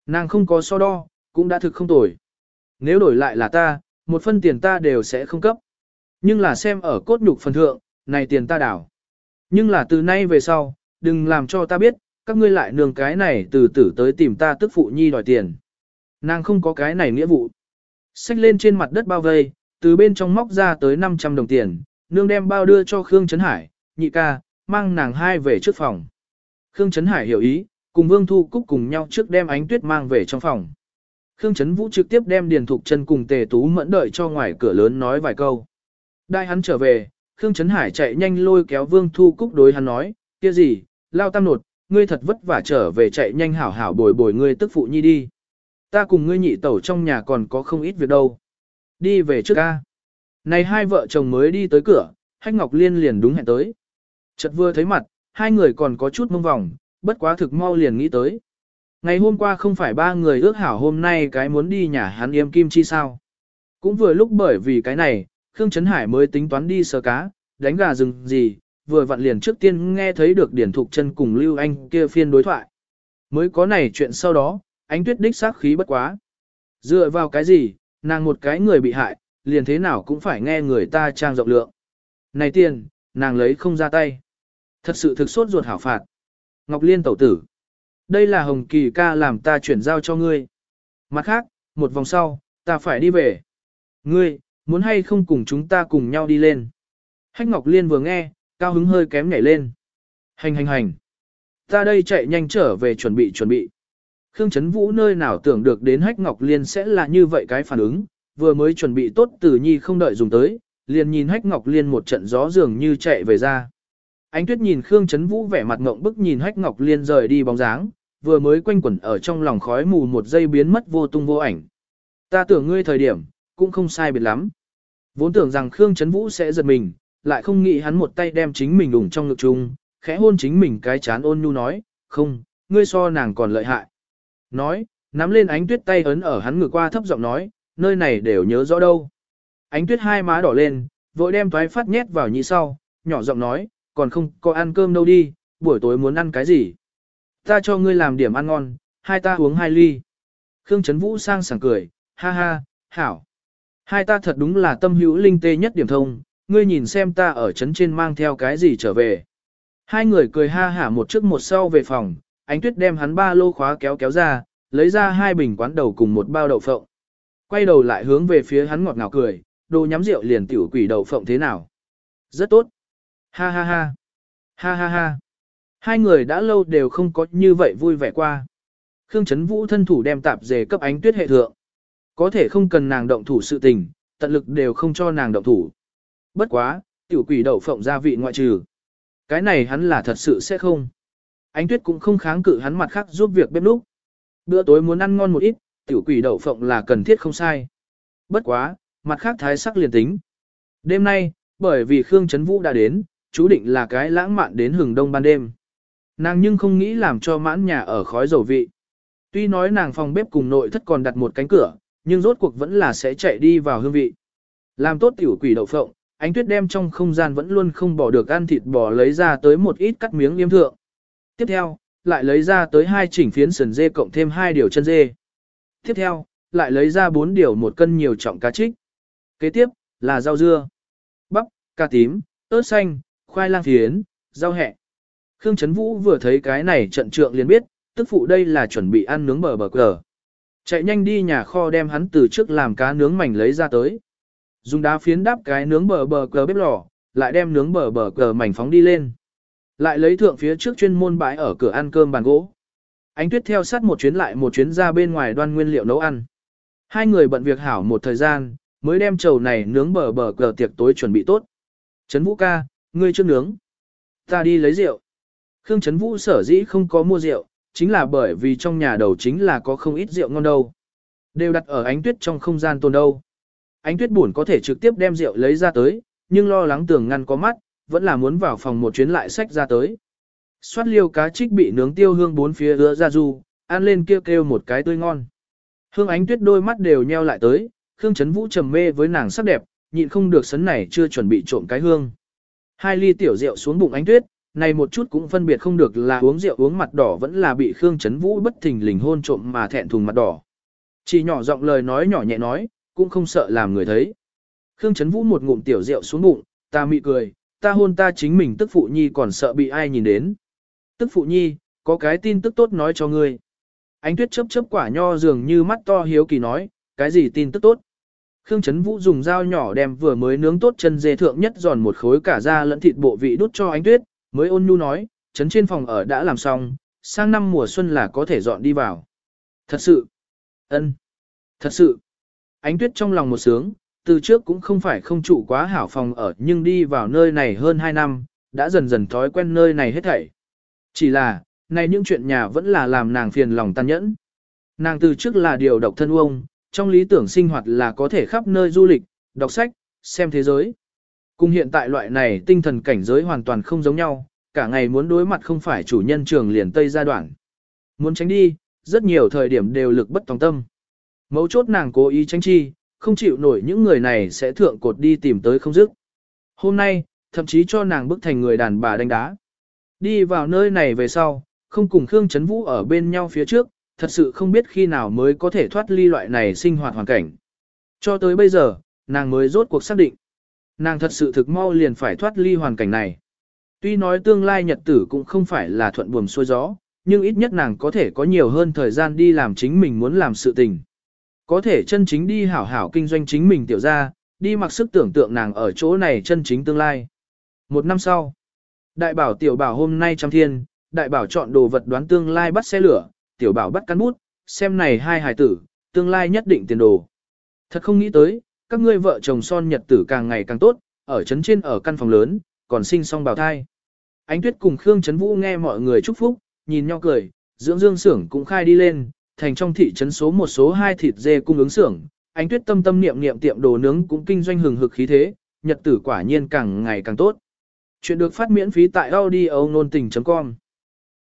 Nàng không có so đo, cũng đã thực không tồi. Nếu đổi lại là ta, một phân tiền ta đều sẽ không cấp. Nhưng là xem ở cốt nhục phần thượng, này tiền ta đảo. Nhưng là từ nay về sau, đừng làm cho ta biết, các ngươi lại nương cái này từ tử tới tìm ta tức phụ nhi đòi tiền. Nàng không có cái này nghĩa vụ. Xách lên trên mặt đất bao vây, từ bên trong móc ra tới năm trăm đồng tiền, nương đem bao đưa cho Khương Trấn Hải, nhị ca, mang nàng hai về trước phòng. Khương Trấn Hải hiểu ý, cùng Vương Thu Cúc cùng nhau trước đem Ánh Tuyết mang về trong phòng. Khương Trấn Vũ trực tiếp đem Điền Thục Chân cùng Tề Tú Mẫn đợi cho ngoài cửa lớn nói vài câu. Đại hắn trở về, Khương Trấn Hải chạy nhanh lôi kéo Vương Thu Cúc đối hắn nói, kia gì, lao tam nột, ngươi thật vất vả trở về chạy nhanh hảo hảo bồi bồi ngươi tức phụ nhi đi. Ta cùng ngươi nhị tẩu trong nhà còn có không ít việc đâu. Đi về trước ca. Này hai vợ chồng mới đi tới cửa, Hách Ngọc Liên liền đúng hẹn tới. Chợt vừa thấy mặt, hai người còn có chút mông vòng, bất quá thực mau liền nghĩ tới. Ngày hôm qua không phải ba người ước hảo hôm nay cái muốn đi nhà hắn yêm kim chi sao. Cũng vừa lúc bởi vì cái này, Khương Trấn Hải mới tính toán đi sờ cá, đánh gà rừng gì, vừa vặn liền trước tiên nghe thấy được Điển Thục Chân cùng Lưu Anh kia phiên đối thoại. Mới có này chuyện sau đó, Ánh Tuyết đích xác khí bất quá. Dựa vào cái gì, nàng một cái người bị hại, liền thế nào cũng phải nghe người ta trang rộng lượng. Này tiền, nàng lấy không ra tay. Thật sự thực sốt ruột hảo phạt. Ngọc Liên tẩu tử. Đây là Hồng Kỳ ca làm ta chuyển giao cho ngươi. Mặt khác, một vòng sau, ta phải đi về. Ngươi, muốn hay không cùng chúng ta cùng nhau đi lên. Hách Ngọc Liên vừa nghe, cao hứng hơi kém nhảy lên. Hành hành hành. Ta đây chạy nhanh trở về chuẩn bị chuẩn bị. Khương Trấn Vũ nơi nào tưởng được đến Hách Ngọc Liên sẽ là như vậy cái phản ứng, vừa mới chuẩn bị tốt Tử Nhi không đợi dùng tới, liền nhìn Hách Ngọc Liên một trận gió dường như chạy về ra. Ánh Tuyết nhìn Khương Trấn Vũ vẻ mặt ngộng bức nhìn Hách Ngọc Liên rời đi bóng dáng, vừa mới quanh quẩn ở trong lòng khói mù một giây biến mất vô tung vô ảnh. Ta tưởng ngươi thời điểm, cũng không sai biệt lắm. Vốn tưởng rằng Khương Trấn Vũ sẽ giật mình, lại không nghĩ hắn một tay đem chính mình đủng trong ngực chung, khẽ hôn chính mình cái chán ôn nhu nói, không, ngươi so nàng còn lợi hại. Nói, nắm lên Ánh Tuyết tay ấn ở hắn ngực qua thấp giọng nói, nơi này đều nhớ rõ đâu. Ánh Tuyết hai má đỏ lên, vội đem toái phát nhét vào nhị sau, nhỏ giọng nói, còn không có ăn cơm đâu đi, buổi tối muốn ăn cái gì. Ta cho ngươi làm điểm ăn ngon, hai ta uống hai ly. Khương Trấn Vũ sang sảng cười, ha ha, hảo. Hai ta thật đúng là tâm hữu linh tê nhất điểm thông, ngươi nhìn xem ta ở trấn trên mang theo cái gì trở về. Hai người cười ha hả một trước một sau về phòng, Ánh Tuyết đem hắn ba lô khóa kéo kéo ra, lấy ra hai bình quán đầu cùng một bao đậu phộng. Quay đầu lại hướng về phía hắn ngọt ngào cười, đồ nhắm rượu liền tiểu quỷ đậu phộng thế nào. Rất tốt. Ha ha ha. Ha ha ha. Hai người đã lâu đều không có như vậy vui vẻ qua. Khương Trấn Vũ thân thủ đem tạp dề cấp Ánh Tuyết hệ thượng. Có thể không cần nàng động thủ sự tình, tận lực đều không cho nàng động thủ. Bất quá, tiểu quỷ đậu phộng gia vị ngoại trừ. Cái này hắn là thật sự sẽ không. Ánh Tuyết cũng không kháng cự hắn mặt khác giúp việc bếp núc. Bữa tối muốn ăn ngon một ít, tiểu quỷ đậu phộng là cần thiết không sai. Bất quá, mặt khác thái sắc liền tính. Đêm nay, bởi vì Khương Trấn Vũ đã đến, chú định là cái lãng mạn đến hừng đông ban đêm. Nàng nhưng không nghĩ làm cho mãn nhà ở khói dầu vị. Tuy nói nàng phòng bếp cùng nội thất còn đặt một cánh cửa, nhưng rốt cuộc vẫn là sẽ chạy đi vào hương vị. Làm tốt tiểu quỷ đậu phộng, Ánh Tuyết đem trong không gian vẫn luôn không bỏ được ăn thịt bò lấy ra tới một ít cắt miếng yếm thượng. Tiếp theo, lại lấy ra tới hai chỉnh phiến sườn dê cộng thêm hai điều chân dê. Tiếp theo, lại lấy ra bốn điều một cân nhiều trọng cá trích. Kế tiếp, là rau dưa, bắp, cà tím, ớt xanh, khoai lang phiến, rau hẹ. Khương Trấn Vũ vừa thấy cái này trận trượng liền biết, tức phụ đây là chuẩn bị ăn nướng bờ bờ cờ. Chạy nhanh đi nhà kho đem hắn từ trước làm cá nướng mảnh lấy ra tới. Dùng đá phiến đắp cái nướng bờ bờ cờ bếp lò, lại đem nướng bờ bờ cờ mảnh phóng đi lên. Lại lấy thượng phía trước chuyên môn bãi ở cửa ăn cơm bàn gỗ. Ánh Tuyết theo sát một chuyến lại một chuyến ra bên ngoài đoan nguyên liệu nấu ăn. Hai người bận việc hảo một thời gian, mới đem chầu này nướng bờ bờ cờ tiệc tối chuẩn bị tốt. Trấn Vũ ca, ngươi chưa nướng. Ta đi lấy rượu. Khương Trấn Vũ sở dĩ không có mua rượu, chính là bởi vì trong nhà đầu chính là có không ít rượu ngon đâu. Đều đặt ở Ánh Tuyết trong không gian tồn đâu. Ánh Tuyết buồn có thể trực tiếp đem rượu lấy ra tới, nhưng lo lắng tường ngăn có mắt, vẫn là muốn vào phòng một chuyến lại sách ra tới. Xoát liêu cá trích bị nướng tiêu hương bốn phía ứa ra du, ăn lên kêu kêu một cái tươi ngon. Hương Ánh Tuyết đôi mắt đều nheo lại tới, Khương Trấn Vũ trầm mê với nàng sắc đẹp, nhịn không được sấn này chưa chuẩn bị trộm cái hương. Hai ly tiểu rượu xuống bụng Ánh Tuyết, này một chút cũng phân biệt không được là uống rượu uống mặt đỏ vẫn là bị Khương Chấn Vũ bất thình lình hôn trộm mà thẹn thùng mặt đỏ. Chỉ nhỏ giọng lời nói nhỏ nhẹ nói, cũng không sợ làm người thấy. Khương Chấn Vũ một ngụm tiểu rượu xuống bụng, ta mị cười, ta hôn ta chính mình tức phụ nhi còn sợ bị ai nhìn đến. Tức phụ nhi, có cái tin tức tốt nói cho ngươi. Ánh Tuyết chớp chớp quả nho dường như mắt to hiếu kỳ nói, cái gì tin tức tốt? Khương Chấn Vũ dùng dao nhỏ đem vừa mới nướng tốt chân dê thượng nhất giòn một khối cả da lẫn thịt bộ vị đút cho Ánh Tuyết, mới ôn nhu nói, chấn trên phòng ở đã làm xong, sang năm mùa xuân là có thể dọn đi vào. Thật sự? Ân. Thật sự. Ánh Tuyết trong lòng một sướng, từ trước cũng không phải không trụ quá hảo phòng ở nhưng đi vào nơi này hơn hai năm, đã dần dần thói quen nơi này hết thảy. Chỉ là, này những chuyện nhà vẫn là làm nàng phiền lòng tàn nhẫn. Nàng từ trước là điều độc thân uông, trong lý tưởng sinh hoạt là có thể khắp nơi du lịch, đọc sách, xem thế giới. Cùng hiện tại loại này tinh thần cảnh giới hoàn toàn không giống nhau, cả ngày muốn đối mặt không phải chủ nhân trường liền Tây gia đoạn. Muốn tránh đi, rất nhiều thời điểm đều lực bất tòng tâm. Mấu chốt nàng cố ý tránh chi, không chịu nổi những người này sẽ thượng cột đi tìm tới không dứt. Hôm nay, thậm chí cho nàng bức thành người đàn bà đánh đá. Đi vào nơi này về sau, không cùng Khương Chấn Vũ ở bên nhau phía trước, thật sự không biết khi nào mới có thể thoát ly loại này sinh hoạt hoàn cảnh. Cho tới bây giờ, nàng mới rốt cuộc xác định. Nàng thật sự thực mau liền phải thoát ly hoàn cảnh này. Tuy nói tương lai nhật tử cũng không phải là thuận buồm xuôi gió, nhưng ít nhất nàng có thể có nhiều hơn thời gian đi làm chính mình muốn làm sự tình. Có thể chân chính đi hảo hảo kinh doanh chính mình tiểu ra, đi mặc sức tưởng tượng nàng ở chỗ này chân chính tương lai. Một năm sau, đại bảo tiểu bảo hôm nay trăm thiên, đại bảo chọn đồ vật đoán tương lai bắt xe lửa, tiểu bảo bắt cán bút, xem này hai hài tử, tương lai nhất định tiền đồ. Thật không nghĩ tới, các ngươi vợ chồng son nhật tử càng ngày càng tốt, ở trấn trên ở căn phòng lớn, còn sinh xong bào thai. Ánh Tuyết cùng Khương Chấn Vũ nghe mọi người chúc phúc, nhìn nhau cười, dưỡng dương xưởng cũng khai đi lên, thành trong thị trấn số một số hai thịt dê cung ứng xưởng. Ánh Tuyết tâm tâm niệm niệm tiệm đồ nướng cũng kinh doanh hừng hực khí thế, nhật tử quả nhiên càng ngày càng tốt. Chuyện được phát miễn phí tại audio nôn tình chấm com